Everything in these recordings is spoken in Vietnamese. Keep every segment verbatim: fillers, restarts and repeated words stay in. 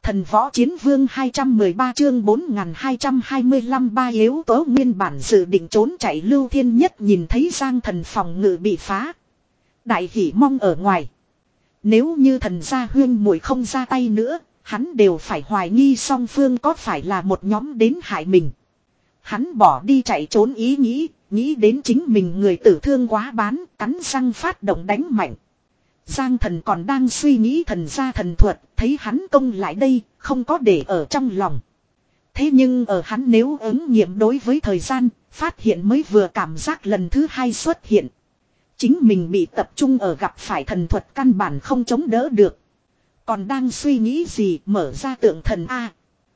Thần võ chiến vương hai trăm mười ba chương bốn nghìn hai trăm hai mươi lăm ba yếu tố nguyên bản dự định trốn chạy Lưu Thiên Nhất nhìn thấy Giang Thần phòng ngự bị phá. Đại hỉ mong ở ngoài. Nếu như thần gia huyên muội không ra tay nữa, hắn đều phải hoài nghi song phương có phải là một nhóm đến hại mình. Hắn bỏ đi chạy trốn ý nghĩ, nghĩ đến chính mình người tử thương quá bán, cắn răng phát động đánh mạnh. Giang Thần còn đang suy nghĩ thần gia thần thuật, thấy hắn công lại đây, không có để ở trong lòng. Thế nhưng ở hắn nếu ứng nghiệm đối với thời gian, phát hiện mới vừa cảm giác lần thứ hai xuất hiện. Chính mình bị tập trung ở gặp phải thần thuật căn bản không chống đỡ được. Còn đang suy nghĩ gì mở ra tượng thần A.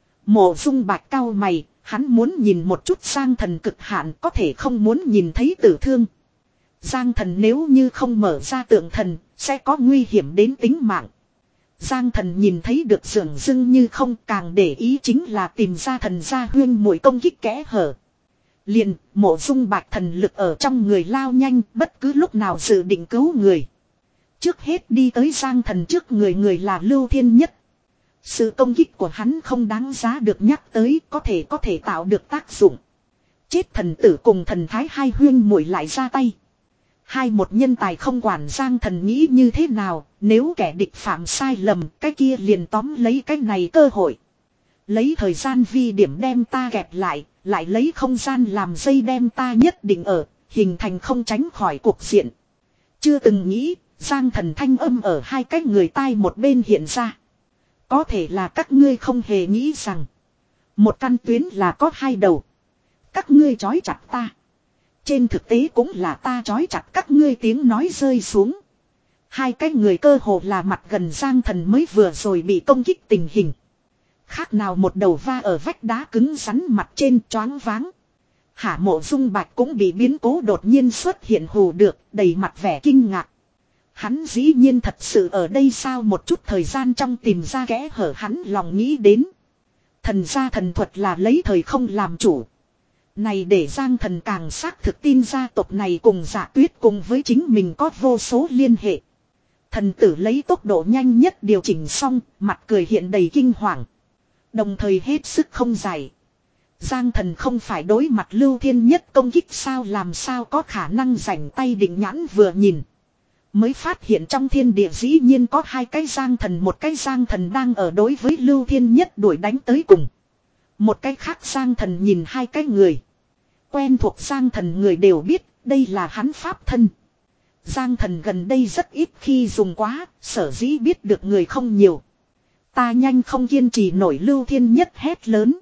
Mộ Dung Bạch cau mày, hắn muốn nhìn một chút Giang Thần cực hạn có thể không muốn nhìn thấy tử thương. Giang Thần nếu như không mở ra tượng thần, sẽ có nguy hiểm đến tính mạng. Giang Thần nhìn thấy được dường dưng như không, càng để ý chính là tìm ra thần gia huyên muội công kích kẽ hở. Liền, Mộ Dung Bạch thần lực ở trong người lao nhanh, bất cứ lúc nào dự định cứu người. Trước hết đi tới Giang Thần trước người người là Lưu Thiên Nhất. Sự công kích của hắn không đáng giá được nhắc tới, có thể có thể tạo được tác dụng. Chết thần tử cùng thần thái hai huyên muội lại ra tay. Hai một nhân tài không quản Giang Thần nghĩ như thế nào, nếu kẻ địch phạm sai lầm, cái kia liền tóm lấy cái này cơ hội. Lấy thời gian vi điểm đem ta kẹp lại, lại lấy không gian làm dây đem ta nhất định ở, hình thành không tránh khỏi cuộc diện. Chưa từng nghĩ, Giang Thần thanh âm ở hai cái người tai một bên hiện ra. Có thể là các ngươi không hề nghĩ rằng, một căn tuyến là có hai đầu. Các ngươi trói chặt ta. Trên thực tế cũng là ta trói chặt các ngươi tiếng nói rơi xuống. Hai cái người cơ hồ là mặt gần Giang Thần mới vừa rồi bị công kích tình hình. Khác nào một đầu va ở vách đá cứng rắn mặt trên choáng váng. Hả Mộ Dung Bạch cũng bị biến cố đột nhiên xuất hiện hù được, đầy mặt vẻ kinh ngạc. Hắn dĩ nhiên thật sự ở đây sao một chút thời gian trong tìm ra kẽ hở hắn lòng nghĩ đến. Thần gia thần thuật là lấy thời không làm chủ. Này để Giang Thần càng xác thực tin gia tộc này cùng Dạ Tuyết cùng với chính mình có vô số liên hệ. Thần tử lấy tốc độ nhanh nhất điều chỉnh xong, mặt cười hiện đầy kinh hoàng. Đồng thời hết sức không giải. Giang Thần không phải đối mặt Lưu Thiên Nhất công kích sao làm sao có khả năng rảnh tay định nhãn vừa nhìn. Mới phát hiện trong thiên địa dĩ nhiên có hai cái Giang Thần, một cái Giang Thần đang ở đối với Lưu Thiên Nhất đuổi đánh tới cùng. Một cái khác Giang Thần nhìn hai cái người. Quen thuộc Giang Thần người đều biết đây là hắn pháp thân. Giang Thần gần đây rất ít khi dùng quá, sở dĩ biết được người không nhiều. Ta nhanh không kiên trì nổi Lưu Thiên Nhất hét lớn.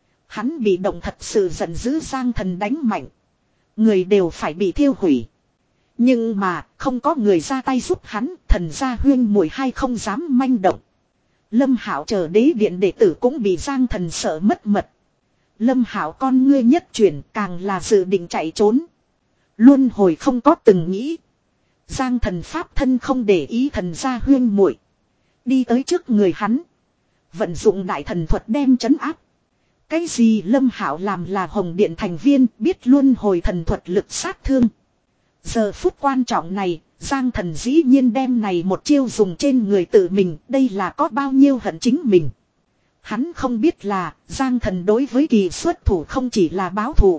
Hắn bị động thật sự giận dữ Giang Thần đánh mạnh. Người đều phải bị thiêu hủy. Nhưng mà không có người ra tay giúp hắn, thần gia huyên muội hay không dám manh động. Lâm Hạo chờ đế điện đệ tử cũng bị Giang Thần sợ mất mật. Lâm Hạo con ngươi nhất chuyển càng là dự định chạy trốn. Luôn hồi không có từng nghĩ. Giang Thần pháp thân không để ý thần gia huyên muội, đi tới trước người hắn. Vận dụng đại thần thuật đem trấn áp. Cái gì Lâm Hạo làm là Hồng Điện thành viên biết luôn hồi thần thuật lực sát thương. Giờ phút quan trọng này, Giang Thần dĩ nhiên đem này một chiêu dùng trên người tự mình, đây là có bao nhiêu hận chính mình. Hắn không biết là, Giang Thần đối với kỳ xuất thủ không chỉ là báo thù.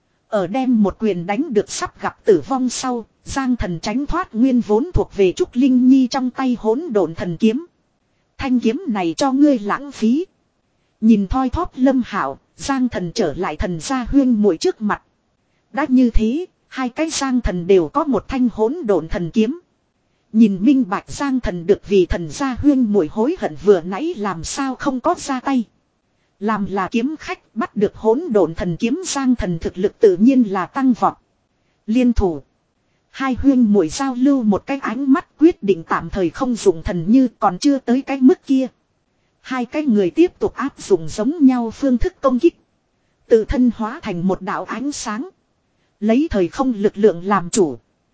Ở đem một quyền đánh được sắp gặp tử vong sau, Giang Thần tránh thoát nguyên vốn thuộc về Trúc Linh Nhi trong tay hỗn độn thần kiếm. Thanh kiếm này cho ngươi lãng phí. Nhìn thoi thóp Lâm Hạo, Giang Thần trở lại thần gia huyên muội trước mặt. Đã như thế, hai cái Giang Thần đều có một thanh hỗn độn thần kiếm. Nhìn minh bạch Giang Thần được vì thần gia huyên muội hối hận vừa nãy làm sao không có ra tay. Làm là kiếm khách bắt được hỗn độn thần kiếm Giang Thần thực lực tự nhiên là tăng vọt. Liên thủ. Hai huyên muội giao lưu một cái ánh mắt quyết định tạm thời không dùng thần như còn chưa tới cái mức kia. Hai cái người tiếp tục áp dụng giống nhau phương thức công kích. Tự thân hóa thành một đạo ánh sáng. Lấy thời không lực lượng làm chủ.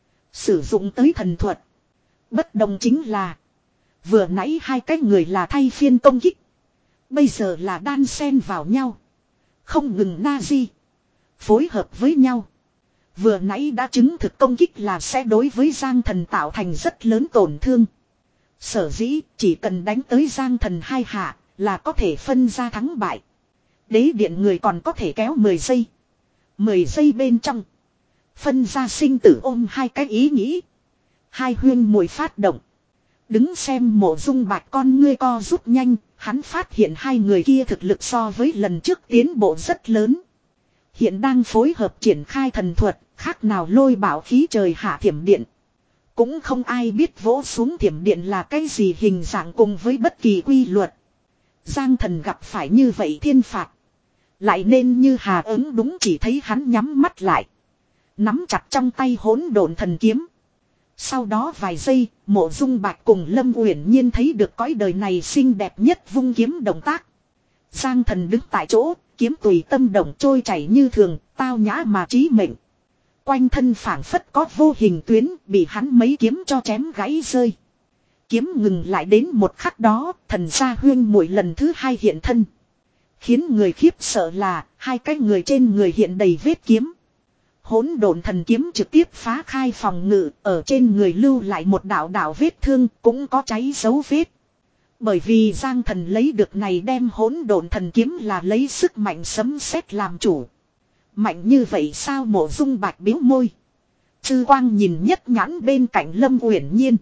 Sử dụng tới thần thuật. Bất đồng chính là. Vừa nãy hai cái người là thay phiên công kích. Bây giờ là đan xen vào nhau. Không ngừng na di. Phối hợp với nhau. Vừa nãy đã chứng thực công kích là sẽ đối với Giang Thần tạo thành rất lớn tổn thương. Sở dĩ chỉ cần đánh tới Giang Thần hai hạ là có thể phân ra thắng bại. Đế điện người còn có thể kéo mười giây. mười giây bên trong. Phân ra sinh tử ôm hai cái ý nghĩ. Hai huyên muội phát động. Đứng xem Mộ Dung Bạch con ngươi co rút nhanh. Hắn phát hiện hai người kia thực lực so với lần trước tiến bộ rất lớn. Hiện đang phối hợp triển khai thần thuật. Khác nào lôi bảo khí trời hạ thiểm điện. Cũng không ai biết vỗ xuống thiểm điện là cái gì hình dạng cùng với bất kỳ quy luật. Giang Thần gặp phải như vậy thiên phạt. Lại nên như hà ứng đúng chỉ thấy hắn nhắm mắt lại. Nắm chặt trong tay hỗn độn thần kiếm. Sau đó vài giây, Mộ Dung Bạch cùng Lâm Uyển Nhiên thấy được cõi đời này xinh đẹp nhất vung kiếm động tác. Giang Thần đứng tại chỗ, kiếm tùy tâm động trôi chảy như thường, tao nhã mà trí mệnh. Quanh thân phảng phất có vô hình tuyến, bị hắn mấy kiếm cho chém gãy rơi. Kiếm ngừng lại đến một khắc đó, thần gia huyên muội lần thứ hai hiện thân. Khiến người khiếp sợ là, hai cái người trên người hiện đầy vết kiếm. Hỗn độn thần kiếm trực tiếp phá khai phòng ngự, ở trên người lưu lại một đạo đạo vết thương, cũng có cháy dấu vết. Bởi vì Giang Thần lấy được này đem hỗn độn thần kiếm là lấy sức mạnh sấm sét làm chủ. Mạnh như vậy sao? Mộ Dung Bạch biếu môi. Chư quang nhìn nhất nhãn bên cạnh Lâm Uyển Nhiên.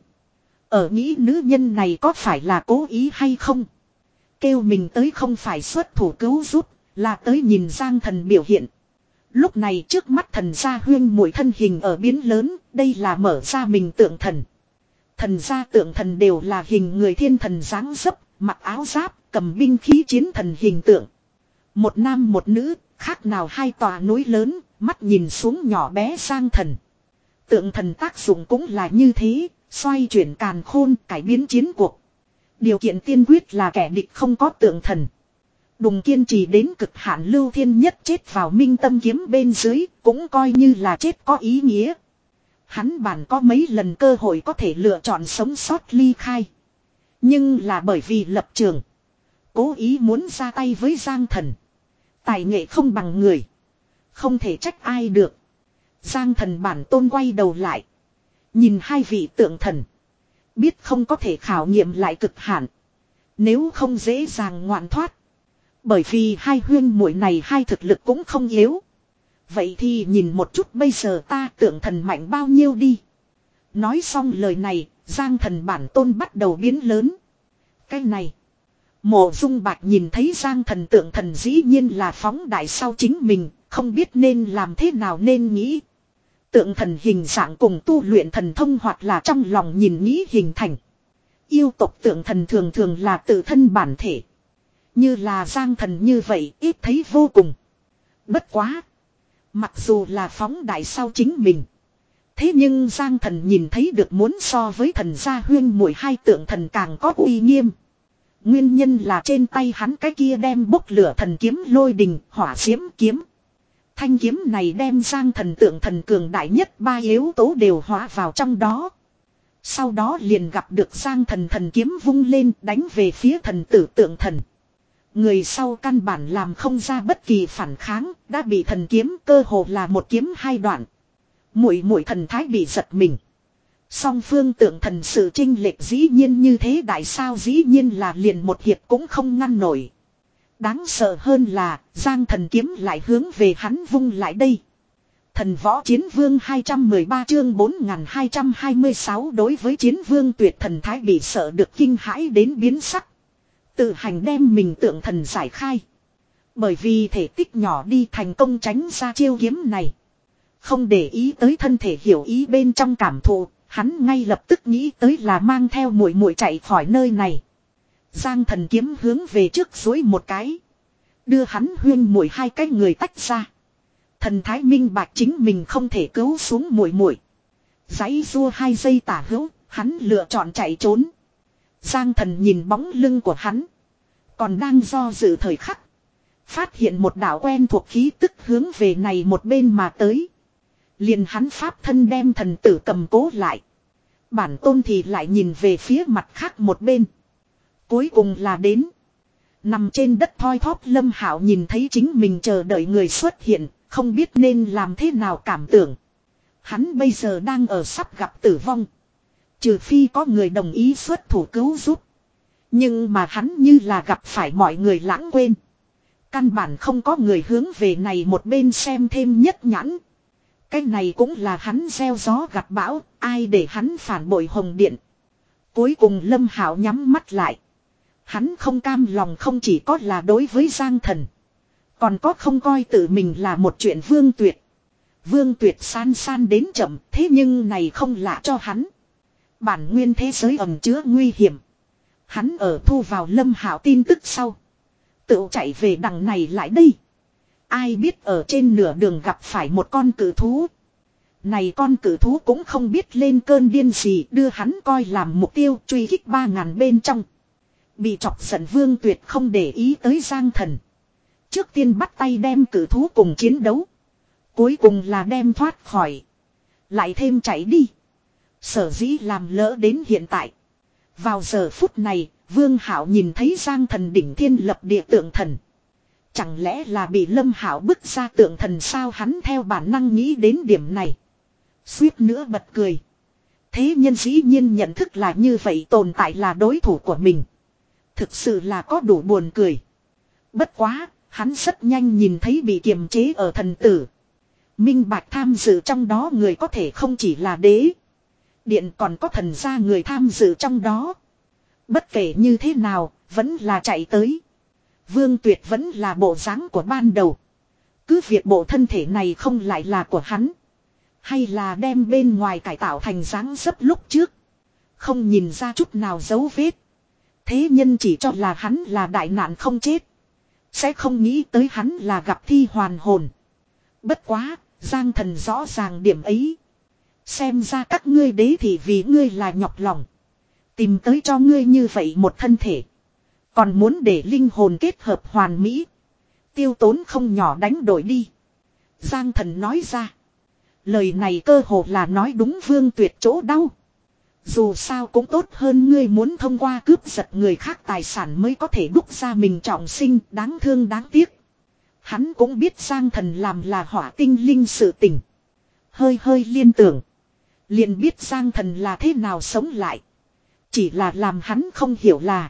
Ở nghĩ nữ nhân này có phải là cố ý hay không? Kêu mình tới không phải xuất thủ cứu giúp, là tới nhìn Giang Thần biểu hiện. Lúc này trước mắt thần gia huyên muội thân hình ở biến lớn, đây là mở ra mình tượng thần. Thần gia tượng thần đều là hình người thiên thần dáng dấp, mặc áo giáp, cầm binh khí chiến thần hình tượng. Một nam một nữ, khác nào hai tòa núi lớn, mắt nhìn xuống nhỏ bé Giang Thần. Tượng thần tác dụng cũng là như thế, xoay chuyển càn khôn, cải biến chiến cuộc. Điều kiện tiên quyết là kẻ địch không có tượng thần. Đùng kiên trì đến cực hạn Lưu Thiên Nhất chết vào minh tâm kiếm bên dưới, cũng coi như là chết có ý nghĩa. Hắn bản có mấy lần cơ hội có thể lựa chọn sống sót ly khai. Nhưng là bởi vì lập trường. Cố ý muốn ra tay với Giang Thần. Tài nghệ không bằng người. Không thể trách ai được. Giang Thần bản tôn quay đầu lại. Nhìn hai vị tượng thần. Biết không có thể khảo nghiệm lại cực hạn. Nếu không dễ dàng ngoạn thoát. Bởi vì hai huyên muội này hai thực lực cũng không yếu. Vậy thì nhìn một chút bây giờ ta tượng thần mạnh bao nhiêu đi. Nói xong lời này, Giang Thần bản tôn bắt đầu biến lớn. Cái này. Mộ Dung Bạch nhìn thấy Giang Thần tượng thần dĩ nhiên là phóng đại sau chính mình, không biết nên làm thế nào nên nghĩ. Tượng thần hình dạng cùng tu luyện thần thông hoặc là trong lòng nhìn nghĩ hình thành. Yêu tộc tượng thần thường thường là tự thân bản thể. Như là Giang Thần như vậy ít thấy vô cùng. Bất quá. Mặc dù là phóng đại sau chính mình. Thế nhưng Giang Thần nhìn thấy được muốn so với thần gia huyên muội hai tượng thần càng có uy nghiêm. Nguyên nhân là trên tay hắn cái kia đem bốc lửa thần kiếm lôi đình hỏa diễm kiếm. Thanh kiếm này đem Giang Thần tượng thần cường đại nhất ba yếu tố đều hóa vào trong đó. Sau đó liền gặp được Giang Thần thần kiếm vung lên đánh về phía thần tử tượng thần. Người sau căn bản làm không ra bất kỳ phản kháng, đã bị thần kiếm cơ hồ là một kiếm hai đoạn. Muội muội thần thái bị giật mình. Song phương tượng thần sự chênh lệch dĩ nhiên như thế đại sao dĩ nhiên là liền một hiệp cũng không ngăn nổi. Đáng sợ hơn là Giang Thần kiếm lại hướng về hắn vung lại đây. Thần võ chiến vương hai trăm mười ba chương bốn nghìn hai trăm hai mươi sáu đối với chiến vương tuyệt thần thái bị sợ được kinh hãi đến biến sắc. Tự hành đem mình tượng thần giải khai. Bởi vì thể tích nhỏ đi thành công tránh ra chiêu kiếm này. Không để ý tới thân thể hiểu ý bên trong cảm thụ, hắn ngay lập tức nghĩ tới là mang theo muội muội chạy khỏi nơi này. Giang Thần kiếm hướng về trước duỗi một cái. Đưa hắn huyên muội hai cái người tách ra. Thần thái minh bạch chính mình không thể cứu xuống muội muội. Giãy giụa hai giây tả hữu, hắn lựa chọn chạy trốn. Giang Thần nhìn bóng lưng của hắn. Còn đang do dự thời khắc. Phát hiện một đạo quen thuộc khí tức hướng về này một bên mà tới. Liền hắn pháp thân đem thần tử cầm cố lại. Bản tôn thì lại nhìn về phía mặt khác một bên. Cuối cùng là đến. Nằm trên đất thoi thóp Lâm Hạo nhìn thấy chính mình chờ đợi người xuất hiện. Không biết nên làm thế nào cảm tưởng. Hắn bây giờ đang ở sắp gặp tử vong. Trừ phi có người đồng ý xuất thủ cứu giúp. Nhưng mà hắn như là gặp phải mọi người lãng quên. Căn bản không có người hướng về này một bên xem thêm nhất nhãn. Cái này cũng là hắn gieo gió gặt bão, ai để hắn phản bội Hồng Điện. Cuối cùng Lâm Hạo nhắm mắt lại. Hắn không cam lòng không chỉ có là đối với Giang Thần. Còn có không coi tự mình là một chuyện Vương Tuyệt. Vương Tuyệt san san đến chậm, thế nhưng này không lạ cho hắn. Bản nguyên thế giới ẩn chứa nguy hiểm. Hắn ở thu vào Lâm Hạo tin tức sau. Tự chạy về đằng này lại đây. Ai biết ở trên nửa đường gặp phải một con cử thú. Này con cử thú cũng không biết lên cơn điên gì, đưa hắn coi làm mục tiêu truy kích ba ngàn bên trong. Bị chọc giận Vương Tuyệt không để ý tới Giang Thần. Trước tiên bắt tay đem cử thú cùng chiến đấu. Cuối cùng là đem thoát khỏi. Lại thêm chạy đi. Sở dĩ làm lỡ đến hiện tại. Vào giờ phút này, Vương Hạo nhìn thấy Giang Thần đỉnh thiên lập địa tượng thần. Chẳng lẽ là bị Lâm Hạo bức ra tượng thần sao, hắn theo bản năng nghĩ đến điểm này. Suýt nữa bật cười. Thế nhân dĩ nhiên nhận thức là như vậy, tồn tại là đối thủ của mình. Thực sự là có đủ buồn cười. Bất quá, hắn rất nhanh nhìn thấy bị kiềm chế ở thần tử. Minh bạch tham dự trong đó người có thể không chỉ là đế. Điện còn có thần gia người tham dự trong đó. Bất kể như thế nào, vẫn là chạy tới. Vương Tuyệt vẫn là bộ dáng của ban đầu. Cứ việc bộ thân thể này không lại là của hắn. Hay là đem bên ngoài cải tạo thành dáng dấp lúc trước. Không nhìn ra chút nào dấu vết. Thế nhân chỉ cho là hắn là đại nạn không chết. Sẽ không nghĩ tới hắn là gặp thi hoàn hồn. Bất quá, Giang Thần rõ ràng điểm ấy. Xem ra các ngươi đế thì vì ngươi là nhọc lòng. Tìm tới cho ngươi như vậy một thân thể. Còn muốn để linh hồn kết hợp hoàn mỹ. Tiêu tốn không nhỏ đánh đổi đi. Giang Thần nói ra. Lời này cơ hồ là nói đúng Vương Tuyệt chỗ đau. Dù sao cũng tốt hơn ngươi muốn thông qua cướp giật người khác tài sản mới có thể đúc ra mình trọng sinh, đáng thương đáng tiếc. Hắn cũng biết Giang Thần làm là hỏa tinh linh sự tình. Hơi hơi liên tưởng. Liền biết Giang Thần là thế nào sống lại. Chỉ là làm hắn không hiểu là.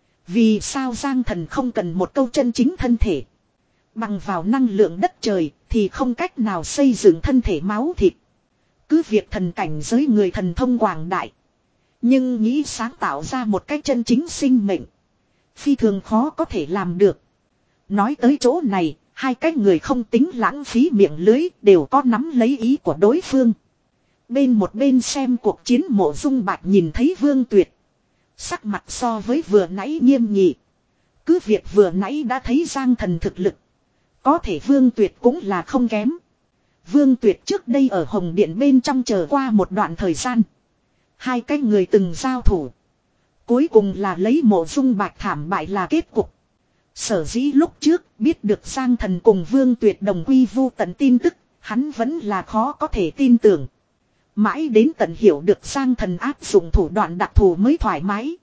Vì sao Giang Thần không cần một câu chân chính thân thể. Bằng vào năng lượng đất trời thì không cách nào xây dựng thân thể máu thịt. Cứ việc thần cảnh giới người thần thông quảng đại. Nhưng nghĩ sáng tạo ra một cái chân chính sinh mệnh. Phi thường khó có thể làm được. Nói tới chỗ này, hai cái người không tính lãng phí miệng lưới đều có nắm lấy ý của đối phương. Bên một bên xem cuộc chiến Mộ Dung Bạch nhìn thấy Vương Tuyệt. Sắc mặt so với vừa nãy nghiêm nghị. Cứ việc vừa nãy đã thấy Giang Thần thực lực. Có thể Vương Tuyệt cũng là không kém. Vương Tuyệt trước đây ở Hồng Điện bên trong chờ qua một đoạn thời gian. Hai cái người từng giao thủ. Cuối cùng là lấy Mộ Dung Bạch thảm bại là kết cục. Sở dĩ lúc trước biết được Giang Thần cùng Vương Tuyệt đồng quy vu tận tin tức, hắn vẫn là khó có thể tin tưởng. Mãi đến tận hiểu được Giang Thần áp dụng thủ đoạn đặc thù mới thoải mái.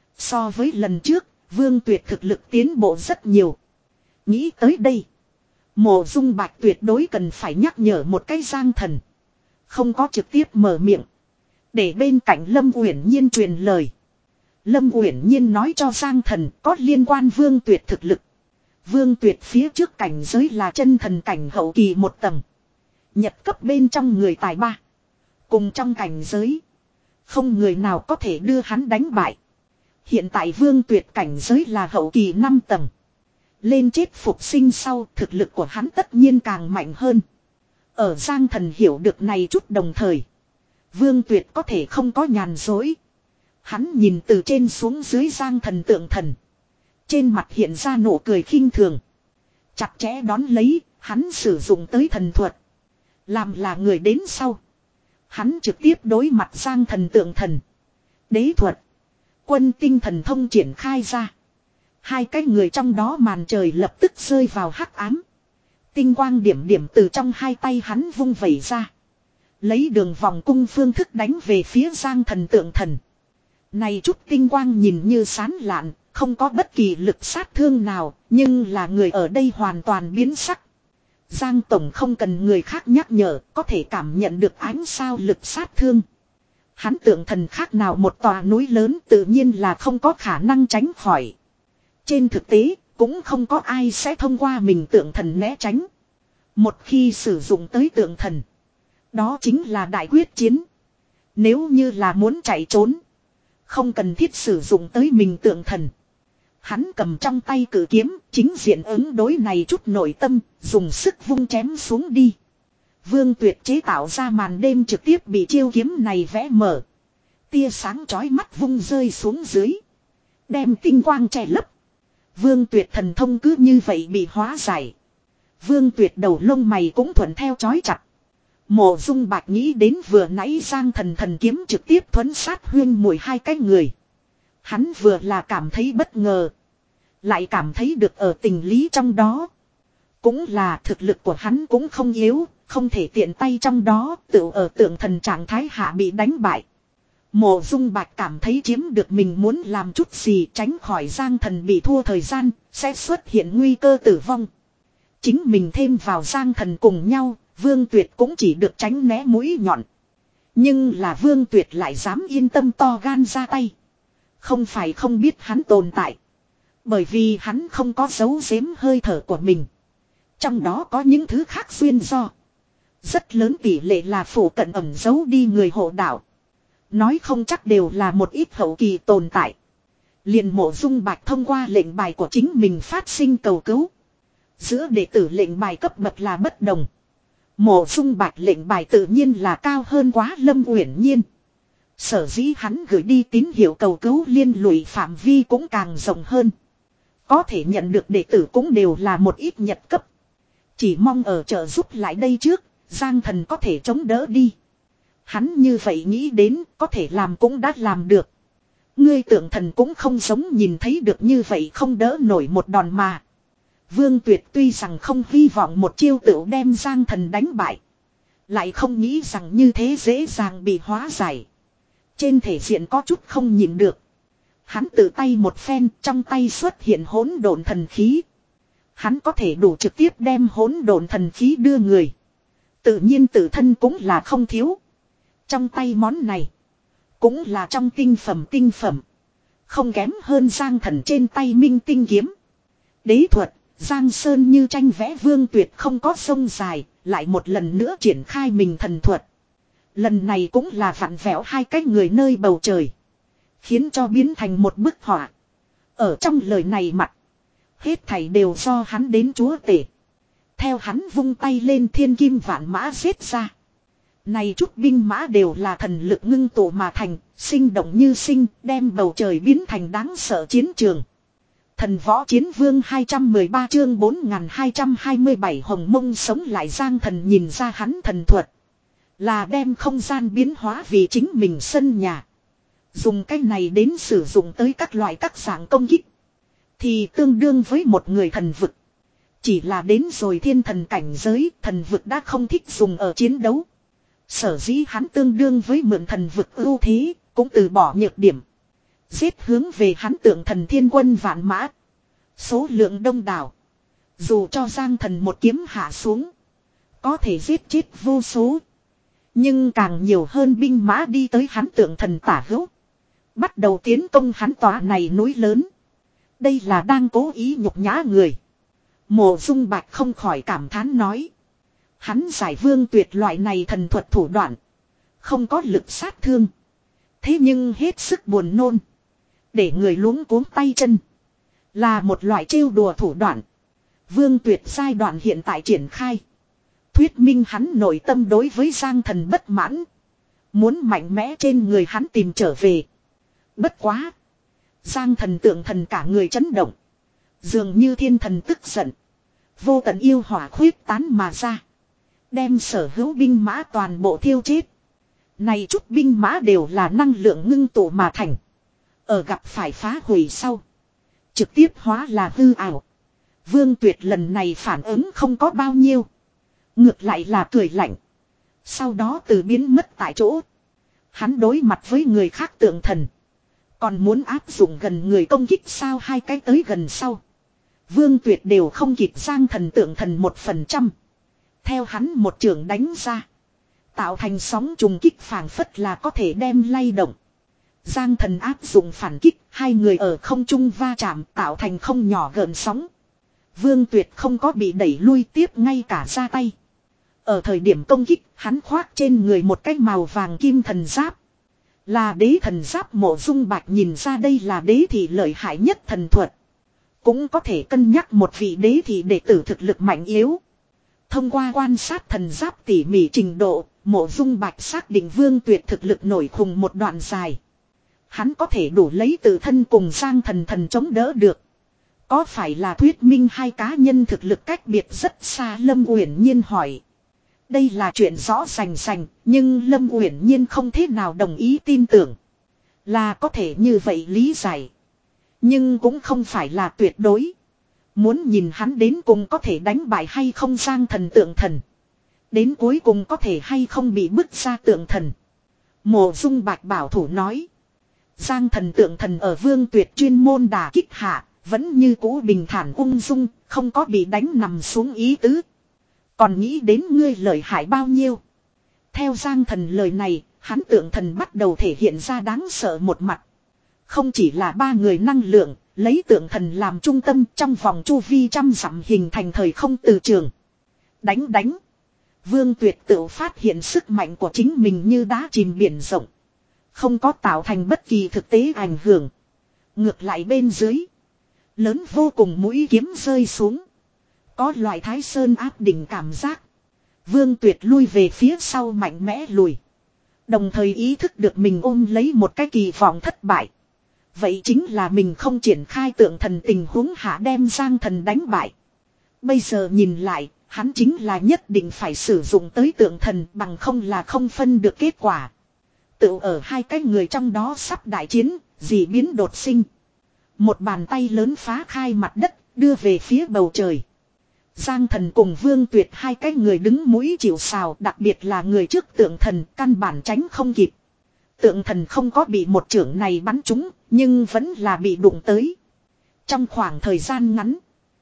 So với lần trước, Vương Tuyệt thực lực tiến bộ rất nhiều. Nghĩ tới đây, Mộ Dung Bạch tuyệt đối cần phải nhắc nhở một cái Giang Thần. Không có trực tiếp mở miệng. Để bên cạnh Lâm Uyển Nhiên truyền lời. Lâm Uyển Nhiên nói cho Giang Thần có liên quan Vương Tuyệt thực lực. Vương Tuyệt phía trước cảnh giới là chân thần cảnh hậu kỳ một tầng. Nhật cấp bên trong người tài ba. Cùng trong cảnh giới. Không người nào có thể đưa hắn đánh bại. Hiện tại Vương Tuyệt cảnh giới là hậu kỳ năm tầng. Lên chết phục sinh sau thực lực của hắn tất nhiên càng mạnh hơn. Ở Giang Thần hiểu được này chút đồng thời. Vương Tuyệt có thể không có nhàn dối. Hắn nhìn từ trên xuống dưới Giang Thần tượng thần. Trên mặt hiện ra nụ cười khinh thường. Chặt chẽ đón lấy, hắn sử dụng tới thần thuật. Làm là người đến sau. Hắn trực tiếp đối mặt Giang Thần tượng thần. Đế thuật. Quân tinh thần thông triển khai ra. Hai cái người trong đó màn trời lập tức rơi vào hắc ám. Tinh quang điểm điểm từ trong hai tay hắn vung vẩy ra. Lấy đường vòng cung phương thức đánh về phía Giang Thần tượng thần. Này chút tinh quang nhìn như sán lạn, không có bất kỳ lực sát thương nào, nhưng là người ở đây hoàn toàn biến sắc. Giang Tổng không cần người khác nhắc nhở, có thể cảm nhận được ánh sao lực sát thương. Hắn tượng thần khác nào một tòa núi lớn, tự nhiên là không có khả năng tránh khỏi. Trên thực tế, cũng không có ai sẽ thông qua mình tượng thần né tránh. Một khi sử dụng tới tượng thần, đó chính là đại quyết chiến. Nếu như là muốn chạy trốn, không cần thiết sử dụng tới mình tượng thần. Hắn cầm trong tay cử kiếm, chính diện ứng đối này chút nội tâm, dùng sức vung chém xuống đi. Vương Tuyệt chế tạo ra màn đêm trực tiếp bị chiêu kiếm này vẽ mở. Tia sáng chói mắt vung rơi xuống dưới, đem tinh quang che lấp. Vương Tuyệt thần thông cứ như vậy bị hóa giải. Vương Tuyệt đầu lông mày cũng thuận theo chói chặt. Mộ Dung Bạch nghĩ đến vừa nãy Giang Thần thần kiếm trực tiếp thuấn sát Huyên Muội hai cái người. Hắn vừa là cảm thấy bất ngờ, lại cảm thấy được ở tình lý trong đó. Cũng là thực lực của hắn cũng không yếu, không thể tiện tay trong đó tự ở tượng thần trạng thái hạ bị đánh bại. Mộ Dung Bạch cảm thấy chiếm được mình muốn làm chút gì, tránh khỏi Giang Thần bị thua thời gian, sẽ xuất hiện nguy cơ tử vong. Chính mình thêm vào Giang Thần cùng nhau, Vương Tuyệt cũng chỉ được tránh né mũi nhọn. Nhưng là Vương Tuyệt lại dám yên tâm to gan ra tay. Không phải không biết hắn tồn tại, bởi vì hắn không có giấu giếm hơi thở của mình. Trong đó có những thứ khác duyên do. Rất lớn tỷ lệ là phủ cận ẩn giấu đi người hộ đạo. Nói không chắc đều là một ít hậu kỳ tồn tại. Liền Mộ Dung Bạch thông qua lệnh bài của chính mình phát sinh cầu cứu. Giữa đệ tử lệnh bài cấp bậc là bất đồng. Mộ Dung Bạch lệnh bài tự nhiên là cao hơn quá Lâm Uyển Nhiên. Sở dĩ hắn gửi đi tín hiệu cầu cứu liên lụy phạm vi cũng càng rộng hơn. Có thể nhận được đệ tử cũng đều là một ít nhật cấp. Chỉ mong ở trợ giúp lại đây trước, Giang Thần có thể chống đỡ đi. Hắn như vậy nghĩ đến, có thể làm cũng đã làm được. Ngươi tượng thần cũng không giống nhìn thấy được như vậy không đỡ nổi một đòn mà. Vương Tuyệt tuy rằng không hy vọng một chiêu tựu đem Giang Thần đánh bại, lại không nghĩ rằng như thế dễ dàng bị hóa giải. Trên thể diện có chút không nhìn được. Hắn tự tay một phen, trong tay xuất hiện hỗn độn thần khí. Hắn có thể đủ trực tiếp đem hỗn độn thần khí đưa người. Tự nhiên tự thân cũng là không thiếu. Trong tay món này cũng là trong tinh phẩm tinh phẩm, không kém hơn Giang Thần trên tay minh tinh kiếm. Đế thuật, Giang Sơn như tranh vẽ. Vương Tuyệt không có sông dài, lại một lần nữa triển khai mình thần thuật. Lần này cũng là vặn vẹo hai cái người nơi bầu trời, khiến cho biến thành một bức họa. Ở trong lời này mặt, hết thảy đều do hắn đến chúa tể. Theo hắn vung tay lên, thiên kim vạn mã giết ra. Này chút binh mã đều là thần lực ngưng tụ mà thành, sinh động như sinh, đem bầu trời biến thành đáng sợ chiến trường. Thần võ chiến vương hai trăm mười ba chương bốn nghìn hai trăm hai mươi bảy Hồng Mông sống lại. Giang Thần nhìn ra hắn thần thuật là đem không gian biến hóa vì chính mình sân nhà. Dùng cái này đến sử dụng tới các loại các dạng công kích, thì tương đương với một người thần vực. Chỉ là đến rồi thiên thần cảnh giới, thần vực đã không thích dùng ở chiến đấu. Sở dĩ hắn tương đương với mượn thần vực ưu thế, cũng từ bỏ nhược điểm. Giết hướng về hắn tượng thần thiên quân vạn mã. Số lượng đông đảo. Dù cho Giang Thần một kiếm hạ xuống, có thể giết chết vô số. Nhưng càng nhiều hơn binh mã đi tới hắn tượng thần tả hữu, bắt đầu tiến công hắn tòa này núi lớn. Đây là đang cố ý nhục nhã người. Mộ Dung Bạch không khỏi cảm thán nói. Hắn giải Vương Tuyệt loại này thần thuật thủ đoạn, không có lực sát thương, thế nhưng hết sức buồn nôn, để người luống cuống tay chân. Là một loại trêu đùa thủ đoạn. Vương Tuyệt giai đoạn hiện tại triển khai, thuyết minh hắn nội tâm đối với Giang Thần bất mãn, muốn mạnh mẽ trên người hắn tìm trở về. Bất quá, Giang Thần tượng thần cả người chấn động, dường như thiên thần tức giận. Vô tận yêu hỏa khuyết tán mà ra, đem sở hữu binh mã toàn bộ thiêu chết. Này chút binh mã đều là năng lượng ngưng tụ mà thành, ở gặp phải phá hủy sau, trực tiếp hóa là hư ảo. Vương Tuyệt lần này phản ứng không có bao nhiêu, ngược lại là cười lạnh, sau đó từ biến mất tại chỗ. Hắn đối mặt với người khác tượng thần, còn muốn áp dụng gần người công kích sao? Hai cái tới gần sau, Vương Tuyệt đều không kịp Giang Thần tượng thần một phần trăm. Theo hắn một trường đánh ra, Tạo thành sóng trùng kích phảng phất là có thể đem lay động. Giang Thần áp dụng phản kích, hai người ở không trung va chạm tạo thành không nhỏ gợn sóng. Vương Tuyệt không có bị đẩy lui tiếp ngay cả ra tay. Ở thời điểm công kích, hắn khoác trên người một cái màu vàng kim thần giáp. Là đế thần giáp. Mộ Dung Bạch nhìn ra đây là đế thị lợi hại nhất thần thuật. Cũng có thể cân nhắc một vị đế thị đệ tử thực lực mạnh yếu. Thông qua quan sát thần giáp tỉ mỉ trình độ, Mộ Dung Bạch xác định Vương Tuyệt thực lực nổi khùng một đoạn dài. Hắn có thể đủ lấy tự thân cùng Giang Thần thần chống đỡ được. Có phải là thuyết minh hai cá nhân thực lực cách biệt rất xa? Lâm Uyển Nhiên hỏi. Đây là chuyện rõ rành rành, nhưng Lâm Uyển Nhiên không thế nào đồng ý tin tưởng. Là có thể như vậy lý giải. Nhưng cũng không phải là tuyệt đối. Muốn nhìn hắn đến cùng có thể đánh bại hay không Giang Thần Tượng Thần. Đến cuối cùng có thể hay không bị bức ra Tượng Thần. Mộ Dung Bạch bảo thủ nói. Giang Thần Tượng Thần ở Vương Tuyệt chuyên môn đả kích hạ, vẫn như cũ bình thản ung dung, không có bị đánh nằm xuống ý tứ. Còn nghĩ đến ngươi lợi hại bao nhiêu? Theo Giang Thần lời này, hắn Tượng Thần bắt đầu thể hiện ra đáng sợ một mặt. Không chỉ là ba người năng lượng, lấy Tượng Thần làm trung tâm trong vòng chu vi trăm dặm hình thành thời không từ trường. Đánh đánh. Vương Tuyệt tự phát hiện sức mạnh của chính mình như đá chìm biển rộng. Không có tạo thành bất kỳ thực tế ảnh hưởng. Ngược lại bên dưới. Lớn vô cùng mũi kiếm rơi xuống. Có loại Thái Sơn áp đỉnh cảm giác. Vương Tuyệt lui về phía sau mạnh mẽ lùi. Đồng thời ý thức được mình ôm lấy một cái kỳ vọng thất bại. Vậy chính là mình không triển khai Tượng Thần tình huống hạ đem Giang Thần đánh bại. Bây giờ nhìn lại, hắn chính là nhất định phải sử dụng tới Tượng Thần bằng không là không phân được kết quả. Tự ở hai cái người trong đó sắp đại chiến, dị biến đột sinh. Một bàn tay lớn phá khai mặt đất, đưa về phía bầu trời. Giang Thần cùng Vương Tuyệt hai cái người đứng mũi chịu sào, đặc biệt là người trước Tượng Thần căn bản tránh không kịp. Tượng Thần không có bị một chưởng này bắn trúng, nhưng vẫn là bị đụng tới. Trong khoảng thời gian ngắn,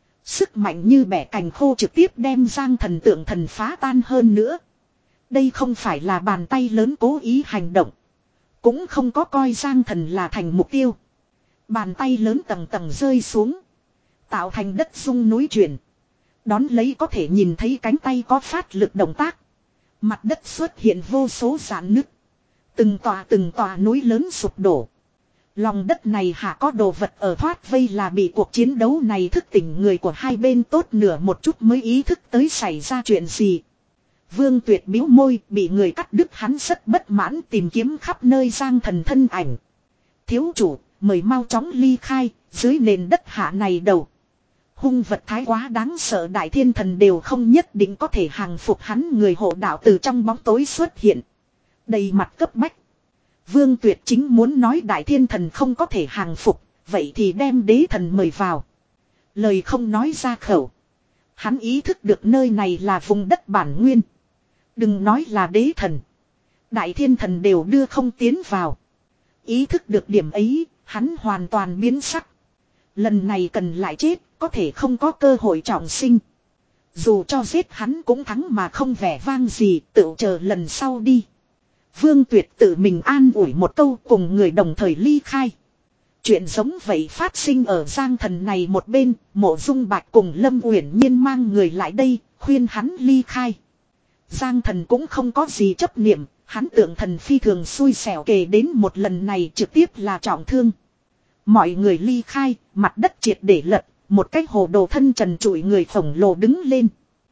sức mạnh như bẻ cành khô trực tiếp đem Giang Thần Tượng Thần phá tan hơn nữa. Đây không phải là bàn tay lớn cố ý hành động. Cũng không có coi Giang Thần là thành mục tiêu. Bàn tay lớn tầng tầng rơi xuống. Tạo thành đất rung núi chuyển. Đón lấy có thể nhìn thấy cánh tay có phát lực động tác. Mặt đất xuất hiện vô số rạn nứt. Từng tòa từng tòa núi lớn sụp đổ. Lòng đất này hạ có đồ vật ở thoát vây là bị cuộc chiến đấu này thức tỉnh người của hai bên tốt nửa một chút mới ý thức tới xảy ra chuyện gì. Vương Tuyệt bĩu môi bị người cắt đứt hắn rất bất mãn tìm kiếm khắp nơi Giang Thần thân ảnh. Thiếu chủ, mời mau chóng ly khai, dưới nền đất hạ này đầu. Hung vật thái quá đáng sợ Đại Thiên Thần đều không nhất định có thể hàng phục hắn. Người hộ đạo từ trong bóng tối xuất hiện. Đầy mặt cấp bách. Vương Tuyệt chính muốn nói Đại Thiên Thần không có thể hàng phục, vậy thì đem đế thần mời vào. Lời không nói ra khẩu. Hắn ý thức được nơi này là vùng đất bản nguyên. Đừng nói là đế thần. Đại Thiên Thần đều đưa không tiến vào. Ý thức được điểm ấy, hắn hoàn toàn biến sắc. Lần này cần lại chết, có thể không có cơ hội trọng sinh. Dù cho giết hắn cũng thắng mà không vẻ vang gì, tự chờ lần sau đi. Vương Tuyệt tự mình an ủi một câu cùng người đồng thời ly khai. Chuyện giống vậy phát sinh ở Giang Thần này một bên, Mộ Dung Bạch cùng Lâm Uyển Nhiên mang người lại đây, khuyên hắn ly khai. Giang Thần cũng không có gì chấp niệm, hắn Tượng Thần phi thường xui xẻo kể đến một lần này trực tiếp là trọng thương. Mọi người ly khai, mặt đất triệt để lật, một cái hồ đồ thân trần trụi người khổng lồ đứng lên.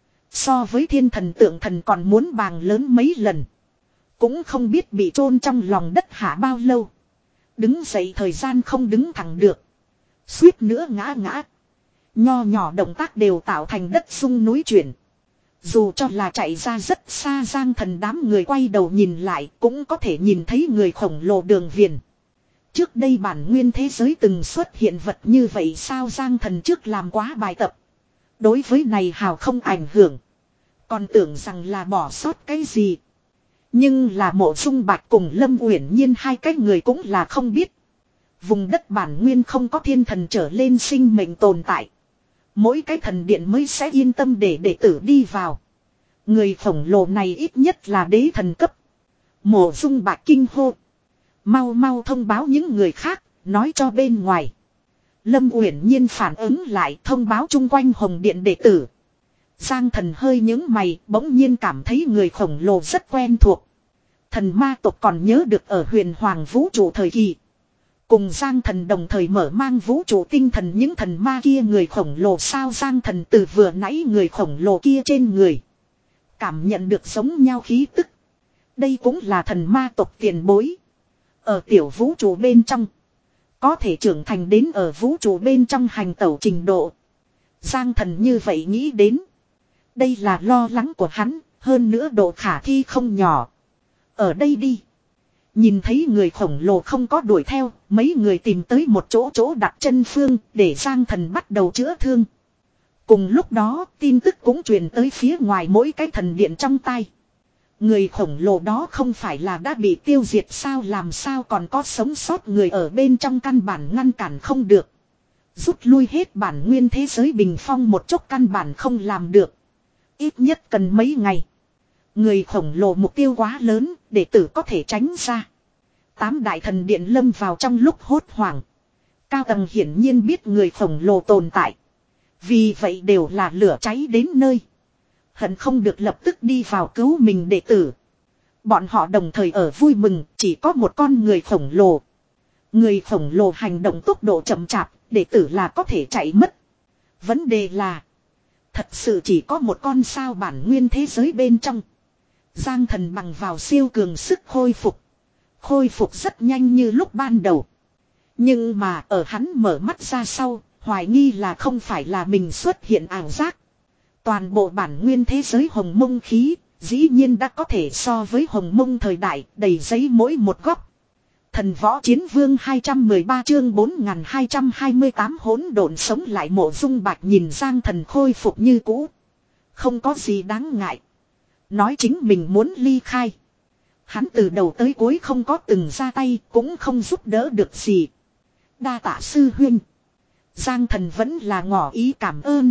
So với Thiên Thần Tượng Thần còn muốn bàng lớn mấy lần. Cũng không biết bị chôn trong lòng đất hạ bao lâu. Đứng dậy thời gian không đứng thẳng được. Suýt nữa ngã ngã. Nho nhỏ động tác đều tạo thành đất sung núi chuyển. Dù cho là chạy ra rất xa Giang Thần đám người quay đầu nhìn lại cũng có thể nhìn thấy người khổng lồ Đường Viền. Trước đây bản nguyên thế giới từng xuất hiện vật như vậy sao? Giang Thần trước làm quá bài tập. Đối với này hào không ảnh hưởng. Còn tưởng rằng là bỏ sót cái gì. Nhưng là Mộ Dung Bạch cùng Lâm Uyển Nhiên hai cái người cũng là không biết. Vùng đất bản nguyên không có thiên thần trở lên sinh mệnh tồn tại. Mỗi cái thần điện mới sẽ yên tâm để đệ tử đi vào. Người khổng lồ này ít nhất là đế thần cấp. Mộ Dung Bạch kinh hô. Mau mau thông báo những người khác, nói cho bên ngoài. Lâm Uyển Nhiên phản ứng lại thông báo chung quanh Hồng Điện đệ tử. Giang Thần hơi nhướng mày, bỗng nhiên cảm thấy người khổng lồ rất quen thuộc. Thần ma tộc còn nhớ được ở huyền hoàng vũ trụ thời kỳ. Cùng Giang Thần đồng thời mở mang vũ trụ tinh thần những thần ma kia người khổng lồ sao. Giang Thần từ vừa nãy người khổng lồ kia trên người cảm nhận được giống nhau khí tức. Đây cũng là thần ma tộc tiền bối. Ở tiểu vũ trụ bên trong, có thể trưởng thành đến ở vũ trụ bên trong hành tẩu trình độ. Giang Thần như vậy nghĩ đến. Đây là lo lắng của hắn, hơn nữa độ khả thi không nhỏ. Ở đây đi. Nhìn thấy người khổng lồ không có đuổi theo, mấy người tìm tới một chỗ chỗ đặt chân phương để Giang Thần bắt đầu chữa thương. Cùng lúc đó, tin tức cũng truyền tới phía ngoài mỗi cái thần điện trong tay. Người khổng lồ đó không phải là đã bị tiêu diệt sao, làm sao còn có sống sót người ở bên trong, căn bản ngăn cản không được. Rút lui hết bản nguyên thế giới bình phong một chút căn bản không làm được. Ít nhất cần mấy ngày. Người khổng lồ mục tiêu quá lớn, đệ tử có thể tránh ra. Tám đại thần điện lâm vào trong lúc hốt hoảng. Cao tầng hiển nhiên biết người khổng lồ tồn tại. Vì vậy đều là lửa cháy đến nơi. Hận không được lập tức đi vào cứu mình đệ tử. Bọn họ đồng thời ở vui mừng, chỉ có một con người khổng lồ. Người khổng lồ hành động tốc độ chậm chạp, đệ tử là có thể chạy mất. Vấn đề là, thật sự chỉ có một con sao bản nguyên thế giới bên trong. Giang Thần bằng vào siêu cường sức khôi phục. Khôi phục rất nhanh như lúc ban đầu. Nhưng mà ở hắn mở mắt ra sau, hoài nghi là không phải là mình xuất hiện ảo giác. Toàn bộ bản nguyên thế giới hồng mông khí, dĩ nhiên đã có thể so với hồng mông thời đại, đầy giấy mỗi một góc. Thần võ chiến vương hai trăm mười ba chương bốn nghìn hai trăm hai mươi tám hỗn độn sống lại. Mộ Dung Bạch nhìn Giang Thần khôi phục như cũ. Không có gì đáng ngại. Nói chính mình muốn ly khai. Hắn từ đầu tới cuối không có từng ra tay, cũng không giúp đỡ được gì. Đa tạ sư huynh. Giang Thần vẫn là ngỏ ý cảm ơn.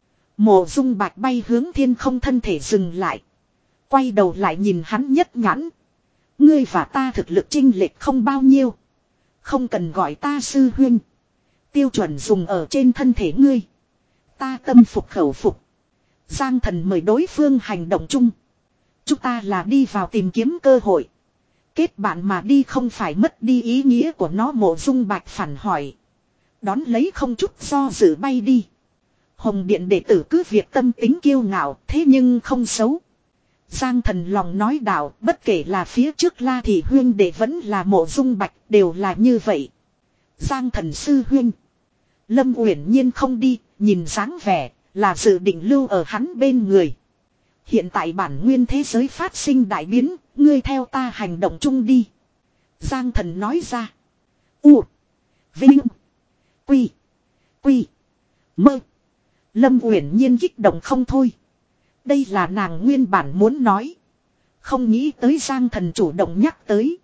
Mộ Dung Bạch bay hướng thiên không, thân thể dừng lại. Quay đầu lại nhìn hắn nhất nhãn. Ngươi và ta thực lực chênh lệch không bao nhiêu. Không cần gọi ta sư huynh. Tiêu chuẩn dùng ở trên thân thể ngươi. Ta tâm phục khẩu phục. Giang Thần mời đối phương hành động chung. Chúng ta là đi vào tìm kiếm cơ hội. Kết bạn mà đi không phải mất đi ý nghĩa của nó. Mộ Dung Bạch phản hỏi. Đón lấy không chút do dự bay đi. Hồng Điện đệ tử cứ việc tâm tính kiêu ngạo, thế nhưng không xấu. Giang Thần lòng nói đạo, bất kể là phía trước La Thị huyên đệ vẫn là Mộ Dung Bạch đều là như vậy. Giang Thần sư huynh. Lâm Uyển Nhiên không đi, nhìn dáng vẻ là dự định lưu ở hắn bên người. Hiện tại bản nguyên thế giới phát sinh đại biến, ngươi theo ta hành động chung đi. Giang Thần nói ra. U. Vinh. Quy. Quy. Mơ. Lâm Uyển Nhiên kích động không thôi. Đây là nàng nguyên bản muốn nói. Không nghĩ tới Giang Thần chủ động nhắc tới.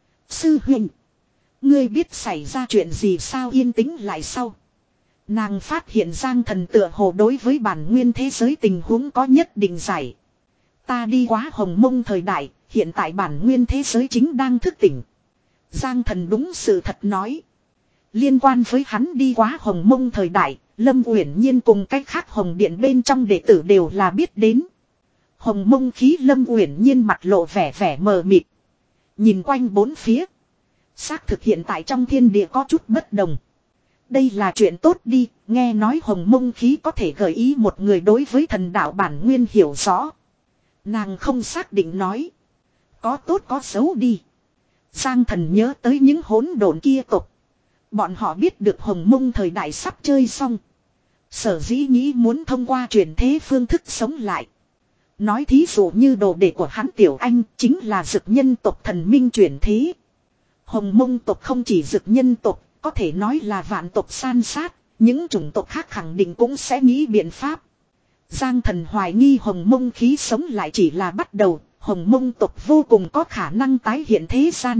Sư huynh. Ngươi biết xảy ra chuyện gì sao? Yên tĩnh lại sau. Nàng phát hiện Giang Thần tựa hồ đối với bản nguyên thế giới tình huống có nhất định giải. Ta đi quá hồng mông thời đại, hiện tại bản nguyên thế giới chính đang thức tỉnh. Giang Thần đúng sự thật nói. Liên quan với hắn đi quá hồng mông thời đại, Lâm Uyển Nhiên cùng cách khác Hồng Điện bên trong đệ tử đều là biết đến. Hồng mông khí. Lâm Uyển Nhiên mặt lộ vẻ vẻ mờ mịt. Nhìn quanh bốn phía. Xác thực hiện tại trong thiên địa có chút bất đồng. Đây là chuyện tốt đi, nghe nói hồng mông khí có thể gợi ý một người đối với thần đạo bản nguyên hiểu rõ. Nàng không xác định nói. Có tốt có xấu đi. Giang Thần nhớ tới những hỗn độn kia tộc. Bọn họ biết được hồng mông thời đại sắp chơi xong. Sở dĩ nghĩ muốn thông qua chuyển thế phương thức sống lại. Nói thí dụ như đồ đệ của hắn Tiểu Anh chính là dực nhân tộc thần minh chuyển thế. Hồng mông tộc không chỉ dực nhân tộc, có thể nói là vạn tộc san sát. Những chủng tộc khác khẳng định cũng sẽ nghĩ biện pháp. Giang Thần hoài nghi hồng mông khí sống lại chỉ là bắt đầu. Hồng mông tộc vô cùng có khả năng tái hiện thế gian.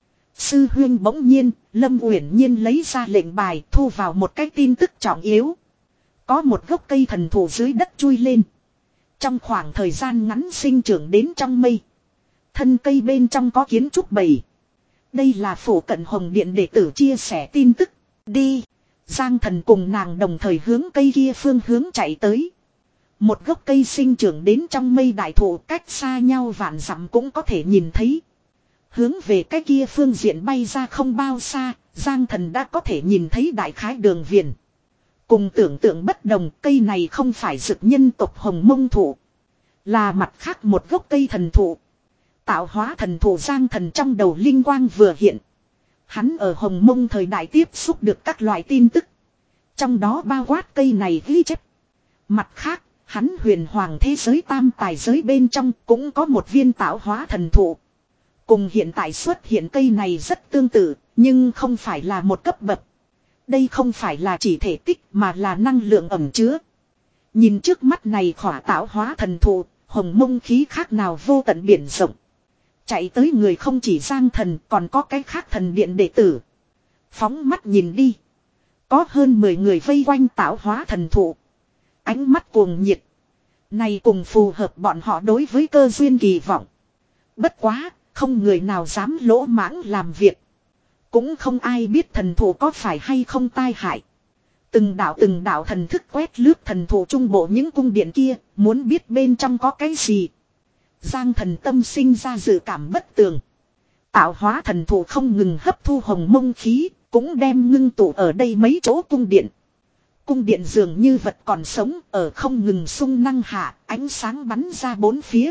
Sư huynh. Bỗng nhiên, Lâm Uyển Nhiên lấy ra lệnh bài thu vào một cái tin tức trọng yếu. Có một gốc cây thần thụ dưới đất chui lên. trong khoảng thời gian ngắn sinh trưởng đến trong mây. Thân cây bên trong có kiến trúc bầy. Đây là phủ cận Hồng Điện đệ tử chia sẻ tin tức. Đi. Giang Thần cùng nàng đồng thời hướng cây kia phương hướng chạy tới. Một gốc cây sinh trưởng đến trong mây đại thụ cách xa nhau vạn dặm cũng có thể nhìn thấy. Hướng về cái kia phương diện bay ra không bao xa, Giang Thần đã có thể nhìn thấy đại khái đường viền. Cùng tưởng tượng bất đồng, cây này không phải dực nhân tộc Hồng Mông thụ, là mặt khác một gốc cây thần thụ. Tạo hóa thần thụ. Giang Thần trong đầu linh quang vừa hiện. Hắn ở Hồng Mông thời đại tiếp xúc được các loại tin tức, trong đó bao quát cây này ghi chép. Mặt khác, hắn huyền hoàng thế giới tam tài giới bên trong cũng có một viên tạo hóa thần thụ. Cùng hiện tại xuất hiện cây này rất tương tự, nhưng không phải là một cấp bậc. Đây không phải là chỉ thể tích mà là năng lượng ẩn chứa. Nhìn trước mắt này khỏa tạo hóa thần thụ, Hồng Mông khí khác nào vô tận biển rộng. Chạy tới người không chỉ Giang Thần, còn có cái khác thần điện đệ tử. Phóng mắt nhìn đi, có hơn mười người vây quanh tạo hóa thần thụ. Ánh mắt cuồng nhiệt. Này cùng phù hợp bọn họ đối với cơ duyên kỳ vọng. Bất quá, không người nào dám lỗ mãng làm việc. Cũng không ai biết thần thụ có phải hay không tai hại. Từng đạo từng đạo thần thức quét lướt thần thụ trung bộ những cung điện kia, muốn biết bên trong có cái gì. Giang Thần tâm sinh ra dự cảm bất tường. Tạo hóa thần thụ không ngừng hấp thu Hồng Mông khí, cũng đem ngưng tụ ở đây mấy chỗ cung điện. Cung điện dường như vật còn sống, ở không ngừng sung năng hạ, ánh sáng bắn ra bốn phía.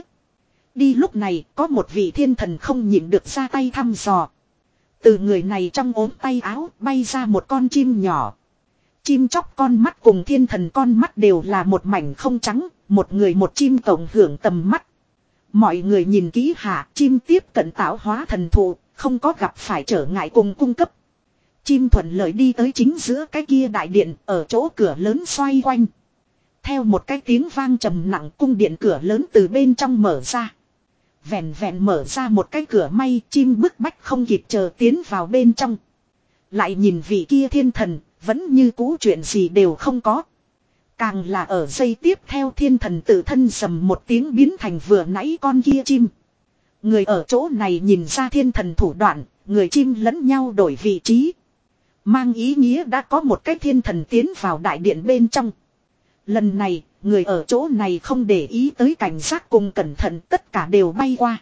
Đi lúc này, có một vị thiên thần không nhịn được ra tay thăm dò. Từ người này trong ốm tay áo bay ra một con chim nhỏ. Chim chóc con mắt cùng thiên thần con mắt đều là một mảnh không trắng, một người một chim cộng hưởng tầm mắt. Mọi người nhìn kỹ hạ, chim tiếp cận tạo hóa thần thụ, không có gặp phải trở ngại cùng cung cấp. Chim thuận lợi đi tới chính giữa cái kia đại điện, ở chỗ cửa lớn xoay quanh. Theo một cái tiếng vang trầm nặng, cung điện cửa lớn từ bên trong mở ra. Vẹn vẹn mở ra một cái cửa may, chim bức bách không kịp chờ tiến vào bên trong. Lại nhìn vị kia thiên thần, vẫn như cũ chuyện gì đều không có. Càng là ở giây tiếp theo thiên thần tự thân sầm một tiếng biến thành vừa nãy con kia chim. Người ở chỗ này nhìn ra thiên thần thủ đoạn, người chim lẫn nhau đổi vị trí. Mang ý nghĩa đã có một cái thiên thần tiến vào đại điện bên trong. Lần này, người ở chỗ này không để ý tới cảnh giác cùng cẩn thận, tất cả đều bay qua.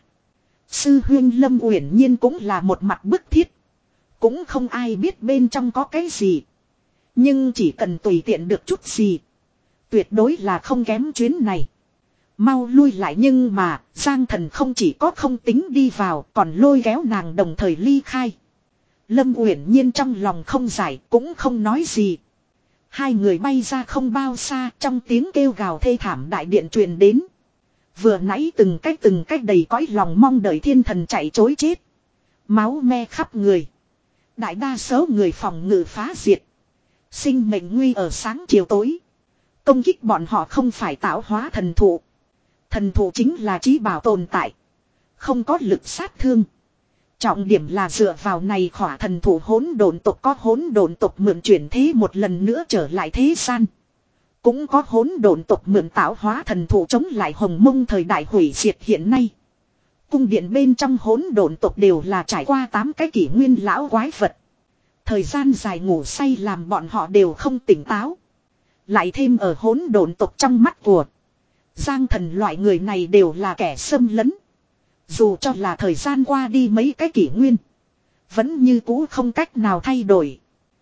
Sư huyên Lâm Uyển Nhiên cũng là một mặt bức thiết. Cũng không ai biết bên trong có cái gì. Nhưng chỉ cần tùy tiện được chút gì, tuyệt đối là không kém chuyến này. Mau lui lại, nhưng mà Giang Thần không chỉ có không tính đi vào, còn lôi kéo nàng đồng thời ly khai. Lâm Uyển Nhiên trong lòng không giải, cũng không nói gì. Hai người bay ra không bao xa, trong tiếng kêu gào thê thảm đại điện truyền đến. Vừa nãy từng cách từng cách đầy cõi lòng mong đợi thiên thần chạy trối chết. Máu me khắp người. Đại đa số người phòng ngự phá diệt. Sinh mệnh nguy ở sáng chiều tối. Công kích bọn họ không phải tạo hóa thần thụ. Thần thụ chính là trí bảo tồn tại. Không có lực sát thương. Trọng điểm là dựa vào này khỏa thần thụ hỗn độn tộc, có hỗn độn tộc mượn chuyển thế một lần nữa trở lại thế gian. Cũng có hỗn độn tộc mượn tạo hóa thần thụ chống lại Hồng Mông thời đại hủy diệt hiện nay. Cung điện bên trong hỗn độn tộc đều là trải qua tám cái kỷ nguyên lão quái vật. Thời gian dài ngủ say làm bọn họ đều không tỉnh táo. Lại thêm ở hỗn độn tộc trong mắt của Giang Thần loại người này đều là kẻ xâm lấn. Dù cho là thời gian qua đi mấy cái kỷ nguyên, vẫn như cũ không cách nào thay đổi.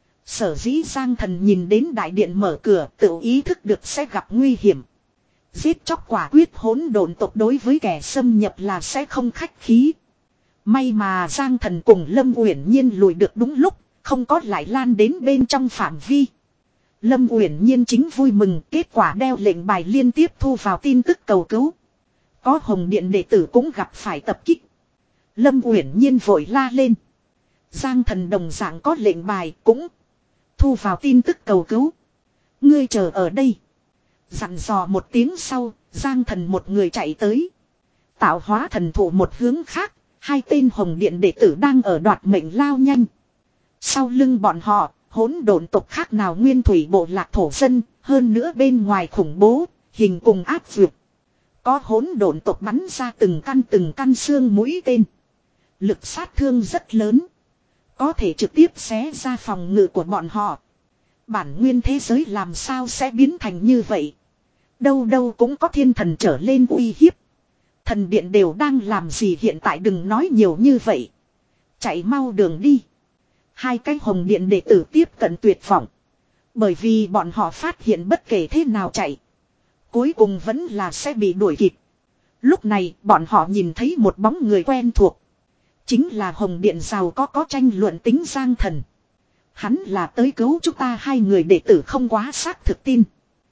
Sở dĩ Giang Thần nhìn đến đại điện mở cửa, tự ý thức được sẽ gặp nguy hiểm. Giết chóc quả quyết hỗn độn tộc đối với kẻ xâm nhập là sẽ không khách khí. May mà Giang Thần cùng Lâm Uyển Nhiên lùi được đúng lúc, không có lại lan đến bên trong phạm vi. Lâm Uyển Nhiên chính vui mừng, kết quả đeo lệnh bài liên tiếp thu vào tin tức cầu cứu. Có Hồng Điện đệ tử cũng gặp phải tập kích. Lâm Uyển Nhiên vội la lên. Giang Thần đồng dạng có lệnh bài cũng thu vào tin tức cầu cứu. Ngươi chờ ở đây. Dặn dò một tiếng sau, Giang Thần một người chạy tới. Tạo hóa thần thụ một hướng khác, hai tên Hồng Điện đệ tử đang ở đoạt mệnh lao nhanh. Sau lưng bọn họ, hỗn độn tộc khác nào nguyên thủy bộ lạc thổ dân, hơn nữa bên ngoài khủng bố, hình cùng áp dược. Có hỗn độn tộc bắn ra từng căn từng căn xương mũi tên. Lực sát thương rất lớn. Có thể trực tiếp xé ra phòng ngự của bọn họ. Bản nguyên thế giới làm sao sẽ biến thành như vậy. Đâu đâu cũng có thiên thần trở lên uy hiếp. Thần điện đều đang làm gì hiện tại, đừng nói nhiều như vậy. Chạy mau đường đi. Hai cái hồng điện đệ tử tiếp cận tuyệt vọng. Bởi vì bọn họ phát hiện bất kể thế nào chạy, cuối cùng vẫn là sẽ bị đuổi kịp. Lúc này bọn họ nhìn thấy một bóng người quen thuộc. Chính là hồng điện giàu có có tranh luận tính Giang Thần. Hắn là tới cứu chúng ta, hai người đệ tử không quá xác thực tin.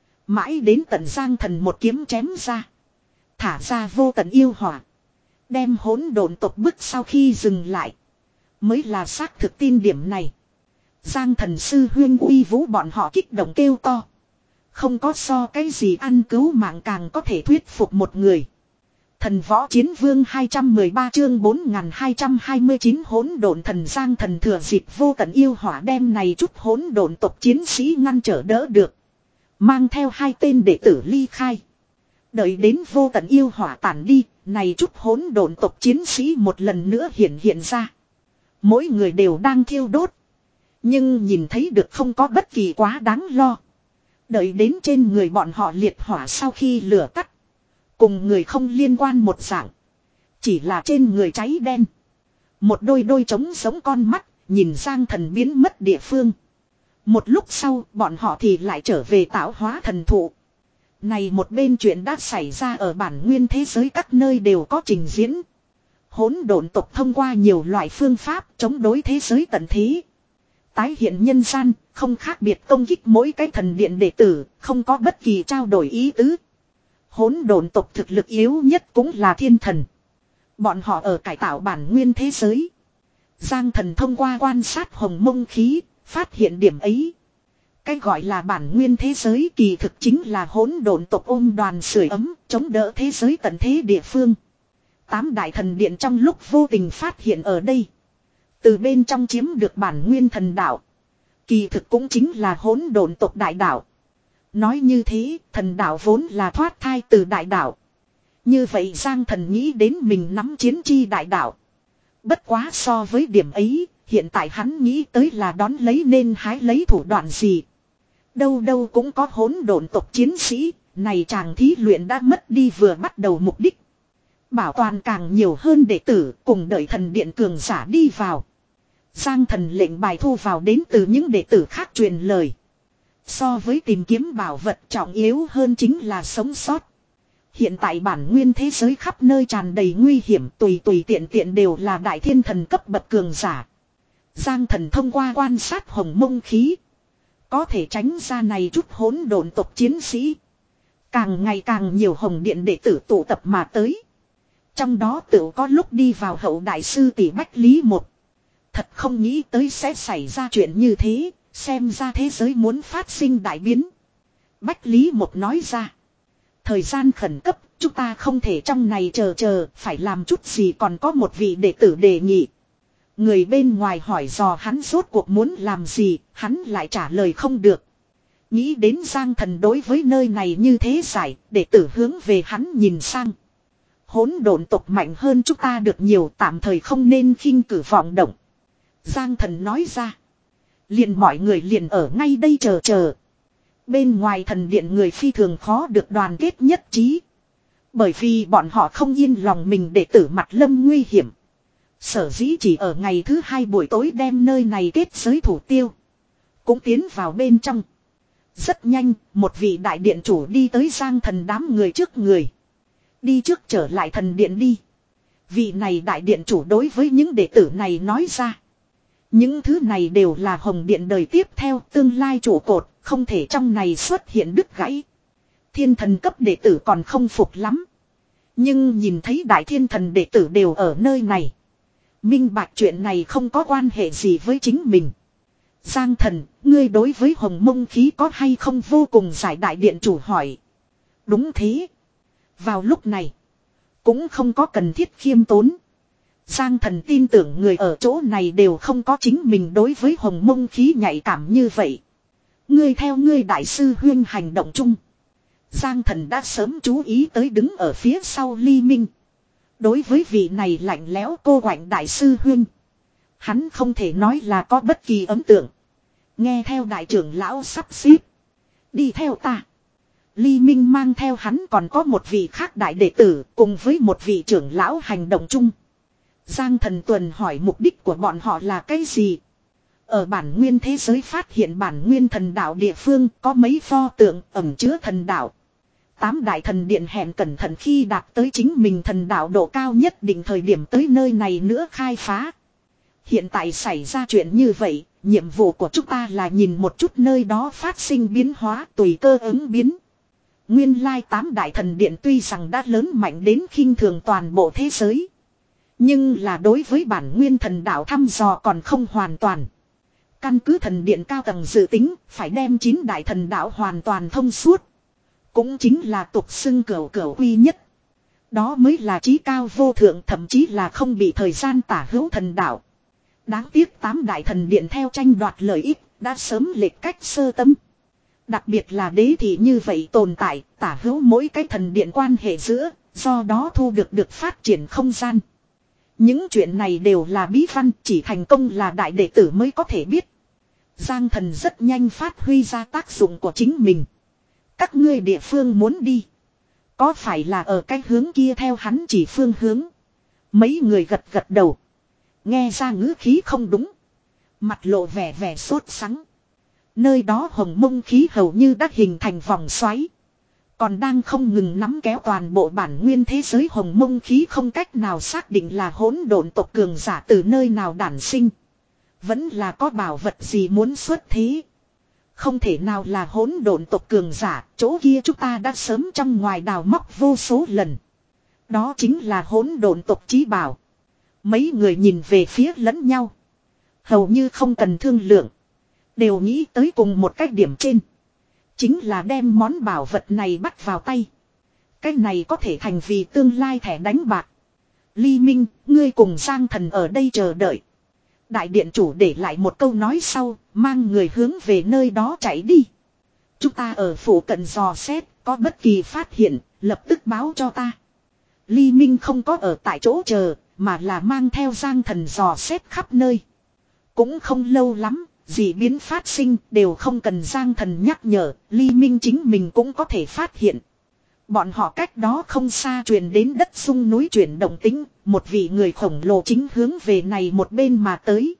Mãi đến tận Giang Thần một kiếm chém ra. Thả ra vô tận yêu hỏa. Đem hỗn độn tộc bức sau khi dừng lại. Mới là xác thực tin điểm này. Giang Thần sư huyên uy vũ bọn họ kích động kêu to. Không có so cái gì ăn cứu mạng càng có thể thuyết phục một người. Thần võ chiến vương hai trăm mười ba chương bốn nghìn hai trăm hai mươi chín hỗn độn thần. Giang Thần thừa dịp vô tận yêu hỏa đem này chút hỗn độn tộc chiến sĩ ngăn trở đỡ được. Mang theo hai tên đệ tử ly khai. Đợi đến vô tận yêu hỏa tản đi, này chút hỗn độn tộc chiến sĩ một lần nữa hiện hiện ra. Mỗi người đều đang thiêu đốt. Nhưng nhìn thấy được không có bất kỳ quá đáng lo. Đợi đến trên người bọn họ liệt hỏa sau khi lửa tắt. Cùng người không liên quan một dạng. Chỉ là trên người cháy đen. Một đôi đôi trống giống con mắt, nhìn Giang Thần biến mất địa phương. Một lúc sau, bọn họ thì lại trở về tạo hóa thần thụ. Này một bên chuyện đã xảy ra ở bản nguyên thế giới, các nơi đều có trình diễn. Hỗn độn tộc thông qua nhiều loại phương pháp chống đối thế giới tận thế. Tái hiện nhân gian, không khác biệt công kích mỗi cái thần điện đệ tử, không có bất kỳ trao đổi ý tứ. Hỗn độn tộc thực lực yếu nhất cũng là thiên thần. Bọn họ ở cải tạo bản nguyên thế giới. Giang Thần thông qua quan sát hồng mông khí, phát hiện điểm ấy. Cái gọi là bản nguyên thế giới kỳ thực chính là hỗn độn tộc ôm đoàn sưởi ấm, chống đỡ thế giới tận thế địa phương. Tám đại thần điện trong lúc vô tình phát hiện ở đây. Từ bên trong chiếm được bản nguyên thần đạo. Kỳ thực cũng chính là hỗn độn tộc đại đạo. Nói như thế, thần đạo vốn là thoát thai từ đại đạo. Như vậy Giang Thần nghĩ đến mình nắm chiến chi đại đạo. Bất quá so với điểm ấy, hiện tại hắn nghĩ tới là đón lấy nên hái lấy thủ đoạn gì. Đâu đâu cũng có hỗn độn tộc chiến sĩ, này chàng thí luyện đã mất đi vừa bắt đầu mục đích. Bảo toàn càng nhiều hơn đệ tử, cùng đợi thần điện cường giả đi vào. Giang Thần lệnh bài thu vào đến từ những đệ tử khác truyền lời. So với tìm kiếm bảo vật, trọng yếu hơn chính là sống sót. Hiện tại bản nguyên thế giới khắp nơi tràn đầy nguy hiểm, tùy tùy tiện tiện đều là đại thiên thần cấp bậc cường giả. Giang Thần thông qua quan sát hồng mông khí, có thể tránh ra này chút hỗn độn tộc chiến sĩ. Càng ngày càng nhiều hồng điện đệ tử tụ tập mà tới. Trong đó tự có lúc đi vào hậu đại sư tỷ Bách Lý Một. Thật không nghĩ tới sẽ xảy ra chuyện như thế, xem ra thế giới muốn phát sinh đại biến. Bách Lý Một nói ra. Thời gian khẩn cấp, chúng ta không thể trong này chờ chờ, phải làm chút gì. Còn có một vị đệ tử đề nghị. Người bên ngoài hỏi dò hắn rốt cuộc muốn làm gì, hắn lại trả lời không được. Nghĩ đến Giang Thần đối với nơi này như thế giải, đệ tử hướng về hắn nhìn sang. Hỗn độn tộc mạnh hơn chúng ta được nhiều, tạm thời không nên khinh cử vọng động. Giang Thần nói ra. Liền mọi người liền ở ngay đây chờ chờ. Bên ngoài thần điện người phi thường khó được đoàn kết nhất trí. Bởi vì bọn họ không yên lòng mình đệ tử mặt lâm nguy hiểm. Sở dĩ chỉ ở ngày thứ hai buổi tối đem nơi này kết giới thủ tiêu. Cũng tiến vào bên trong. Rất nhanh, một vị đại điện chủ đi tới Giang Thần đám người trước người. Đi trước trở lại thần điện đi. Vị này đại điện chủ đối với những đệ tử này nói ra. Những thứ này đều là hồng điện đời tiếp theo, tương lai trụ cột, không thể trong này xuất hiện đứt gãy. Thiên thần cấp đệ tử còn không phục lắm. Nhưng nhìn thấy đại thiên thần đệ tử đều ở nơi này. Minh bạch chuyện này không có quan hệ gì với chính mình. Giang Thần, ngươi đối với hồng mông khí có hay không vô cùng giải, đại điện chủ hỏi. Đúng thế. Vào lúc này, cũng không có cần thiết khiêm tốn. Giang Thần tin tưởng người ở chỗ này đều không có chính mình đối với hồng mông khí nhạy cảm như vậy. Ngươi theo ngươi đại sư huyên hành động chung. Giang Thần đã sớm chú ý tới đứng ở phía sau Ly Minh. Đối với vị này lạnh lẽo cô quạnh đại sư huynh, hắn không thể nói là có bất kỳ ấn tượng. Nghe theo đại trưởng lão sắp xếp. Đi theo ta. Ly Minh mang theo hắn còn có một vị khác đại đệ tử cùng với một vị trưởng lão hành động chung. Giang Thần Tuần hỏi mục đích của bọn họ là cái gì? Ở bản nguyên thế giới phát hiện bản nguyên thần đạo địa phương có mấy pho tượng ẩn chứa thần đạo. Tám đại thần điện hẹn cẩn thận khi đạt tới chính mình thần đạo độ cao nhất định thời điểm tới nơi này nữa khai phá. Hiện tại xảy ra chuyện như vậy, nhiệm vụ của chúng ta là nhìn một chút nơi đó phát sinh biến hóa tùy cơ ứng biến. Nguyên lai tám đại thần điện tuy rằng đã lớn mạnh đến khinh thường toàn bộ thế giới. Nhưng là đối với bản nguyên thần đạo thăm dò còn không hoàn toàn. Căn cứ thần điện cao tầng dự tính phải đem chín đại thần đạo hoàn toàn thông suốt. Cũng chính là tục xưng cửu cửu quy nhất. Đó mới là chí cao vô thượng, thậm chí là không bị thời gian tả hữu thần đạo. Đáng tiếc tám đại thần điện theo tranh đoạt lợi ích đã sớm lệch cách sơ tâm. Đặc biệt là đế thị như vậy tồn tại, tả hữu mỗi cái thần điện quan hệ giữa, do đó thu được được phát triển không gian. Những chuyện này đều là bí văn, chỉ thành công là đại đệ tử mới có thể biết. Giang Thần rất nhanh phát huy ra tác dụng của chính mình. Các ngươi địa phương muốn đi, có phải là ở cái hướng kia theo hắn chỉ phương hướng? Mấy người gật gật đầu. Nghe ra ngữ khí không đúng. Mặt lộ vẻ vẻ sốt sắng. Nơi đó hồng mông khí hầu như đã hình thành vòng xoáy. Còn đang không ngừng nắm kéo toàn bộ bản nguyên thế giới hồng mông khí không cách nào xác định là hỗn độn tộc cường giả từ nơi nào đản sinh. Vẫn là có bảo vật gì muốn xuất thế. Không thể nào là hỗn độn tộc cường giả, chỗ kia chúng ta đã sớm trong ngoài đào móc vô số lần. Đó chính là hỗn độn tộc chí bảo. Mấy người nhìn về phía lẫn nhau. Hầu như không cần thương lượng. Đều nghĩ tới cùng một cách điểm trên. Chính là đem món bảo vật này bắt vào tay. Cái này có thể thành vì tương lai thẻ đánh bạc. Ly Minh, ngươi cùng Giang Thần ở đây chờ đợi. Đại điện chủ để lại một câu nói sau, mang người hướng về nơi đó chạy đi. Chúng ta ở phủ cận dò xét, có bất kỳ phát hiện, lập tức báo cho ta. Ly Minh không có ở tại chỗ chờ, mà là mang theo Giang Thần dò xét khắp nơi. Cũng không lâu lắm, dị biến phát sinh đều không cần Giang Thần nhắc nhở, Ly Minh chính mình cũng có thể phát hiện. Bọn họ cách đó không xa truyền đến đất sung núi chuyển động tĩnh, một vị người khổng lồ chính hướng về này một bên mà tới.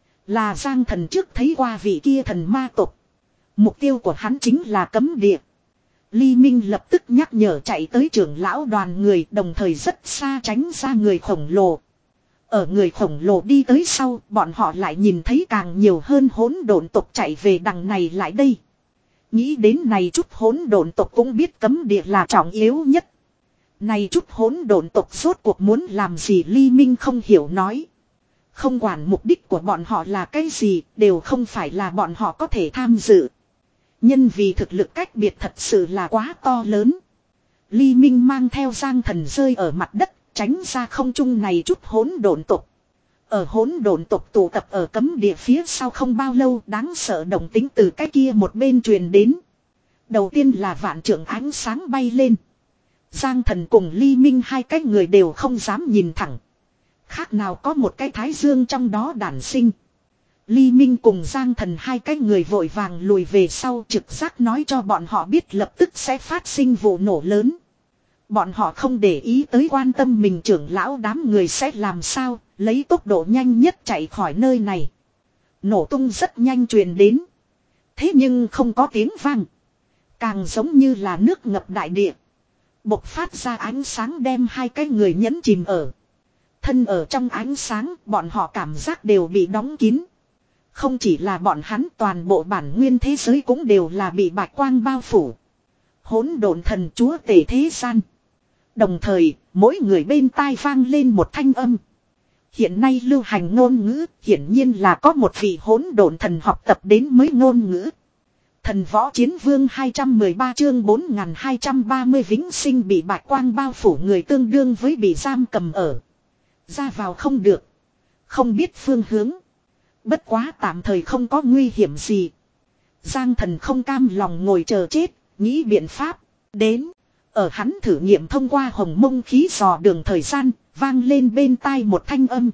Là Giang Thần trước thấy qua vị kia thần ma tộc. Mục tiêu của hắn chính là cấm địa. Ly Minh lập tức nhắc nhở chạy tới trưởng lão đoàn người, đồng thời rất xa tránh ra người khổng lồ. Ở người khổng lồ đi tới sau, bọn họ lại nhìn thấy càng nhiều hơn hỗn độn tộc chạy về đằng này lại đây. Nghĩ đến này chút hỗn độn tộc cũng biết cấm địa là trọng yếu nhất. Này chút hỗn độn tộc rốt cuộc muốn làm gì Ly Minh không hiểu nói. Không quản mục đích của bọn họ là cái gì, đều không phải là bọn họ có thể tham dự. Nhân vì thực lực cách biệt thật sự là quá to lớn. Ly Minh mang theo Giang Thần rơi ở mặt đất, tránh ra không trung này chút hỗn độn tộc. Ở hỗn độn tộc tụ tập ở cấm địa phía sau không bao lâu, đáng sợ động tính từ cái kia một bên truyền đến. Đầu tiên là vạn trượng ánh sáng bay lên. Giang Thần cùng Ly Minh hai cái người đều không dám nhìn thẳng. Khác nào có một cái thái dương trong đó đản sinh. Ly Minh cùng Giang Thần hai cái người vội vàng lùi về sau, trực giác nói cho bọn họ biết lập tức sẽ phát sinh vụ nổ lớn. Bọn họ không để ý tới quan tâm mình trưởng lão đám người sẽ làm sao, lấy tốc độ nhanh nhất chạy khỏi nơi này. Nổ tung rất nhanh truyền đến. Thế nhưng không có tiếng vang. Càng giống như là nước ngập đại địa. Bộc phát ra ánh sáng đem hai cái người nhấn chìm ở. Thân ở trong ánh sáng, bọn họ cảm giác đều bị đóng kín. Không chỉ là bọn hắn, toàn bộ bản nguyên thế giới cũng đều là bị bạch quang bao phủ. Hỗn độn thần chúa tể thế gian. Đồng thời, mỗi người bên tai vang lên một thanh âm. Hiện nay lưu hành ngôn ngữ, hiển nhiên là có một vị hỗn độn thần học tập đến mới ngôn ngữ. Thần võ chiến vương hai trăm mười ba chương bốn nghìn hai trăm ba mươi vĩnh sinh bị bạch quang bao phủ người tương đương với bị giam cầm ở. Ra vào không được. Không biết phương hướng. Bất quá tạm thời không có nguy hiểm gì. Giang Thần không cam lòng ngồi chờ chết, nghĩ biện pháp. Đến. Ở hắn thử nghiệm thông qua hồng mông khí dò đường thời gian, vang lên bên tai một thanh âm.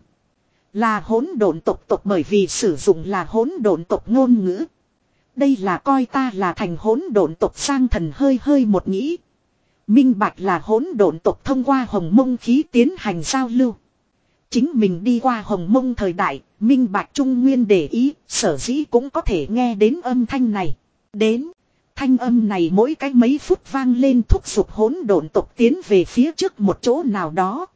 Là hỗn độn tộc tộc bởi vì sử dụng là hỗn độn tộc ngôn ngữ. Đây là coi ta là thành hỗn độn tộc. Giang Thần hơi hơi một nghĩ. Minh bạch là hỗn độn tộc thông qua hồng mông khí tiến hành giao lưu. Chính mình đi qua hồng mông thời đại, minh bạch trung nguyên để ý, sở dĩ cũng có thể nghe đến âm thanh này. Đến, thanh âm này mỗi cách mấy phút vang lên thúc giục hỗn độn tộc tiến về phía trước một chỗ nào đó.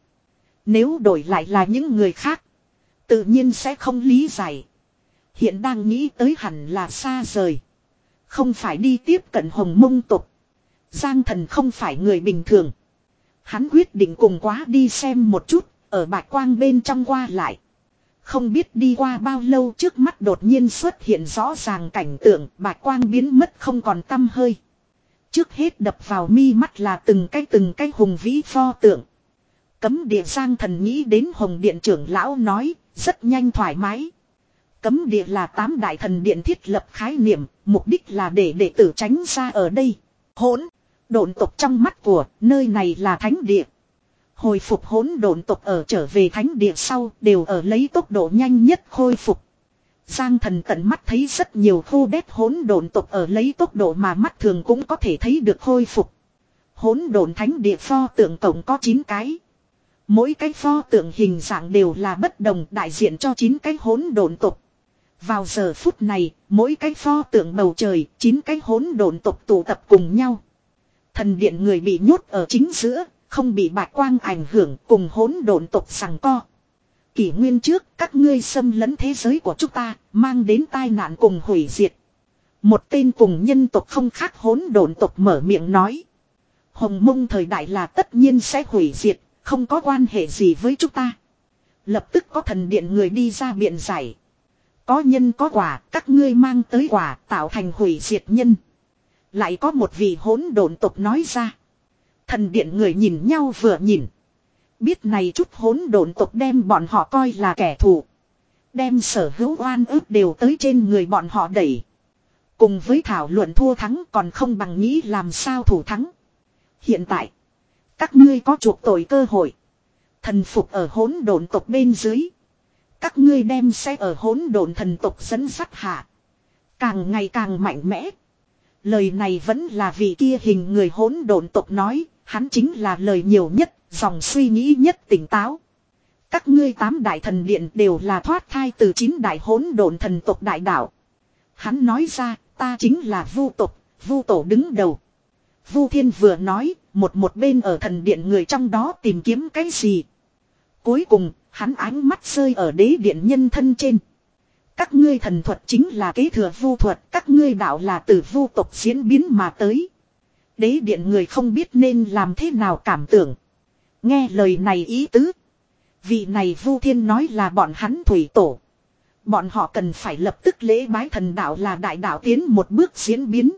Nếu đổi lại là những người khác, tự nhiên sẽ không lý giải. Hiện đang nghĩ tới hẳn là xa rời. Không phải đi tiếp cận hồng mông tộc. Giang Thần không phải người bình thường. Hắn quyết định cùng quá đi xem một chút, ở bạch quang bên trong qua lại. Không biết đi qua bao lâu trước mắt đột nhiên xuất hiện rõ ràng cảnh tượng bạch quang biến mất không còn tăm hơi. Trước hết đập vào mi mắt là từng cái từng cái hùng vĩ pho tượng. Cấm địa Giang Thần nghĩ đến Hồng Điện trưởng lão nói, rất nhanh thoải mái. Cấm địa là tám đại thần điện thiết lập khái niệm, mục đích là để đệ tử tránh ra ở đây. Hỗn độn tộc trong mắt của nơi này là thánh địa. Hồi phục hỗn độn tộc ở trở về thánh địa sau đều ở lấy tốc độ nhanh nhất khôi phục. Giang Thần tận mắt thấy rất nhiều khô đét hỗn độn tộc ở lấy tốc độ mà mắt thường cũng có thể thấy được khôi phục. Hỗn độn thánh địa pho tượng tổng có chín cái. Mỗi cái pho tượng hình dạng đều là bất đồng đại diện cho chín cái hỗn độn tộc. Vào giờ phút này, mỗi cái pho tượng bầu trời, chín cái hỗn độn tộc tụ tập cùng nhau. Thần điện người bị nhốt ở chính giữa, không bị bạch quang ảnh hưởng cùng hỗn độn tộc giằng co. Kỷ nguyên trước, các ngươi xâm lấn thế giới của chúng ta, mang đến tai nạn cùng hủy diệt. Một tên cùng nhân tộc không khác hỗn độn tộc mở miệng nói. Hồng mông thời đại là tất nhiên sẽ hủy diệt, không có quan hệ gì với chúng ta. Lập tức có thần điện người đi ra biện giải. Có nhân có quả, các ngươi mang tới quả tạo thành hủy diệt nhân. Lại có một vị hỗn độn tộc nói ra. Thần điện người nhìn nhau vừa nhìn. Biết này chút hỗn độn tộc đem bọn họ coi là kẻ thù. Đem sở hữu oan ức đều tới trên người bọn họ đẩy. Cùng với thảo luận thua thắng còn không bằng nghĩ làm sao thủ thắng. Hiện tại, các ngươi có chuộc tội cơ hội. Thần phục ở hỗn độn tộc bên dưới. Các ngươi đem sẽ ở hỗn độn thần tộc dẫn dắt hạ. Càng ngày càng mạnh mẽ. Lời này vẫn là vì kia hình người hỗn độn tộc nói, hắn chính là lời nhiều nhất, dòng suy nghĩ nhất tỉnh táo. Các ngươi tám đại thần điện đều là thoát thai từ chín đại hỗn độn thần tộc đại đạo. Hắn nói ra, ta chính là Vu tộc, Vu tổ đứng đầu. Vu Thiên vừa nói, một một bên ở thần điện người trong đó tìm kiếm cái gì. Cuối cùng, hắn ánh mắt rơi ở đế điện nhân thân trên. Các ngươi thần thuật chính là kế thừa Vu thuật, các ngươi đạo là từ Vu tộc diễn biến mà tới. Đế điện người không biết nên làm thế nào cảm tưởng. Nghe lời này ý tứ. Vị này Vu Thiên nói là bọn hắn thủy tổ. Bọn họ cần phải lập tức lễ bái thần đạo là đại đạo tiến một bước diễn biến.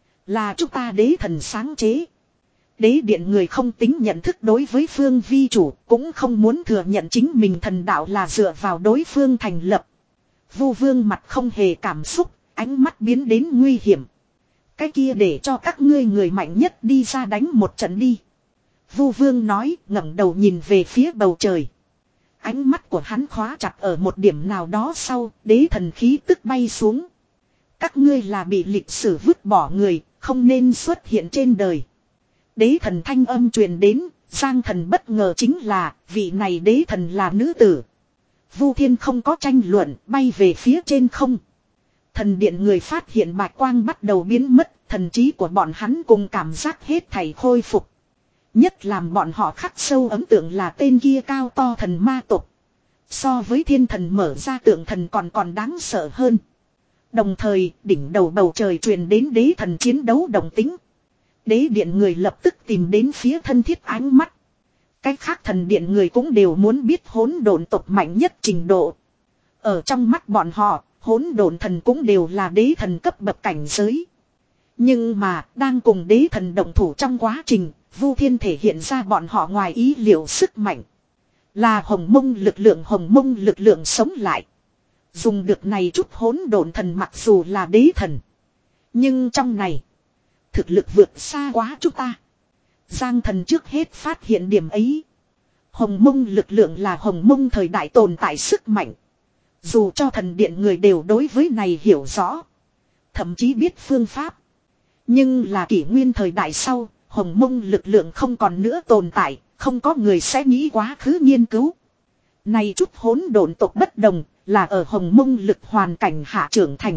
Là chúng ta đế thần sáng chế. Đế điện người không tính nhận thức đối với phương vi chủ, cũng không muốn thừa nhận chính mình thần đạo là dựa vào đối phương thành lập. Vu Vương mặt không hề cảm xúc, ánh mắt biến đến nguy hiểm. Cái kia để cho các ngươi người mạnh nhất đi ra đánh một trận đi. Vu Vương nói, ngẩng đầu nhìn về phía bầu trời. Ánh mắt của hắn khóa chặt ở một điểm nào đó sau, đế thần khí tức bay xuống. Các ngươi là bị lịch sử vứt bỏ người, không nên xuất hiện trên đời. Đế thần thanh âm truyền đến, Giang Thần bất ngờ chính là, vị này đế thần là nữ tử. Vu Thiên không có tranh luận, bay về phía trên không. Thần điện người phát hiện bạch quang bắt đầu biến mất, thần trí của bọn hắn cùng cảm giác hết thảy khôi phục. Nhất làm bọn họ khắc sâu ấn tượng là tên kia cao to thần ma tộc. So với thiên thần mở ra tượng thần còn còn đáng sợ hơn. Đồng thời, đỉnh đầu bầu trời truyền đến đế thần chiến đấu động tính. Đế điện người lập tức tìm đến phía thân thiết ánh mắt. Cách khác thần điện người cũng đều muốn biết hỗn độn tộc mạnh nhất trình độ. Ở trong mắt bọn họ, hỗn độn thần cũng đều là đế thần cấp bậc cảnh giới. Nhưng mà, đang cùng đế thần động thủ trong quá trình, Vu Thiên thể hiện ra bọn họ ngoài ý liệu sức mạnh. Là hồng mông lực lượng hồng mông lực lượng sống lại. Dùng được này chút hỗn độn thần mặc dù là đế thần. Nhưng trong này, Thực lực vượt xa quá chúng ta. Giang thần trước hết phát hiện điểm ấy. Hồng mông lực lượng là hồng mông thời đại tồn tại sức mạnh. Dù cho thần điện người đều đối với này hiểu rõ. Thậm chí biết phương pháp. Nhưng là kỷ nguyên thời đại sau, hồng mông lực lượng không còn nữa tồn tại, không có người sẽ nghĩ quá khứ nghiên cứu. Này chút hỗn độn tộc bất đồng, là ở hồng mông lực hoàn cảnh hạ trưởng thành.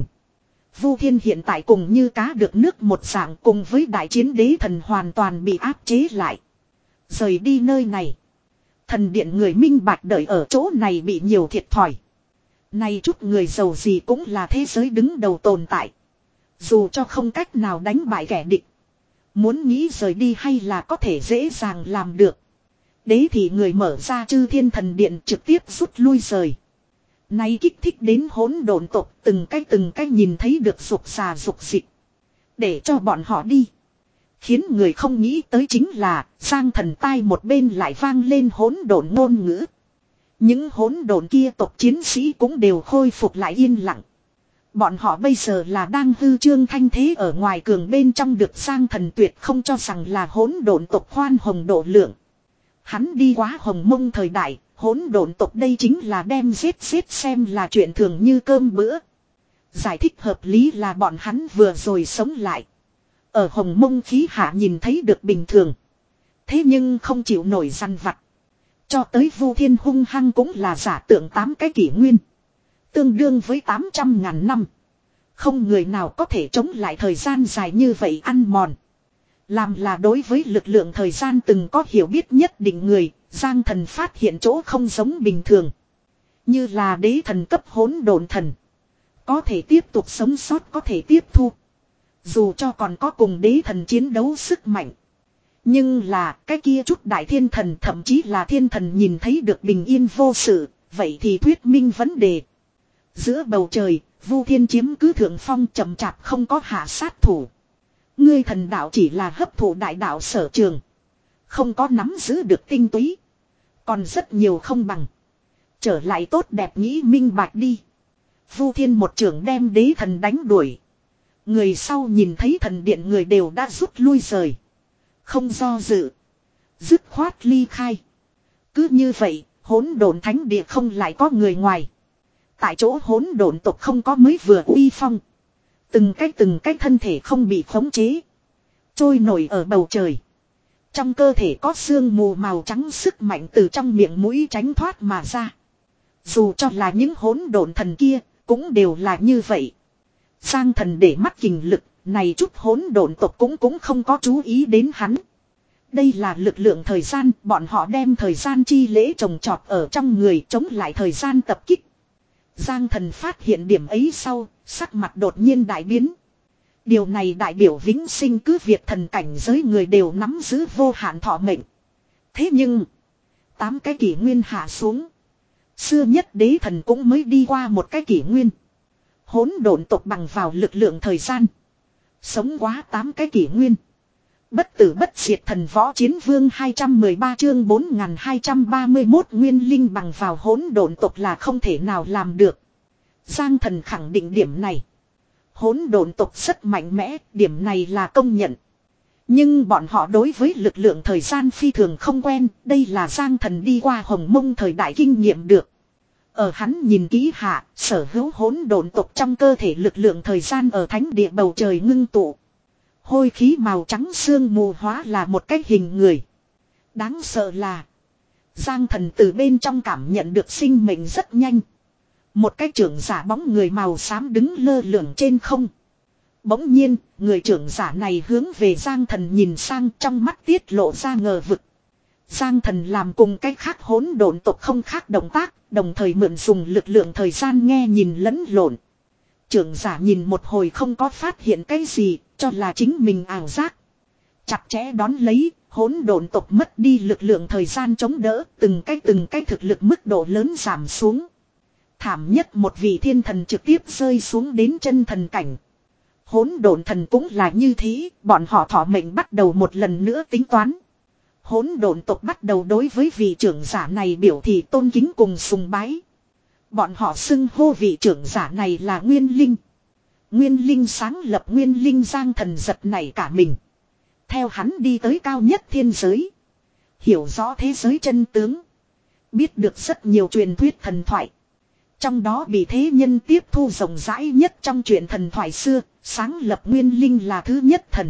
Vu Thiên hiện tại cùng như cá được nước một dạng cùng với đại chiến đế thần hoàn toàn bị áp chế lại. Rời đi nơi này. Thần điện người minh bạch đợi ở chỗ này bị nhiều thiệt thòi. Này chút người giàu gì cũng là thế giới đứng đầu tồn tại. Dù cho không cách nào đánh bại kẻ địch. Muốn nghĩ rời đi hay là có thể dễ dàng làm được. Đế thì người mở ra chư thiên thần điện trực tiếp rút lui rời. Nay kích thích đến hỗn độn tộc từng cái từng cái nhìn thấy được dục xà dục dịch. Để cho bọn họ đi. Khiến người không nghĩ tới chính là Giang thần tai một bên lại vang lên hỗn độn ngôn ngữ. Những hỗn độn kia tộc chiến sĩ cũng đều khôi phục lại yên lặng. Bọn họ bây giờ là đang hư trương thanh thế ở ngoài cường bên trong được Giang thần tuyệt không cho rằng là hỗn độn tộc khoan hồng độ lượng. Hắn đi quá hồng mông thời đại, hỗn độn tộc đây chính là đem giết giết xem là chuyện thường như cơm bữa. Giải thích hợp lý là bọn hắn vừa rồi sống lại. Ở hồng mông khí hạ nhìn thấy được bình thường. Thế nhưng không chịu nổi răn vặt. Cho tới Vu Thiên hung hăng cũng là giả tượng tám cái kỷ nguyên. Tương đương với tám trăm ngàn năm. Không người nào có thể chống lại thời gian dài như vậy ăn mòn. Làm là đối với lực lượng thời gian từng có hiểu biết nhất định người, Giang thần phát hiện chỗ không giống bình thường. Như là đế thần cấp hỗn độn thần. Có thể tiếp tục sống sót, có thể tiếp thu. Dù cho còn có cùng đế thần chiến đấu sức mạnh. Nhưng là cái kia chút đại thiên thần thậm chí là thiên thần nhìn thấy được bình yên vô sự, vậy thì thuyết minh vấn đề. Giữa bầu trời, Vu Thiên chiếm cứ thượng phong chậm chạp không có hạ sát thủ. Ngươi thần đạo chỉ là hấp thụ đại đạo sở trường. Không có nắm giữ được tinh túy. Còn rất nhiều không bằng. Trở lại tốt đẹp nghĩ minh bạch đi. Vu Thiên một trưởng đem đế thần đánh đuổi. Người sau nhìn thấy thần điện người đều đã rút lui rời. Không do dự. Dứt khoát ly khai. Cứ như vậy, hỗn độn thánh địa không lại có người ngoài. Tại chỗ hỗn độn tộc không có mới vừa uy phong. Từng cái từng cái thân thể không bị khống chế. Trôi nổi ở bầu trời. Trong cơ thể có sương mù màu trắng sức mạnh từ trong miệng mũi tránh thoát mà ra. Dù cho là những hỗn độn thần kia, cũng đều là như vậy. Giang thần để mắt kình lực, này chút hỗn độn tộc cũng cũng không có chú ý đến hắn. Đây là lực lượng thời gian, bọn họ đem thời gian chi lễ trồng trọt ở trong người chống lại thời gian tập kích. Giang thần phát hiện điểm ấy sau, sắc mặt đột nhiên đại biến. Điều này đại biểu vĩnh sinh cứ việc thần cảnh giới người đều nắm giữ vô hạn thọ mệnh. Thế nhưng, tám cái kỷ nguyên hạ xuống. Xưa nhất đế thần cũng mới đi qua một cái kỷ nguyên. Hỗn độn tộc bằng vào lực lượng thời gian. Sống quá tám cái kỷ nguyên. Bất tử bất diệt thần võ chiến vương hai trăm mười ba chương bốn nghìn hai trăm ba mươi mốt nguyên linh bằng vào hỗn độn tộc là không thể nào làm được. Giang thần khẳng định điểm này. Hỗn độn tộc rất mạnh mẽ, điểm này là công nhận. Nhưng bọn họ đối với lực lượng thời gian phi thường không quen, đây là Giang thần đi qua hồng mông thời đại kinh nghiệm được. Ở hắn nhìn kỹ hạ, sở hữu hỗn độn tộc trong cơ thể lực lượng thời gian ở thánh địa bầu trời ngưng tụ. Hôi khí màu trắng sương mù hóa là một cái hình người. Đáng sợ là Giang thần từ bên trong cảm nhận được sinh mệnh rất nhanh. Một cái trưởng giả bóng người màu xám đứng lơ lửng trên không. Bỗng nhiên, người trưởng giả này hướng về Giang thần nhìn sang, trong mắt tiết lộ ra ngờ vực. Giang thần làm cùng cái khác hỗn độn tộc không khác động tác, đồng thời mượn dùng lực lượng thời gian nghe nhìn lẫn lộn. Trưởng giả nhìn một hồi không có phát hiện cái gì, cho là chính mình ảo giác. Chặt chẽ đón lấy, hỗn độn tộc mất đi lực lượng thời gian chống đỡ, từng cái từng cái thực lực mức độ lớn giảm xuống. Thảm nhất một vị thiên thần trực tiếp rơi xuống đến chân thần cảnh. Hỗn độn thần cũng là như thế, bọn họ thọ mệnh bắt đầu một lần nữa tính toán. Hỗn độn tộc bắt đầu đối với vị trưởng giả này biểu thị tôn kính cùng sùng bái. Bọn họ xưng hô vị trưởng giả này là Nguyên Linh. Nguyên linh sáng lập nguyên linh Giang Thần giật nảy cả mình. Theo hắn đi tới cao nhất thiên giới. Hiểu rõ thế giới chân tướng. Biết được rất nhiều truyền thuyết thần thoại. Trong đó bị thế nhân tiếp thu rộng rãi nhất trong chuyện thần thoại xưa, sáng lập nguyên linh là thứ nhất thần.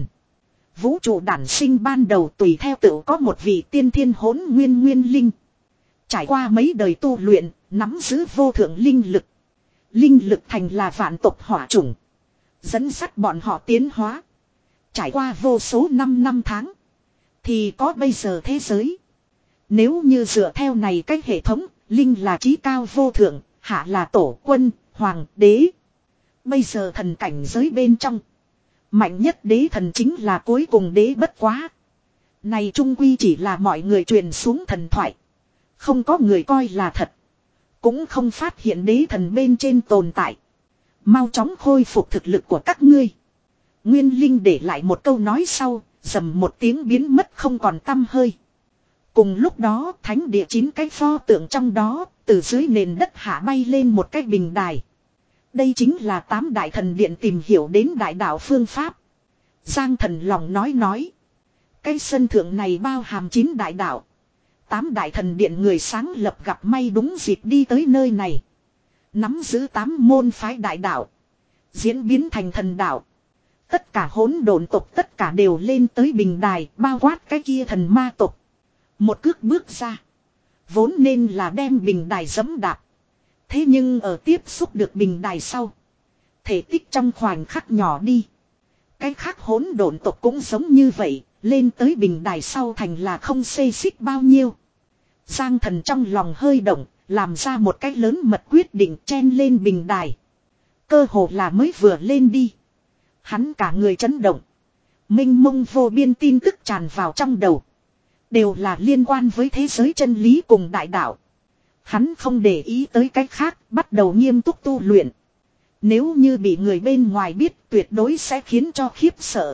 Vũ trụ đản sinh ban đầu tùy theo tự có một vị tiên thiên hỗn nguyên nguyên linh. Trải qua mấy đời tu luyện, nắm giữ vô thượng linh lực. Linh lực thành là vạn tộc hỏa chủng. Dẫn dắt bọn họ tiến hóa. Trải qua vô số năm năm tháng. Thì có bây giờ thế giới. Nếu như dựa theo này cách hệ thống, linh là trí cao vô thượng, hạ là tổ quân, hoàng, đế. Bây giờ thần cảnh giới bên trong. Mạnh nhất đế thần chính là cuối cùng đế bất quá. Này trung quy chỉ là mọi người truyền xuống thần thoại. Không có người coi là thật. Cũng không phát hiện đế thần bên trên tồn tại. Mau chóng khôi phục thực lực của các ngươi. Nguyên linh để lại một câu nói sau, dầm một tiếng biến mất không còn tăm hơi. Cùng lúc đó thánh địa chín cái pho tượng trong đó, từ dưới nền đất hạ bay lên một cái bình đài. Đây chính là tám đại thần điện tìm hiểu đến đại đạo phương pháp. Giang Thần lòng nói nói. Cái sân thượng này bao hàm chín đại đạo. Tám đại thần điện người sáng lập gặp may đúng dịp đi tới nơi này. Nắm giữ tám môn phái đại đạo. Diễn biến thành thần đạo. Tất cả hỗn độn tộc tất cả đều lên tới bình đài, bao quát cái kia thần ma tộc. Một cước bước ra. Vốn nên là đem bình đài giẫm đạp. Thế nhưng ở tiếp xúc được bình đài sau. Thể tích trong khoảnh khắc nhỏ đi. Cái khác hỗn độn tộc cũng giống như vậy. Lên tới bình đài sau thành là không xê xích bao nhiêu. Giang Thần trong lòng hơi động. Làm ra một cái lớn mật quyết định chen lên bình đài. Cơ hồ là mới vừa lên đi. Hắn cả người chấn động. Minh mông vô biên tin tức tràn vào trong đầu. Đều là liên quan với thế giới chân lý cùng đại đạo. Hắn không để ý tới cái khác, bắt đầu nghiêm túc tu luyện. Nếu như bị người bên ngoài biết tuyệt đối sẽ khiến cho khiếp sợ.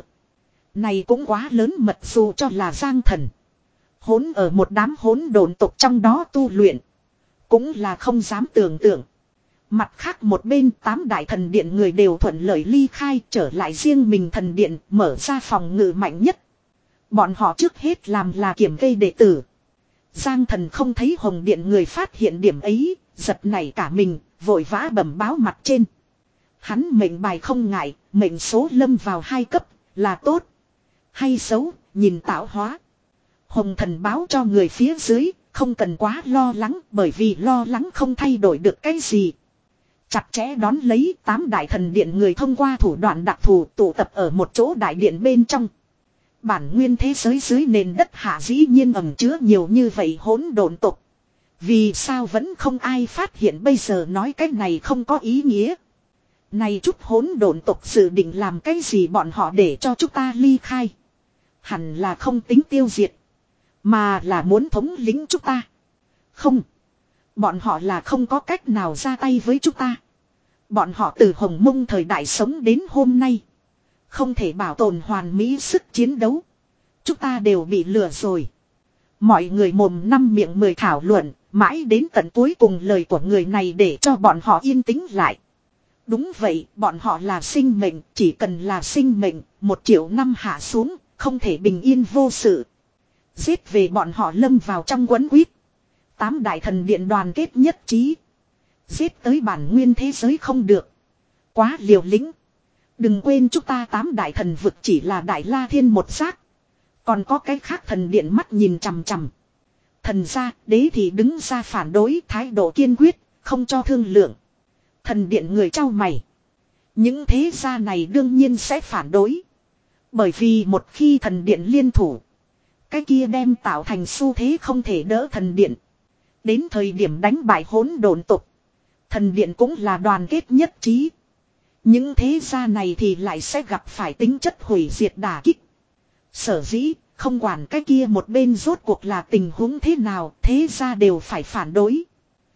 Này cũng quá lớn mật dù cho là Giang Thần. Hỗn ở một đám hỗn độn tộc trong đó tu luyện. Cũng là không dám tưởng tượng. Mặt khác một bên tám đại thần điện người đều thuận lợi ly khai trở lại riêng mình thần điện mở ra phòng ngự mạnh nhất. Bọn họ trước hết làm là kiểm kê đệ tử. Giang Thần không thấy hồng điện người phát hiện điểm ấy, giật nảy cả mình, vội vã bẩm báo mặt trên. Hắn mệnh bài không ngại, mệnh số lâm vào hai cấp, là tốt. Hay xấu, nhìn tạo hóa. Hồng thần báo cho người phía dưới, không cần quá lo lắng bởi vì lo lắng không thay đổi được cái gì. Chặt chẽ đón lấy tám đại thần điện người thông qua thủ đoạn đặc thù tụ tập ở một chỗ đại điện bên trong. Bản nguyên thế giới dưới nền đất hạ dĩ nhiên ẩn chứa nhiều như vậy hỗn độn tộc. Vì sao vẫn không ai phát hiện bây giờ nói cái này không có ý nghĩa. Này chút hỗn độn tộc dự định làm cái gì bọn họ để cho chúng ta ly khai. Hẳn là không tính tiêu diệt. Mà là muốn thống lĩnh chúng ta. Không. Bọn họ là không có cách nào ra tay với chúng ta. Bọn họ từ Hồng Mông thời đại sống đến hôm nay. Không thể bảo tồn hoàn mỹ sức chiến đấu. Chúng ta đều bị lừa rồi. Mọi người mồm năm miệng mười thảo luận. Mãi đến tận cuối cùng lời của người này để cho bọn họ yên tĩnh lại. Đúng vậy, bọn họ là sinh mệnh. Chỉ cần là sinh mệnh, một triệu năm hạ xuống, không thể bình yên vô sự. Giết về bọn họ lâm vào trong quấn quýt. Tám đại thần điện đoàn kết nhất trí. Giết tới bản nguyên thế giới không được. Quá liều lĩnh. Đừng quên chúng ta tám đại thần vực chỉ là đại la thiên một xác. Còn có cái khác thần điện mắt nhìn chằm chằm. Thần gia, đế thì đứng ra phản đối thái độ kiên quyết, không cho thương lượng. Thần điện người trao mày. Những thế gia này đương nhiên sẽ phản đối. Bởi vì một khi thần điện liên thủ. Cái kia đem tạo thành xu thế không thể đỡ thần điện. Đến thời điểm đánh bại hỗn độn tộc. Thần điện cũng là đoàn kết nhất trí. Những thế gia này thì lại sẽ gặp phải tính chất hủy diệt đả kích. Sở dĩ, không quản cái kia một bên rốt cuộc là tình huống thế nào, thế gia đều phải phản đối.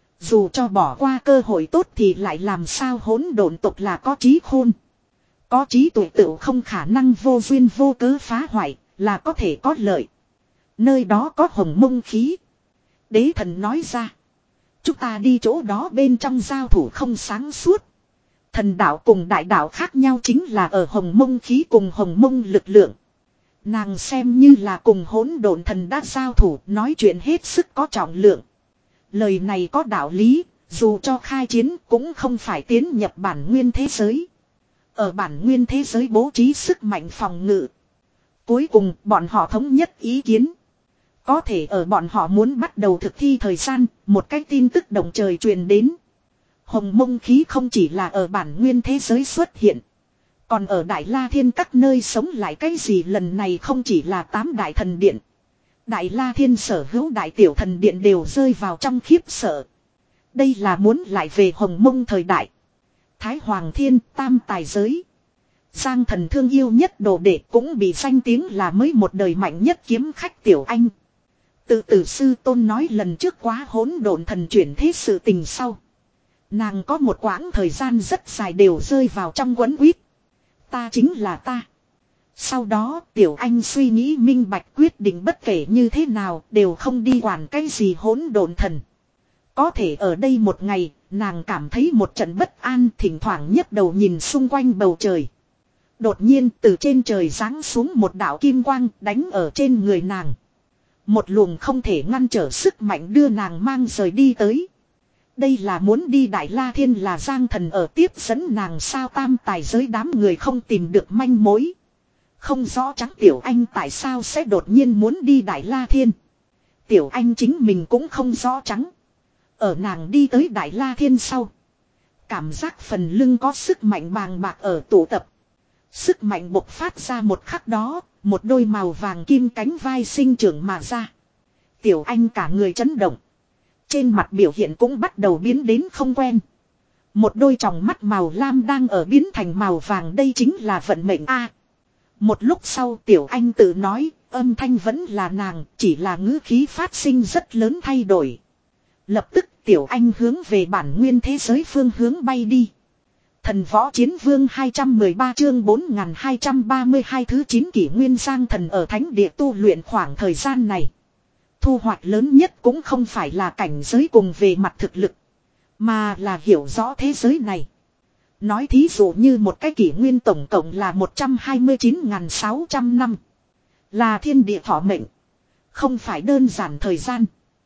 Dù cho bỏ qua cơ hội tốt thì lại làm sao hỗn độn tộc là có trí khôn. Có trí tuệ tự không khả năng vô duyên vô cớ phá hoại, là có thể có lợi. Nơi đó có Hồng Mông khí. Đế thần nói ra. Chúng ta đi chỗ đó bên trong giao thủ không sáng suốt. Thần đạo cùng đại đạo khác nhau chính là ở hồng mông khí cùng hồng mông lực lượng. Nàng xem như là cùng hỗn độn thần đã giao thủ, nói chuyện hết sức có trọng lượng. Lời này có đạo lý, dù cho khai chiến cũng không phải tiến nhập bản nguyên thế giới. Ở bản nguyên thế giới bố trí sức mạnh phòng ngự. Cuối cùng bọn họ thống nhất ý kiến. Có thể ở bọn họ muốn bắt đầu thực thi thời gian, một cái tin tức động trời truyền đến. Hồng mông khí không chỉ là ở bản nguyên thế giới xuất hiện. Còn ở Đại La Thiên các nơi sống lại cái gì lần này không chỉ là tám đại thần điện. Đại La Thiên sở hữu đại tiểu thần điện đều rơi vào trong khiếp sợ. Đây là muốn lại về hồng mông thời đại. Thái Hoàng Thiên tam tài giới. Giang thần thương yêu nhất đồ đệ cũng bị danh tiếng là mới một đời mạnh nhất kiếm khách Tiểu Anh. Tự tử sư tôn nói lần trước quá hỗn độn thần chuyển thế sự tình sau. Nàng có một quãng thời gian rất dài đều rơi vào trong quấn quýt. Ta chính là ta. Sau đó Tiểu Anh suy nghĩ minh bạch quyết định bất kể như thế nào đều không đi quản cái gì hỗn độn thần. Có thể ở đây một ngày, nàng cảm thấy một trận bất an, thỉnh thoảng nhấc đầu nhìn xung quanh bầu trời. Đột nhiên từ trên trời giáng xuống một đạo kim quang đánh ở trên người nàng. Một luồng không thể ngăn trở sức mạnh đưa nàng mang rời đi tới. Đây là muốn đi Đại La Thiên là Giang thần ở tiếp dẫn nàng sao tam tài giới đám người không tìm được manh mối. Không rõ trắng Tiểu Anh tại sao sẽ đột nhiên muốn đi Đại La Thiên. Tiểu Anh chính mình cũng không rõ trắng. Ở nàng đi tới Đại La Thiên sau. Cảm giác phần lưng có sức mạnh bàng bạc ở tụ tập. Sức mạnh bộc phát ra một khắc đó, một đôi màu vàng kim cánh vai sinh trưởng mà ra. Tiểu Anh cả người chấn động. Trên mặt biểu hiện cũng bắt đầu biến đến không quen. Một đôi tròng mắt màu lam đang ở biến thành màu vàng, đây chính là vận mệnh a. Một lúc sau Tiểu Anh tự nói, âm thanh vẫn là nàng, chỉ là ngữ khí phát sinh rất lớn thay đổi. Lập tức Tiểu Anh hướng về bản nguyên thế giới phương hướng bay đi. Thần võ chiến vương hai trăm mười ba chương bốn nghìn hai trăm ba mươi hai thứ chín kỷ nguyên Giang thần ở thánh địa tu luyện khoảng thời gian này. Thu hoạch lớn nhất cũng không phải là cảnh giới cùng về mặt thực lực. Mà là hiểu rõ thế giới này. Nói thí dụ như một cái kỷ nguyên tổng cộng là một trăm hai mươi chín nghìn sáu trăm năm. Là thiên địa thọ mệnh. Không phải đơn giản thời gian.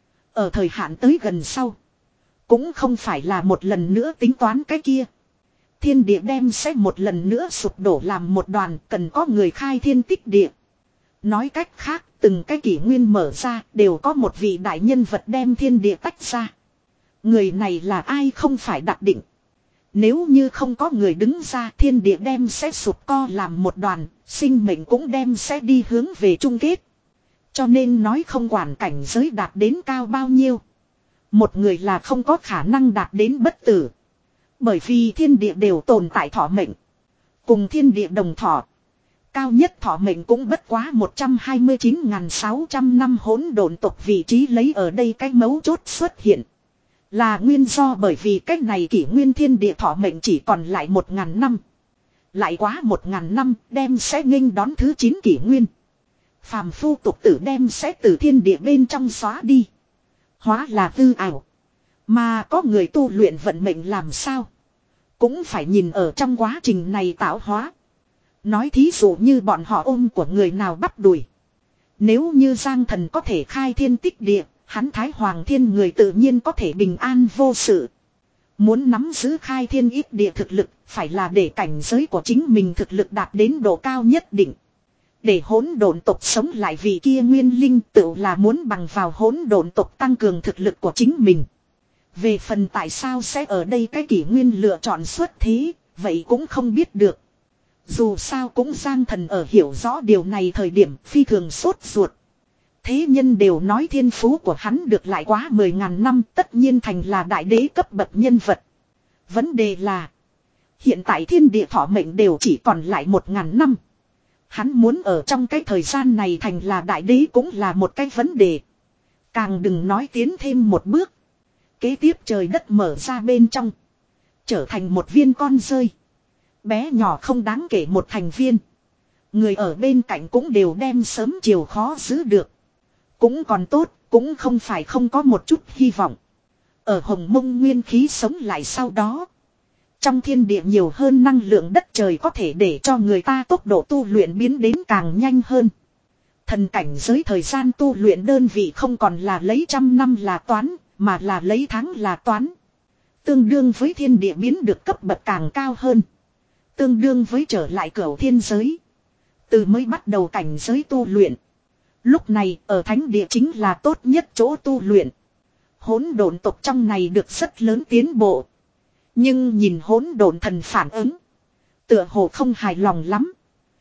Ở thời hạn tới gần sau. Cũng không phải là một lần nữa tính toán cái kia. Thiên địa đem sẽ một lần nữa sụp đổ làm một đoàn, cần có người khai thiên tích địa. Nói cách khác, từng cái kỷ nguyên mở ra đều có một vị đại nhân vật đem thiên địa tách ra. Người này là ai không phải đặc định. Nếu như không có người đứng ra, thiên địa đem sẽ sụp co làm một đoàn, sinh mệnh cũng đem sẽ đi hướng về chung kết. Cho nên nói không quản cảnh giới đạt đến cao bao nhiêu. Một người là không có khả năng đạt đến bất tử. Bởi vì thiên địa đều tồn tại thọ mệnh. Cùng thiên địa đồng thọ. Cao nhất thọ mệnh cũng bất quá một trăm hai mươi chín nghìn sáu trăm năm hỗn độn tộc vị trí lấy ở đây cái mấu chốt xuất hiện. Là nguyên do bởi vì cách này kỷ nguyên thiên địa thọ mệnh chỉ còn lại một ngàn năm. Lại quá một ngàn năm đem sẽ nghênh đón thứ chín kỷ nguyên. Phàm phu tục tử đem sẽ từ thiên địa bên trong xóa đi. Hóa là tư ảo. Mà có người tu luyện vận mệnh làm sao? Cũng phải nhìn ở trong quá trình này tạo hóa. Nói thí dụ như bọn họ ôm của người nào bắt đuổi. Nếu như Giang thần có thể khai thiên tích địa, hắn Thái Hoàng Thiên người tự nhiên có thể bình an vô sự. Muốn nắm giữ khai thiên ít địa thực lực, phải là để cảnh giới của chính mình thực lực đạt đến độ cao nhất định. Để hỗn độn tộc sống lại vì kia nguyên linh tự là muốn bằng vào hỗn độn tộc tăng cường thực lực của chính mình. Về phần tại sao sẽ ở đây cái kỷ nguyên lựa chọn xuất thế, vậy cũng không biết được. Dù sao cũng Giang thần ở hiểu rõ điều này thời điểm phi thường sốt ruột. Thế nhân đều nói thiên phú của hắn được lại quá mười ngàn năm, tất nhiên thành là đại đế cấp bậc nhân vật. Vấn đề là hiện tại thiên địa thọ mệnh đều chỉ còn lại một ngàn năm. Hắn muốn ở trong cái thời gian này thành là đại đế cũng là một cái vấn đề. Càng đừng nói tiến thêm một bước. Kế tiếp trời đất mở ra bên trong. Trở thành một viên con rơi. Bé nhỏ không đáng kể một thành viên. Người ở bên cạnh cũng đều đem sớm chiều khó giữ được. Cũng còn tốt, cũng không phải không có một chút hy vọng. Ở hồng mông nguyên khí sống lại sau đó. Trong thiên địa nhiều hơn năng lượng đất trời có thể để cho người ta tốc độ tu luyện biến đến càng nhanh hơn. Thần cảnh giới thời gian tu luyện đơn vị không còn là lấy trăm năm là toán, mà là lấy tháng là toán. Tương đương với thiên địa biến được cấp bậc càng cao hơn. Tương đương với trở lại cửu thiên giới. Từ mới bắt đầu cảnh giới tu luyện. Lúc này ở thánh địa chính là tốt nhất chỗ tu luyện. Hỗn độn tộc trong này được rất lớn tiến bộ. Nhưng nhìn hỗn độn thần phản ứng. Tựa hồ không hài lòng lắm.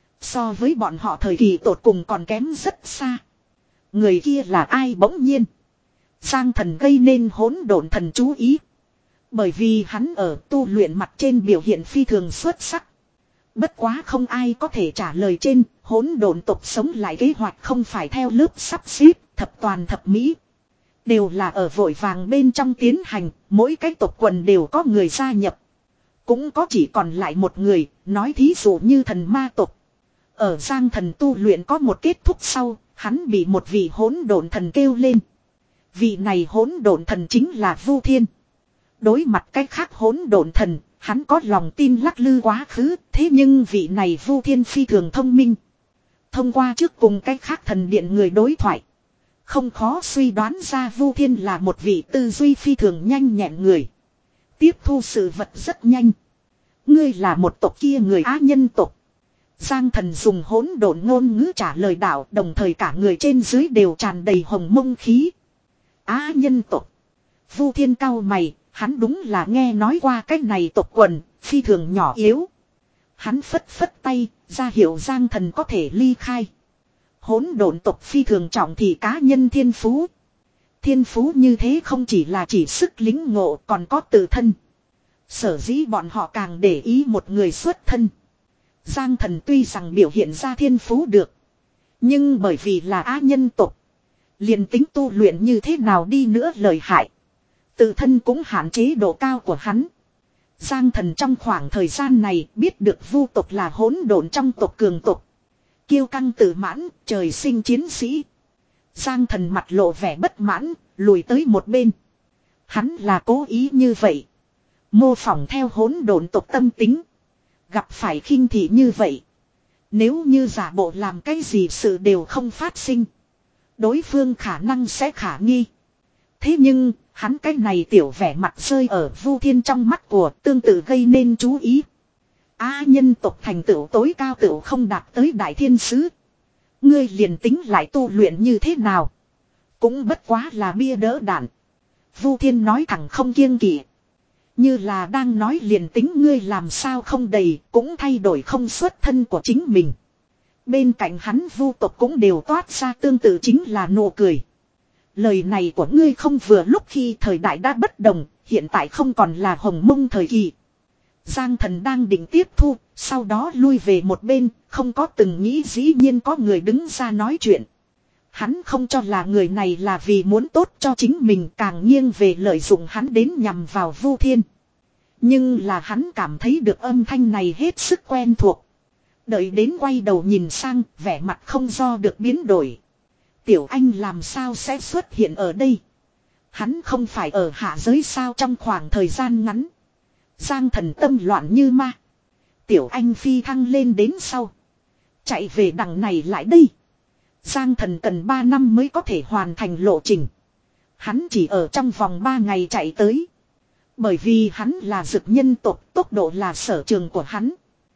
So với bọn họ thời kỳ tột cùng còn kém rất xa. Người kia là ai bỗng nhiên. Giang thần gây nên hỗn độn thần chú ý. Bởi vì hắn ở tu luyện mặt trên biểu hiện phi thường xuất sắc. Bất quá không ai có thể trả lời trên, hỗn độn tộc sống lại kế hoạch không phải theo lớp sắp xếp, thập toàn thập mỹ. Đều là ở vội vàng bên trong tiến hành, mỗi cái tộc quần đều có người gia nhập. Cũng có chỉ còn lại một người, nói thí dụ như thần ma tộc. Ở Giang thần tu luyện có một kết thúc sau, hắn bị một vị hỗn độn thần kêu lên. Vị này hỗn độn thần chính là Vu Thiên. Đối mặt cách khác hỗn độn thần, hắn có lòng tin lắc lư quá khứ, thế nhưng vị này Vu Thiên phi thường thông minh. Thông qua trước cùng cách khác thần điện người đối thoại. Không khó suy đoán ra Vu Thiên là một vị tư duy phi thường nhanh nhẹn người. Tiếp thu sự vật rất nhanh. Ngươi là một tộc kia người Á nhân tộc. Giang thần dùng hỗn độn ngôn ngữ trả lời đạo, đồng thời cả người trên dưới đều tràn đầy hồng mông khí. Á nhân tộc. Vu Thiên cao mày, hắn đúng là nghe nói qua cái này tộc quần, phi thường nhỏ yếu. Hắn phất phất tay, ra hiệu Giang thần có thể ly khai. Hỗn độn tộc phi thường trọng thì cá nhân thiên phú. Thiên phú như thế không chỉ là chỉ sức lính ngộ còn có tự thân. Sở dĩ bọn họ càng để ý một người xuất thân. Giang thần tuy rằng biểu hiện ra thiên phú được. Nhưng bởi vì là á nhân tộc. Liền tính tu luyện như thế nào đi nữa lời hại. Tự thân cũng hạn chế độ cao của hắn. Giang thần trong khoảng thời gian này biết được Vu tộc là hỗn độn trong tộc cường tộc. Kiêu căng tự mãn, trời sinh chiến sĩ. Giang thần mặt lộ vẻ bất mãn, lùi tới một bên. Hắn là cố ý như vậy. Mô phỏng theo hỗn độn tộc tâm tính. Gặp phải khinh thị như vậy. Nếu như giả bộ làm cái gì sự đều không phát sinh. Đối phương khả năng sẽ khả nghi. Thế nhưng, hắn cái này tiểu vẻ mặt rơi ở Vu Thiên trong mắt của tương tự gây nên chú ý. Á nhân tộc thành tựu tối cao tựu không đạt tới đại thiên sứ. Ngươi liền tính lại tu luyện như thế nào. Cũng bất quá là bia đỡ đạn. Vu Thiên nói thẳng không kiêng kỵ. Như là đang nói liền tính ngươi làm sao không đầy cũng thay đổi không xuất thân của chính mình. Bên cạnh hắn Vu tộc cũng đều toát ra tương tự chính là nụ cười. Lời này của ngươi không vừa lúc khi thời đại đã bất đồng, hiện tại không còn là hồng mông thời kỳ. Giang thần đang định tiếp thu, sau đó lui về một bên, không có từng nghĩ dĩ nhiên có người đứng ra nói chuyện. Hắn không cho là người này là vì muốn tốt cho chính mình, càng nghiêng về lợi dụng hắn đến nhằm vào Vu Thiên. Nhưng là hắn cảm thấy được âm thanh này hết sức quen thuộc. Đợi đến quay đầu nhìn sang, vẻ mặt không do được biến đổi. Tiểu Anh làm sao sẽ xuất hiện ở đây? Hắn không phải ở hạ giới sao trong khoảng thời gian ngắn. Giang thần tâm loạn như ma. Tiểu Anh phi thăng lên đến sau. Chạy về đằng này lại đây. Giang thần cần ba năm mới có thể hoàn thành lộ trình. Hắn chỉ ở trong vòng ba ngày chạy tới. Bởi vì hắn là dực nhân tộc, tốc độ là sở trường của hắn.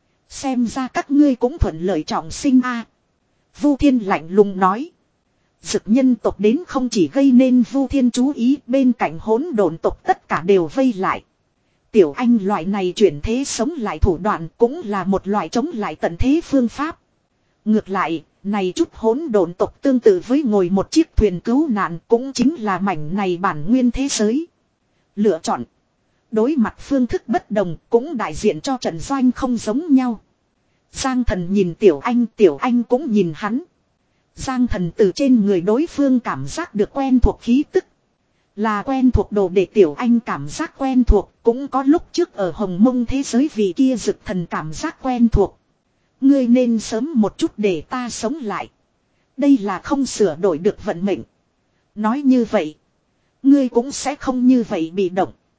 Xem ra các ngươi cũng thuận lợi trọng sinh a. À. Vu Thiên lạnh lùng nói. Dực nhân tộc đến không chỉ gây nên Vu Thiên chú ý, bên cạnh hỗn độn tộc tất cả đều vây lại. Tiểu Anh loại này chuyển thế sống lại thủ đoạn cũng là một loại chống lại tận thế phương pháp. Ngược lại, này chút hỗn độn tộc tương tự với ngồi một chiếc thuyền cứu nạn cũng chính là mảnh này bản nguyên thế giới. Lựa chọn. Đối mặt phương thức bất đồng cũng đại diện cho trận doanh không giống nhau. Giang thần nhìn Tiểu Anh, Tiểu Anh cũng nhìn hắn. Giang thần từ trên người đối phương cảm giác được quen thuộc khí tức. Là quen thuộc đồ để Tiểu Anh cảm giác quen thuộc, cũng có lúc trước ở hồng mông thế giới vì kia dực thần cảm giác quen thuộc. Ngươi nên sớm một chút để ta sống lại. Đây là không sửa đổi được vận mệnh. Nói như vậy, ngươi cũng sẽ không như vậy bị động.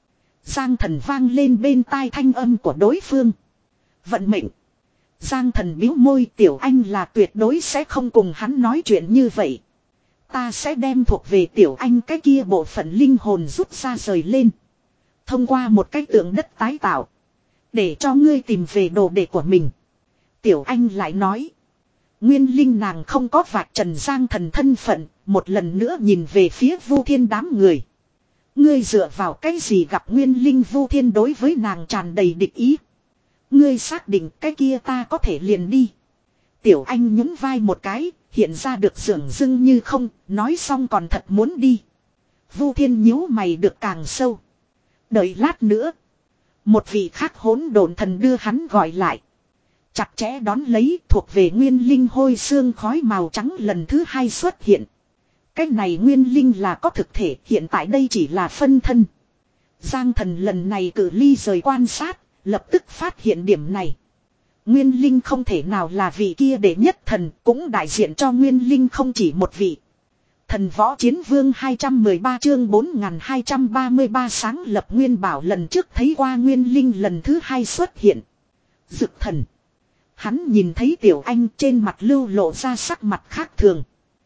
Giang Thần vang lên bên tai thanh âm của đối phương. Vận mệnh. Giang Thần bĩu môi, Tiểu Anh là tuyệt đối sẽ không cùng hắn nói chuyện như vậy. Ta sẽ đem thuộc về Tiểu Anh cái kia bộ phận linh hồn rút ra rời lên. Thông qua một cái tượng đất tái tạo. Để cho ngươi tìm về đồ đệ của mình. Tiểu Anh lại nói. Nguyên linh nàng không có vạch trần Giang Thần thân phận. Một lần nữa nhìn về phía Vu Thiên đám người. Ngươi dựa vào cái gì gặp Nguyên linh Vu Thiên đối với nàng tràn đầy địch ý. Ngươi xác định cái kia ta có thể liền đi. Tiểu Anh nhún vai một cái. Hiện ra được dường dưng như không. Nói xong còn thật muốn đi. Vu Thiên nhíu mày được càng sâu. Đợi lát nữa. Một vị khác hỗn độn thần đưa hắn gọi lại. Chặt chẽ đón lấy thuộc về nguyên linh hôi xương khói màu trắng lần thứ hai xuất hiện. Cái này nguyên linh là có thực thể, hiện tại đây chỉ là phân thân. Giang Thần lần này cự ly rời quan sát, lập tức phát hiện điểm này. Nguyên linh không thể nào là vị kia đệ nhất thần, cũng đại diện cho nguyên linh không chỉ một vị. Thần võ chiến vương hai trăm mười ba chương bốn nghìn hai trăm ba mươi ba sáng lập nguyên bảo lần trước thấy qua nguyên linh lần thứ hai xuất hiện. Dực thần. Hắn nhìn thấy Tiểu Anh trên mặt lưu lộ ra sắc mặt khác thường.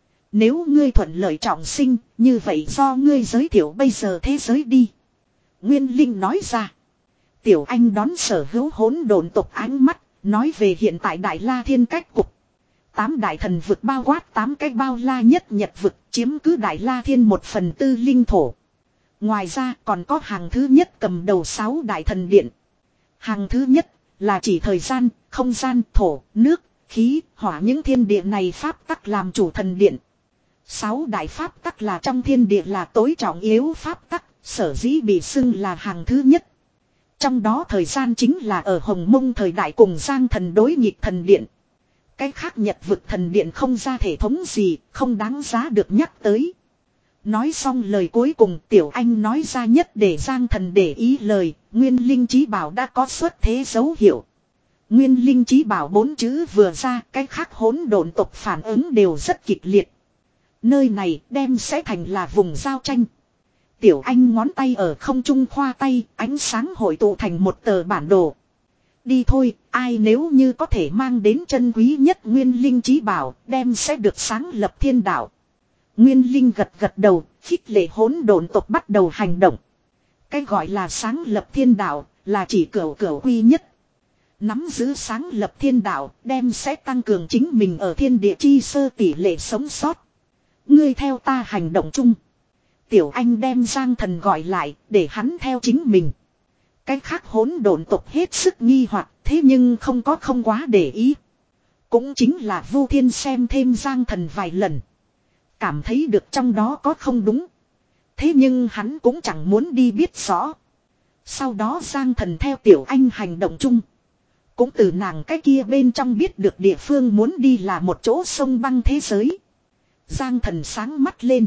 Nếu ngươi thuận lợi trọng sinh, như vậy do ngươi giới thiệu bây giờ thế giới đi. Nguyên linh nói ra. Tiểu Anh đón sở hữu hỗn độn tộc ánh mắt, nói về hiện tại Đại La Thiên cách cục. Tám đại thần vực bao quát tám cái bao la nhất nhật vực chiếm cứ Đại La Thiên một phần tư linh thổ. Ngoài ra còn có hàng thứ nhất cầm đầu sáu đại thần điện. Hàng thứ nhất là chỉ thời gian, không gian, thổ, nước, khí, hỏa những thiên địa này pháp tắc làm chủ thần điện. Sáu đại pháp tắc là trong thiên địa là tối trọng yếu pháp tắc, sở dĩ bị xưng là hàng thứ nhất. Trong đó thời gian chính là ở Hồng Mông thời đại cùng Giang Thần đối nghịch thần điện. Cái khác nhật vực thần điện không ra thể thống gì, không đáng giá được nhắc tới. Nói xong lời cuối cùng Tiểu Anh nói ra nhất để Giang Thần để ý lời, Nguyên Linh Chí Bảo đã có xuất thế dấu hiệu. Nguyên Linh Chí Bảo bốn chữ vừa ra, cái khác hỗn độn tộc phản ứng đều rất kịch liệt. Nơi này đem sẽ thành là vùng giao tranh. Tiểu Anh ngón tay ở không trung khoa tay, ánh sáng hội tụ thành một tờ bản đồ. Đi thôi, ai nếu như có thể mang đến chân quý nhất Nguyên Linh Chí Bảo, đem sẽ được sáng lập thiên đạo. Nguyên Linh gật gật đầu, khích lệ hỗn độn tộc bắt đầu hành động. Cái gọi là sáng lập thiên đạo, là chỉ cửu cửu quy nhất. Nắm giữ sáng lập thiên đạo, đem sẽ tăng cường chính mình ở thiên địa chi sơ tỷ lệ sống sót. Ngươi theo ta hành động chung. Tiểu Anh đem Giang Thần gọi lại, để hắn theo chính mình. Cái khác hỗn độn tộc hết sức nghi hoặc, thế nhưng không có không quá để ý. Cũng chính là Vu Thiên xem thêm Giang Thần vài lần. Cảm thấy được trong đó có không đúng. Thế nhưng hắn cũng chẳng muốn đi biết rõ. Sau đó Giang Thần theo Tiểu Anh hành động chung. Cũng từ nàng cái kia bên trong biết được địa phương muốn đi là một chỗ sông băng thế giới. Giang Thần sáng mắt lên.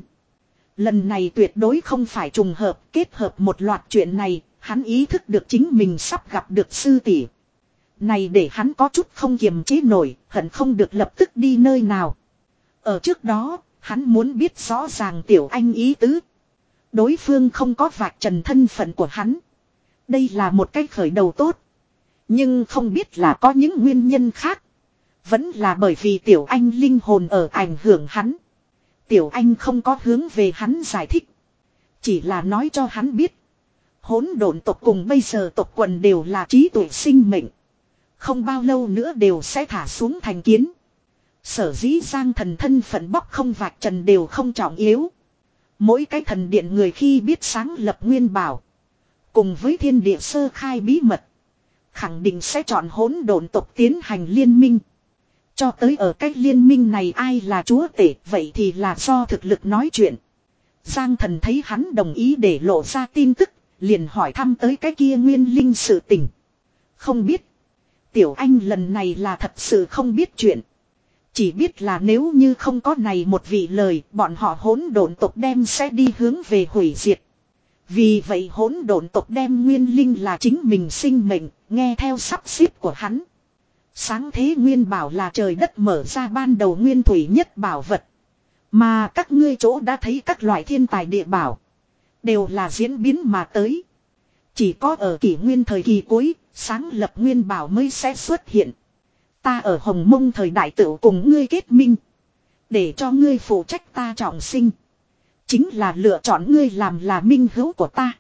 Lần này tuyệt đối không phải trùng hợp, kết hợp một loạt chuyện này, hắn ý thức được chính mình sắp gặp được sư tỷ. Này để hắn có chút không kiềm chế nổi, hận không được lập tức đi nơi nào. Ở trước đó, hắn muốn biết rõ ràng Tiểu Anh ý tứ. Đối phương không có vạch trần thân phận của hắn. Đây là một cách khởi đầu tốt. Nhưng không biết là có những nguyên nhân khác. Vẫn là bởi vì Tiểu Anh linh hồn ở ảnh hưởng hắn. Tiểu Anh không có hướng về hắn giải thích. Chỉ là nói cho hắn biết. Hỗn độn tộc cùng bây giờ tộc quần đều là trí tuệ sinh mệnh. Không bao lâu nữa đều sẽ thả xuống thành kiến. Sở dĩ Giang Thần thân phận bóc không vạch trần đều không trọng yếu. Mỗi cái thần điện người khi biết sáng lập nguyên bảo. Cùng với thiên địa sơ khai bí mật. Khẳng định sẽ chọn hỗn độn tộc tiến hành liên minh. Cho tới ở cái liên minh này ai là chúa tể, vậy thì là do thực lực nói chuyện. Giang Thần thấy hắn đồng ý để lộ ra tin tức, liền hỏi thăm tới cái kia nguyên linh sự tình. Không biết. Tiểu Anh lần này là thật sự không biết chuyện. Chỉ biết là nếu như không có này một vị lời, bọn họ hỗn độn tộc đem sẽ đi hướng về hủy diệt. Vì vậy hỗn độn tộc đem nguyên linh là chính mình sinh mệnh, nghe theo sắp xếp của hắn. Sáng thế nguyên bảo là trời đất mở ra ban đầu nguyên thủy nhất bảo vật. Mà các ngươi chỗ đã thấy các loại thiên tài địa bảo. Đều là diễn biến mà tới. Chỉ có ở kỷ nguyên thời kỳ cuối, sáng lập nguyên bảo mới sẽ xuất hiện. Ta ở Hồng Mông thời đại tựu cùng ngươi kết minh. Để cho ngươi phụ trách ta trọng sinh. Chính là lựa chọn ngươi làm là minh hữu của ta.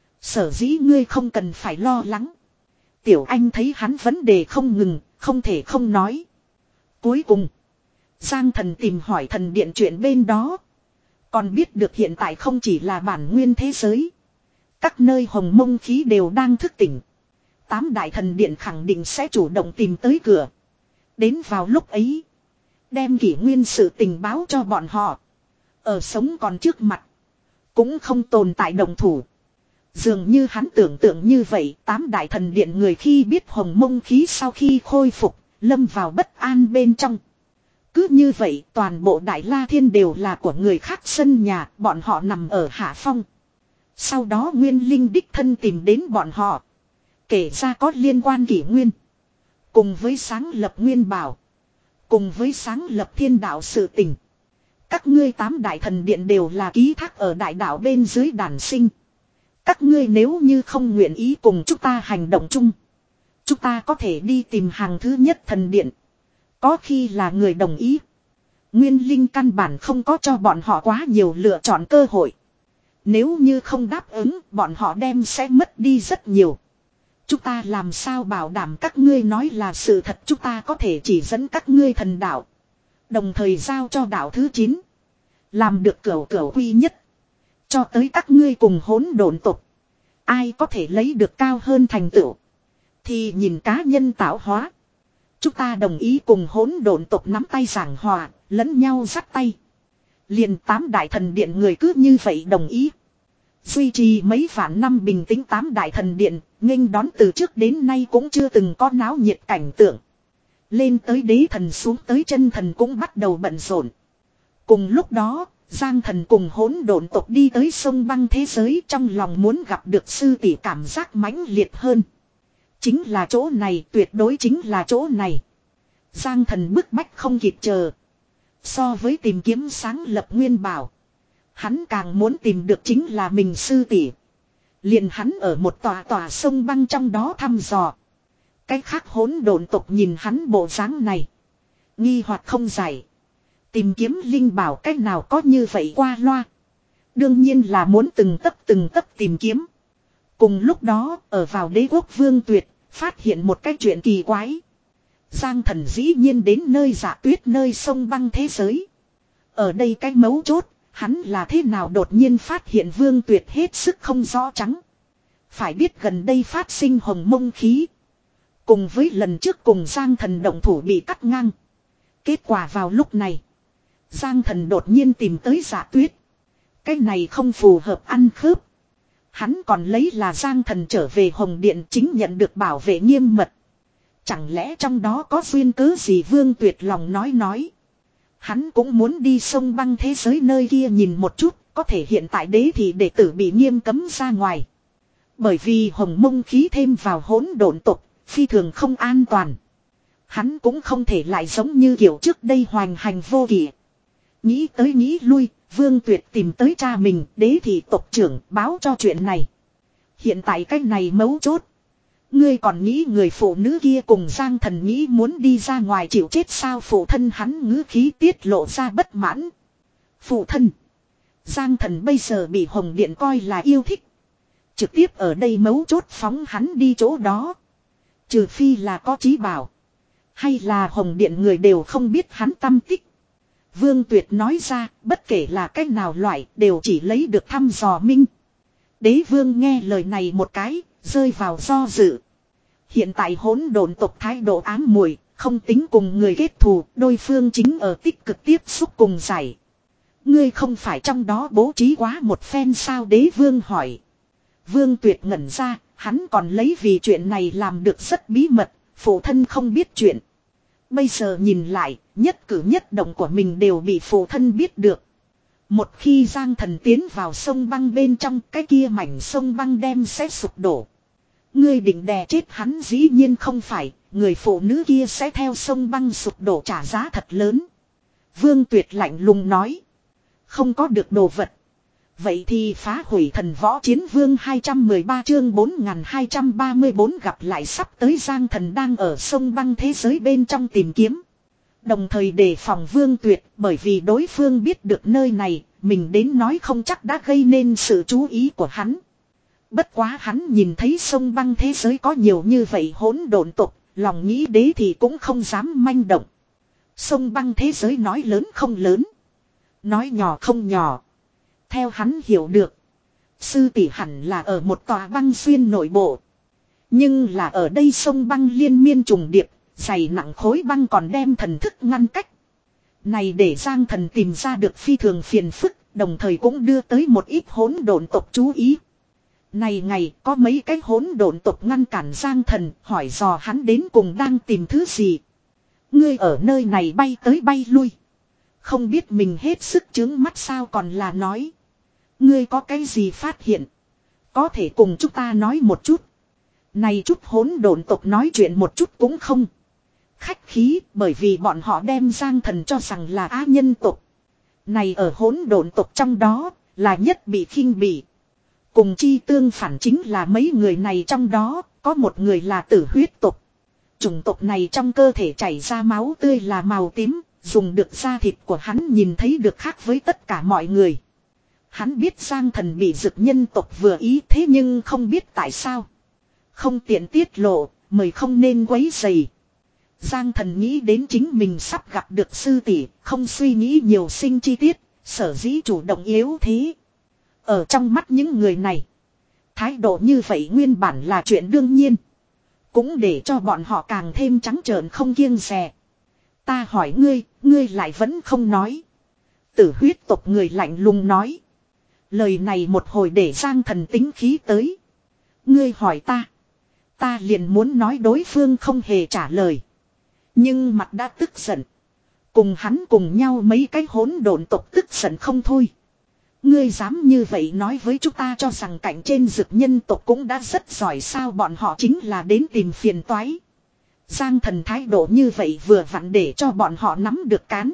Sở dĩ ngươi không cần phải lo lắng. Tiểu Anh thấy hắn vấn đề không ngừng, không thể không nói. Cuối cùng, Giang Thần tìm hỏi thần điện chuyện bên đó. Còn biết được hiện tại không chỉ là bản nguyên thế giới. Các nơi Hồng Mông khí đều đang thức tỉnh. Tám đại thần điện khẳng định sẽ chủ động tìm tới cửa. Đến vào lúc ấy, đem kỷ nguyên sự tình báo cho bọn họ. Ở sống còn trước mặt, cũng không tồn tại đồng thủ. Dường như hắn tưởng tượng như vậy, tám đại thần điện người khi biết Hồng Mông khí sau khi khôi phục, lâm vào bất an bên trong. Cứ như vậy, toàn bộ Đại La Thiên đều là của người khác sân nhà, bọn họ nằm ở hạ phong. Sau đó Nguyên Linh đích thân tìm đến bọn họ. Kể ra có liên quan kỷ nguyên. Cùng với sáng lập nguyên bảo. Cùng với sáng lập thiên đạo sự tình. Các ngươi tám đại thần điện đều là ký thác ở đại đạo bên dưới đàn sinh. Các ngươi nếu như không nguyện ý cùng chúng ta hành động chung. Chúng ta có thể đi tìm hàng thứ nhất thần điện. Có khi là người đồng ý. Nguyên Linh căn bản không có cho bọn họ quá nhiều lựa chọn cơ hội. Nếu như không đáp ứng, bọn họ đem sẽ mất đi rất nhiều. Chúng ta làm sao bảo đảm các ngươi nói là sự thật, chúng ta có thể chỉ dẫn các ngươi thần đạo. Đồng thời giao cho đạo thứ chín. Làm được cửu cửu quy nhất. Cho tới các ngươi cùng hỗn độn tục. Ai có thể lấy được cao hơn thành tựu. Thì nhìn cá nhân tạo hóa. Chúng ta đồng ý cùng hỗn độn tục nắm tay giảng hòa, lẫn nhau dắt tay. Liền tám đại thần điện người cứ như vậy đồng ý. Duy trì mấy vạn năm bình tĩnh tám đại thần điện, nghênh đón từ trước đến nay cũng chưa từng có náo nhiệt cảnh tượng. Lên tới đế thần xuống tới chân thần cũng bắt đầu bận rộn. Cùng lúc đó, Giang Thần cùng hỗn độn tộc đi tới sông băng thế giới, trong lòng muốn gặp được sư tỷ cảm giác mãnh liệt hơn. Chính là chỗ này, tuyệt đối chính là chỗ này. Giang Thần bức bách không kịp chờ. So với tìm kiếm sáng lập nguyên bảo, hắn càng muốn tìm được chính là mình sư tỷ. Liền hắn ở một tòa tòa sông băng trong đó thăm dò. Cái khác hỗn độn tộc nhìn hắn bộ dáng này, nghi hoặc không giải. Tìm kiếm linh bảo cách nào có như vậy qua loa. Đương nhiên là muốn từng tấc từng tấc tìm kiếm. Cùng lúc đó, ở vào đế quốc Vương Tuyệt, phát hiện một cái chuyện kỳ quái. Giang Thần dĩ nhiên đến nơi Dạ Tuyết nơi sông băng thế giới. Ở đây cái mấu chốt, hắn là thế nào đột nhiên phát hiện Vương Tuyệt hết sức không rõ trắng. Phải biết gần đây phát sinh Hồng Mông khí. Cùng với lần trước cùng Giang Thần động thủ bị cắt ngang. Kết quả vào lúc này, Giang Thần đột nhiên tìm tới Dạ Tuyết. Cái này không phù hợp ăn khớp. Hắn còn lấy là Giang Thần trở về Hồng Điện chính nhận được bảo vệ nghiêm mật. Chẳng lẽ trong đó có duyên cớ gì? Vương Tuyệt lòng nói nói. Hắn cũng muốn đi sông băng thế giới nơi kia nhìn một chút. Có thể hiện tại đế thì đệ tử bị nghiêm cấm ra ngoài. Bởi vì Hồng Mông khí thêm vào hỗn độn tộc, phi thường không an toàn. Hắn cũng không thể lại giống như kiểu trước đây hoành hành vô kỷ. Nghĩ tới nghĩ lui, Vương Tuyệt tìm tới cha mình, đế thị tộc trưởng, báo cho chuyện này. Hiện tại cách này mấu chốt. Ngươi còn nghĩ người phụ nữ kia cùng Giang Thần nghĩ muốn đi ra ngoài chịu chết sao? Phụ thân hắn ngữ khí tiết lộ ra bất mãn. Phụ thân, Giang Thần bây giờ bị Hồng Điện coi là yêu thích. Trực tiếp ở đây mấu chốt phóng hắn đi chỗ đó. Trừ phi là có trí bảo. Hay là Hồng Điện người đều không biết hắn tâm tích. Vương Tuyệt nói ra, bất kể là cách nào loại, đều chỉ lấy được thăm dò minh. Đế vương nghe lời này một cái, rơi vào do dự. Hiện tại hỗn độn tộc thái độ ám muội, không tính cùng người kết thù, đôi phương chính ở tích cực tiếp xúc cùng giải. Ngươi không phải trong đó bố trí quá một phen sao? Đế vương hỏi. Vương Tuyệt ngẩn ra, hắn còn lấy vì chuyện này làm được rất bí mật, phụ thân không biết chuyện. Bây giờ nhìn lại, nhất cử nhất động của mình đều bị phụ thân biết được. Một khi Giang Thần tiến vào sông băng bên trong, cái kia mảnh sông băng đem sẽ sụp đổ. Ngươi định đè chết hắn? Dĩ nhiên không phải, người phụ nữ kia sẽ theo sông băng sụp đổ trả giá thật lớn. Vương Tuyệt lạnh lùng nói. Không có được đồ vật, Vậy thì phá hủy thần võ chiến vương hai trăm mười ba chương bốn nghìn hai trăm ba mươi bốn gặp lại sắp tới Giang Thần đang ở sông băng thế giới bên trong tìm kiếm. Đồng thời đề phòng Vương Tuyệt bởi vì đối phương biết được nơi này, mình đến nói không chắc đã gây nên sự chú ý của hắn. Bất quá hắn nhìn thấy sông băng thế giới có nhiều như vậy hỗn độn tộc, lòng nghĩ đế thì cũng không dám manh động. Sông băng thế giới nói lớn không lớn, nói nhỏ không nhỏ. Theo hắn hiểu được, sư tỷ hẳn là ở một tòa băng xuyên nội bộ. Nhưng là ở đây sông băng liên miên trùng điệp, dày nặng khối băng còn đem thần thức ngăn cách. Này để Giang Thần tìm ra được phi thường phiền phức, đồng thời cũng đưa tới một ít hỗn độn tộc chú ý. Này ngày có mấy cái hỗn độn tộc ngăn cản Giang Thần, hỏi dò hắn đến cùng đang tìm thứ gì. Ngươi ở nơi này bay tới bay lui, không biết mình hết sức chướng mắt sao, còn là nói ngươi có cái gì phát hiện, có thể cùng chúng ta nói một chút. Này chút hỗn độn tộc nói chuyện một chút cũng không khách khí, bởi vì bọn họ đem Giang Thần cho rằng là á nhân tộc. Này ở hỗn độn tộc trong đó là nhất bị khinh bỉ. Cùng chi tương phản chính là mấy người này trong đó có một người là tử huyết tộc. Chủng tộc này trong cơ thể chảy ra máu tươi là màu tím, dùng được da thịt của hắn nhìn thấy được khác với tất cả mọi người. Hắn biết Giang Thần bị dực nhân tộc vừa ý, thế nhưng không biết tại sao. Không tiện tiết lộ, mời không nên quấy rầy. Giang Thần nghĩ đến chính mình sắp gặp được sư tỷ, không suy nghĩ nhiều sinh chi tiết, sở dĩ chủ động yếu thế. Ở trong mắt những người này, thái độ như vậy nguyên bản là chuyện đương nhiên. Cũng để cho bọn họ càng thêm trắng trợn không kiêng dè. Ta hỏi ngươi, ngươi lại vẫn không nói. Tử huyết tộc người lạnh lùng nói. Lời này một hồi để Giang Thần tính khí tới. Ngươi hỏi ta, ta liền muốn nói đối phương không hề trả lời. Nhưng mặt đã tức giận. Cùng hắn cùng nhau mấy cái hỗn độn tộc tức giận không thôi. Ngươi dám như vậy nói với chúng ta, cho rằng cạnh trên dực nhân tộc cũng đã rất giỏi sao, bọn họ chính là đến tìm phiền toái. Giang Thần thái độ như vậy vừa vặn để cho bọn họ nắm được cán.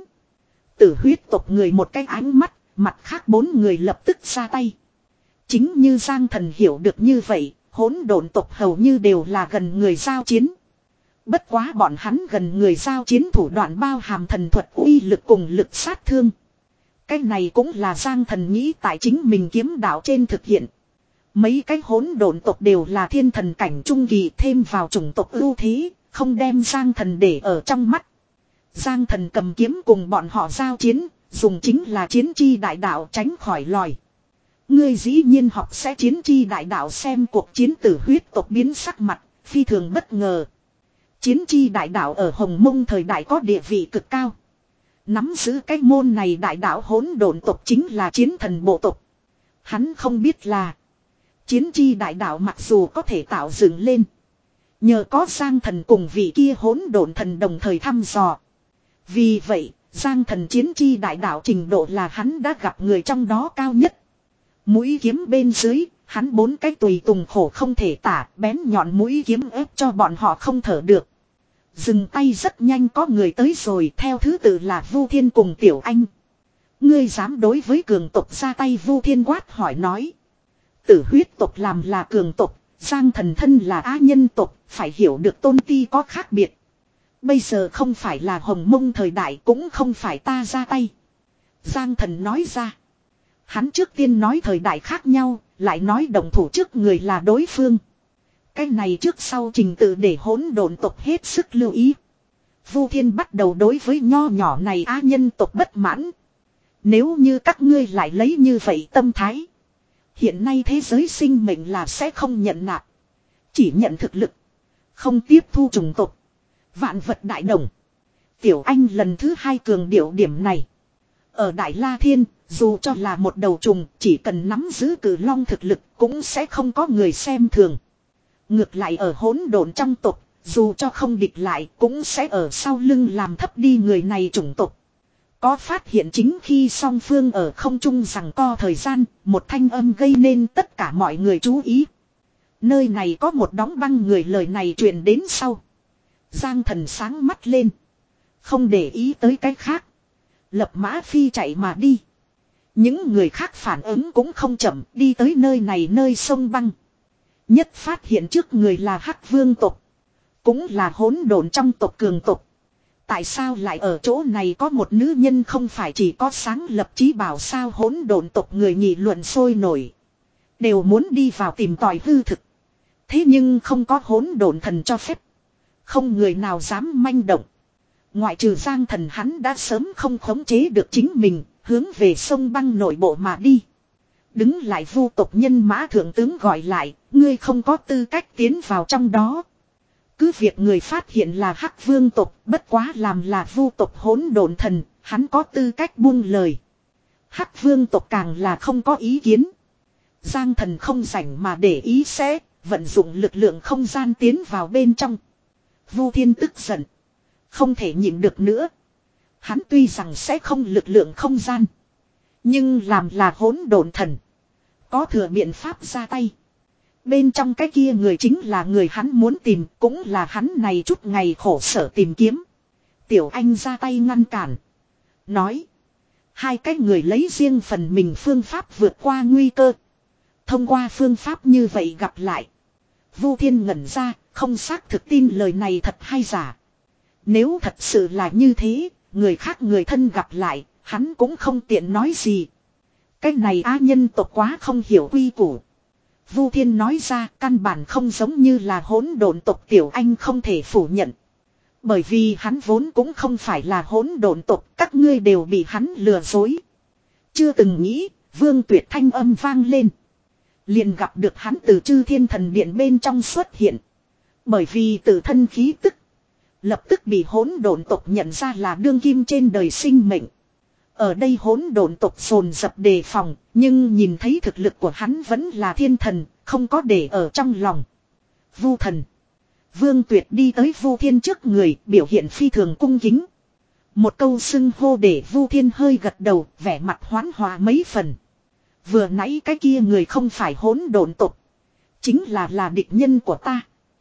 Tử huyết tộc người một cái ánh mắt, mặt khác bốn người lập tức ra tay. Chính như Giang Thần hiểu được như vậy, hỗn độn tộc hầu như đều là gần người giao chiến. Bất quá bọn hắn gần người giao chiến thủ đoạn bao hàm thần thuật uy lực cùng lực sát thương. Cái này cũng là Giang Thần nghĩ tại chính mình kiếm đạo trên thực hiện. Mấy cái hỗn độn tộc đều là thiên thần cảnh trung kỳ, thêm vào chủng tộc ưu thế, không đem Giang Thần để ở trong mắt. Giang Thần cầm kiếm cùng bọn họ giao chiến, dùng chính là chiến chi đại đạo tránh khỏi lòi. Ngươi dĩ nhiên học sẽ chiến chi đại đạo, xem cuộc chiến tử huyết tộc biến sắc mặt, phi thường bất ngờ. Chiến chi đại đạo ở Hồng Mông thời đại có địa vị cực cao. Nắm giữ cái môn này đại đạo hỗn độn tộc chính là chiến thần bộ tộc. Hắn không biết là chiến chi đại đạo mặc dù có thể tạo dựng lên, nhờ có Giang Thần cùng vị kia hỗn độn thần đồng thời thăm dò. Vì vậy, Giang Thần chiến chi đại đạo trình độ là hắn đã gặp người trong đó cao nhất. Mũi kiếm bên dưới, hắn bốn cái tùy tùng khổ không thể tả, bén nhọn mũi kiếm ép cho bọn họ không thở được. Dừng tay rất nhanh có người tới rồi, theo thứ tự là Vu Thiên cùng Tiểu Anh. Ngươi dám đối với cường tộc ra tay, Vu Thiên quát hỏi nói. Tử huyết tộc làm là cường tộc, Giang Thần thân là á nhân tộc, phải hiểu được tôn ti có khác biệt. Bây giờ không phải là Hồng Mông thời đại, cũng không phải ta ra tay. Giang Thần nói ra. Hắn trước tiên nói thời đại khác nhau, lại nói động thủ trước người là đối phương. Cái này trước sau trình tự để hỗn độn tộc hết sức lưu ý. Vu Thiên bắt đầu đối với nho nhỏ này á nhân tộc bất mãn. Nếu như các ngươi lại lấy như vậy tâm thái, hiện nay thế giới sinh mệnh là sẽ không nhận nạp, chỉ nhận thực lực, không tiếp thu chủng tộc. Vạn vật đại đồng. Tiểu Anh lần thứ hai cường điệu điểm này. Ở Đại La Thiên, dù cho là một đầu trùng, chỉ cần nắm giữ cử long thực lực cũng sẽ không có người xem thường. Ngược lại ở hỗn độn trong tộc, dù cho không địch lại cũng sẽ ở sau lưng làm thấp đi người này chủng tộc. Có phát hiện chính khi song phương ở không trung giằng co thời gian, một thanh âm gây nên tất cả mọi người chú ý. Nơi này có một đóng băng người, lời này truyền đến sau. Giang Thần sáng mắt lên, không để ý tới cái khác, lập mã phi chạy mà đi. Những người khác phản ứng cũng không chậm, đi tới nơi này nơi sông băng. Nhất phát hiện trước người là Hắc Vương tộc. Cũng là hỗn độn trong tộc cường tộc. Tại sao lại ở chỗ này có một nữ nhân, không phải chỉ có sáng lập chí bảo sao? Hỗn độn tộc người nghị luận sôi nổi. Đều muốn đi vào tìm tòi hư thực. Thế nhưng không có hỗn độn thần cho phép. Không người nào dám manh động. Ngoại trừ Giang Thần, hắn đã sớm không khống chế được chính mình, hướng về sông băng nội bộ mà đi. Đứng lại vu tộc nhân mã thượng tướng gọi lại, ngươi không có tư cách tiến vào trong đó. Cứ việc người phát hiện là Hắc Vương tộc, bất quá làm là vu tộc hỗn độn thần, hắn có tư cách buông lời. Hắc Vương tộc càng là không có ý kiến. Giang Thần không rảnh mà để ý, sẽ vận dụng lực lượng không gian tiến vào bên trong. Vu Thiên tức giận, không thể nhịn được nữa. Hắn tuy rằng sẽ không lực lượng không gian, nhưng làm là hỗn độn thần, có thừa biện pháp ra tay. Bên trong cái kia người chính là người hắn muốn tìm, cũng là hắn này chút ngày khổ sở tìm kiếm. Tiểu Anh ra tay ngăn cản, nói: hai cái người lấy riêng phần mình phương pháp vượt qua nguy cơ. Thông qua phương pháp như vậy gặp lại. Vu Thiên ngẩn ra, không xác thực tin lời này thật hay giả. Nếu thật sự là như thế, người khác người thân gặp lại, hắn cũng không tiện nói gì. Cái này á nhân tộc quá không hiểu quy củ. Vu Thiên nói ra, căn bản không giống như là hỗn độn tộc. Tiểu Anh không thể phủ nhận. Bởi vì hắn vốn cũng không phải là hỗn độn tộc, các ngươi đều bị hắn lừa dối. Chưa từng nghĩ, Vương Tuyệt thanh âm vang lên. Liền gặp được hắn từ Chư Thiên Thần Điện bên trong xuất hiện. Bởi vì tự thân khí tức, lập tức bị hỗn độn tộc nhận ra là đương kim trên đời sinh mệnh. Ở đây hỗn độn tộc dồn dập đề phòng, nhưng nhìn thấy thực lực của hắn vẫn là thiên thần, không có để ở trong lòng. Vu thần. Vương Tuyệt đi tới Vu Thiên trước người, biểu hiện phi thường cung kính. Một câu xưng hô để Vu Thiên hơi gật đầu, vẻ mặt hoán hòa mấy phần. Vừa nãy cái kia người không phải hỗn độn tộc, chính là là địch nhân của ta.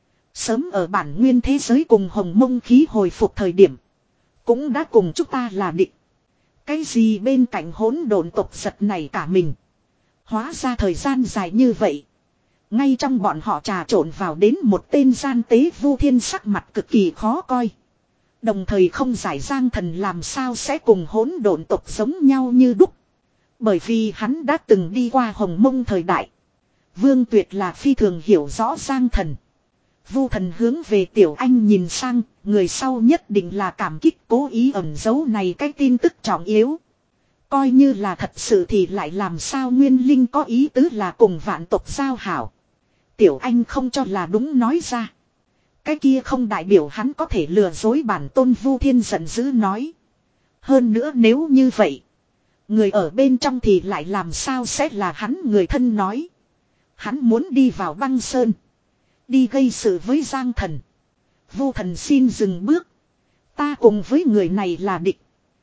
Sớm ở bản nguyên thế giới cùng Hồng Mông khí hồi phục thời điểm, cũng đã cùng chúng ta là địch. Cái gì bên cạnh hỗn độn tộc giật này cả mình. Hóa ra thời gian dài như vậy, ngay trong bọn họ trà trộn vào đến một tên gian tế. Vu Thiên sắc mặt cực kỳ khó coi. Đồng thời không giải Giang Thần làm sao sẽ cùng hỗn độn tộc giống nhau như đúc. Bởi vì hắn đã từng đi qua Hồng Mông thời đại. Vương Tuyệt là phi thường hiểu rõ Giang Thần. Vu thần hướng về Tiểu Anh nhìn sang, người sau nhất định là cảm kích, cố ý ẩn giấu này cái tin tức trọng yếu. Coi như là thật sự thì lại làm sao Nguyên Linh có ý tứ là cùng vạn tộc giao hảo. Tiểu Anh không cho là đúng nói ra. Cái kia không đại biểu hắn có thể lừa dối bản tôn. Vu Thiên giận dữ nói. Hơn nữa nếu như vậy, người ở bên trong thì lại làm sao sẽ là hắn người thân nói. Hắn muốn đi vào băng sơn, đi gây sự với Giang Thần. Vu thần xin dừng bước. Ta cùng với người này là địch.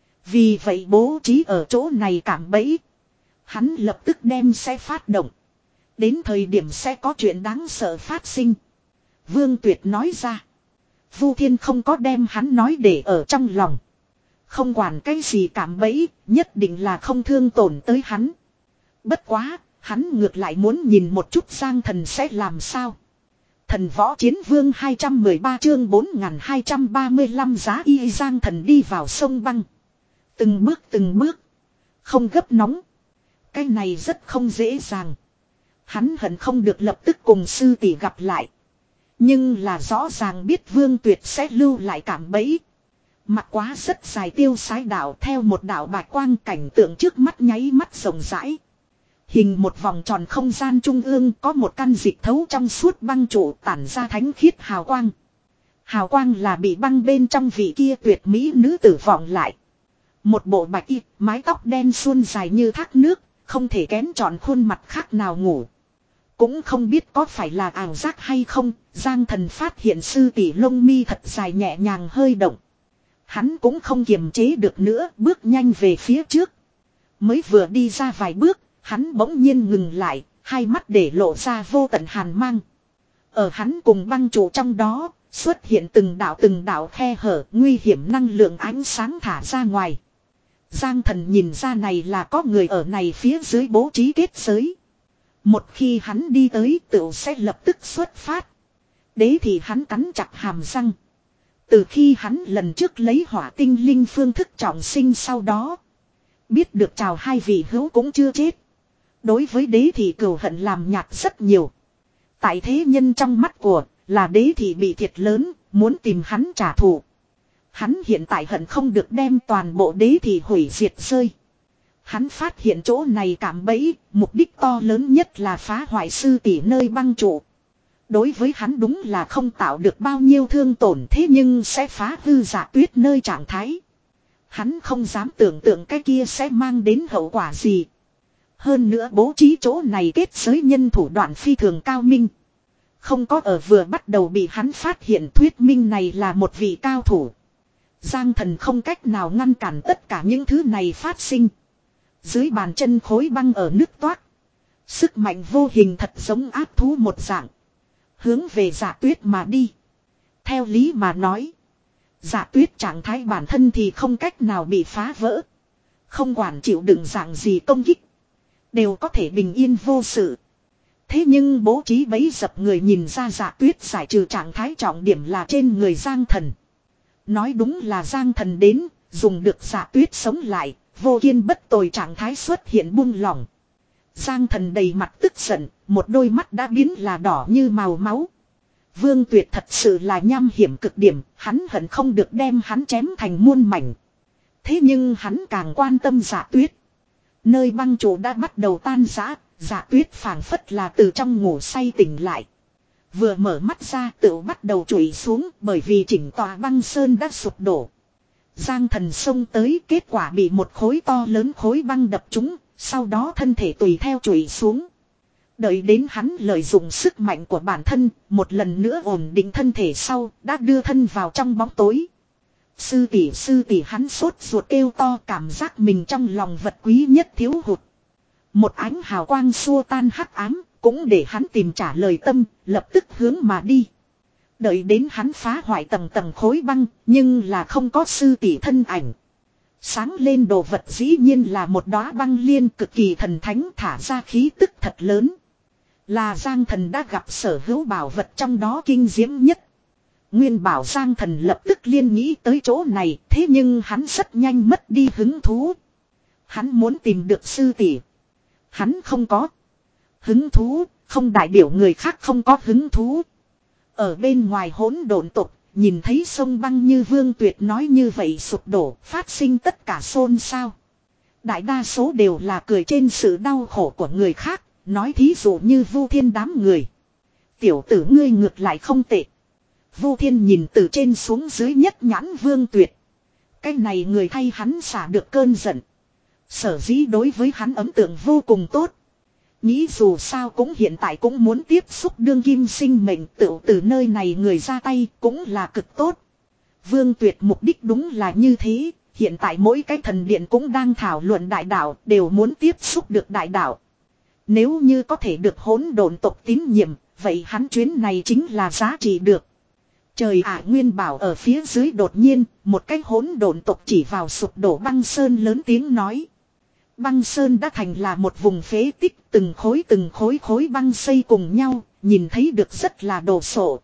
Vì vậy bố trí ở chỗ này cạm bẫy. Hắn lập tức đem sẽ phát động. Đến thời điểm sẽ có chuyện đáng sợ phát sinh. Vương Tuyệt nói ra. Vu Thiên không có đem hắn nói để ở trong lòng. Không quản cái gì cạm bẫy, nhất định là không thương tổn tới hắn. Bất quá, hắn ngược lại muốn nhìn một chút Giang Thần sẽ làm sao. Thần Võ Chiến Vương hai trăm mười ba chương bốn nghìn hai trăm ba mươi lăm giá y. Giang Thần đi vào sông băng. Từng bước từng bước. Không gấp nóng. Cái này rất không dễ dàng. Hắn hận không được lập tức cùng sư tỷ gặp lại. Nhưng là rõ ràng biết Vương Tuyệt sẽ lưu lại cảm bẫy. Mặt quá rất dài tiêu sái đạo theo một đạo bạch quang, cảnh tượng trước mắt nháy mắt rộng rãi. Hình một vòng tròn không gian trung ương có một căn dịch thấu trong suốt băng trụ tản ra thánh khiết hào quang. Hào quang là bị băng bên trong vị kia tuyệt mỹ nữ tử vọng lại. Một bộ bạch y, mái tóc đen suôn dài như thác nước, không thể kén chọn khuôn mặt khác nào ngủ. Cũng không biết có phải là ảo giác hay không, Giang Thần phát hiện sư tỷ lông mi thật dài nhẹ nhàng hơi động. Hắn cũng không kiềm chế được nữa, bước nhanh về phía trước. Mới vừa đi ra vài bước, hắn bỗng nhiên ngừng lại, hai mắt để lộ ra vô tận hàn mang. Ở hắn cùng băng trụ trong đó, xuất hiện từng đạo từng đạo khe hở, nguy hiểm năng lượng ánh sáng thả ra ngoài. Giang Thần nhìn ra này là có người ở này phía dưới bố trí kết giới. Một khi hắn đi tới tựu sẽ lập tức xuất phát. Đế thì hắn cắn chặt hàm răng. Từ khi hắn lần trước lấy hỏa tinh linh phương thức trọng sinh sau đó. Biết được chào hai vị hữu cũng chưa chết. Đối với đế thì cừu hận làm nhạt rất nhiều. Tại thế nhân trong mắt của là đế thì bị thiệt lớn, muốn tìm hắn trả thù. Hắn hiện tại hận không được đem toàn bộ đế thì hủy diệt rơi. Hắn phát hiện chỗ này cạm bẫy, mục đích to lớn nhất là phá hoại sư tỷ nơi băng trụ. Đối với hắn đúng là không tạo được bao nhiêu thương tổn thế nhưng sẽ phá hư Dạ Tuyết nơi trạng thái. Hắn không dám tưởng tượng cái kia sẽ mang đến hậu quả gì. Hơn nữa bố trí chỗ này kết giới nhân thủ đoạn phi thường cao minh. Không có ở vừa bắt đầu bị hắn phát hiện thuyết minh này là một vị cao thủ. Giang Thần không cách nào ngăn cản tất cả những thứ này phát sinh. Dưới bàn chân khối băng ở nước toát. Sức mạnh vô hình thật giống áp thú một dạng. Hướng về Dạ Tuyết mà đi. Theo lý mà nói. Dạ Tuyết trạng thái bản thân thì không cách nào bị phá vỡ. Không quản chịu đựng dạng gì công kích. Đều có thể bình yên vô sự. Thế nhưng bố trí bấy dập người nhìn ra Dạ Tuyết giải trừ trạng thái trọng điểm là trên người Giang Thần. Nói đúng là Giang Thần đến, dùng được Dạ Tuyết sống lại, vô kiên bất tồi trạng thái xuất hiện buông lỏng. Giang Thần đầy mặt tức giận, một đôi mắt đã biến là đỏ như màu máu. Vương Tuyệt thật sự là nham hiểm cực điểm, hắn hận không được đem hắn chém thành muôn mảnh. Thế nhưng hắn càng quan tâm Dạ Tuyết. Nơi băng trụ đã bắt đầu tan rã, Dạ Tuyết phảng phất là từ trong ngủ say tỉnh lại. Vừa mở mắt ra tựu bắt đầu trụi xuống bởi vì chỉnh tòa băng sơn đã sụp đổ. Giang Thần xông tới kết quả bị một khối to lớn khối băng đập trúng, sau đó thân thể tùy theo trụi xuống. Đợi đến hắn lợi dụng sức mạnh của bản thân, một lần nữa ổn định thân thể sau, đã đưa thân vào trong bóng tối. Sư tỷ sư tỷ hắn sốt ruột kêu to cảm giác mình trong lòng vật quý nhất thiếu hụt. Một ánh hào quang xua tan hắc ám, cũng để hắn tìm trả lời tâm, lập tức hướng mà đi. Đợi đến hắn phá hoại tầng tầng khối băng, nhưng là không có sư tỷ thân ảnh. Sáng lên đồ vật dĩ nhiên là một đóa băng liên cực kỳ thần thánh thả ra khí tức thật lớn. Là Giang Thần đã gặp sở hữu bảo vật trong đó kinh diễm nhất. Nguyên bảo Giang Thần lập tức liên nghĩ tới chỗ này, thế nhưng hắn rất nhanh mất đi hứng thú. Hắn muốn tìm được sư tỷ. Hắn không có hứng thú, không đại biểu người khác không có hứng thú. Ở bên ngoài hỗn độn tục, nhìn thấy sông băng như Vương Tuyệt nói như vậy sụp đổ, phát sinh tất cả xôn xao. Đại đa số đều là cười trên sự đau khổ của người khác, nói thí dụ như Vu Thiên đám người. Tiểu tử ngươi ngược lại không tệ. Vu Thiên nhìn từ trên xuống dưới nhất nhãn Vương Tuyệt. Cái này người thay hắn xả được cơn giận. Sở dĩ đối với hắn ấn tượng vô cùng tốt. Nghĩ dù sao cũng hiện tại cũng muốn tiếp xúc đương kim sinh mệnh tự từ nơi này người ra tay cũng là cực tốt. Vương Tuyệt mục đích đúng là như thế. Hiện tại mỗi cái thần điện cũng đang thảo luận đại đạo đều muốn tiếp xúc được đại đạo. Nếu như có thể được hỗn độn tộc tín nhiệm, vậy hắn chuyến này chính là giá trị được. Trời ạ Nguyên bảo ở phía dưới đột nhiên, một cái hỗn độn tộc chỉ vào sụp đổ băng sơn lớn tiếng nói. Băng sơn đã thành là một vùng phế tích, từng khối từng khối khối băng xây cùng nhau, nhìn thấy được rất là đồ sộ.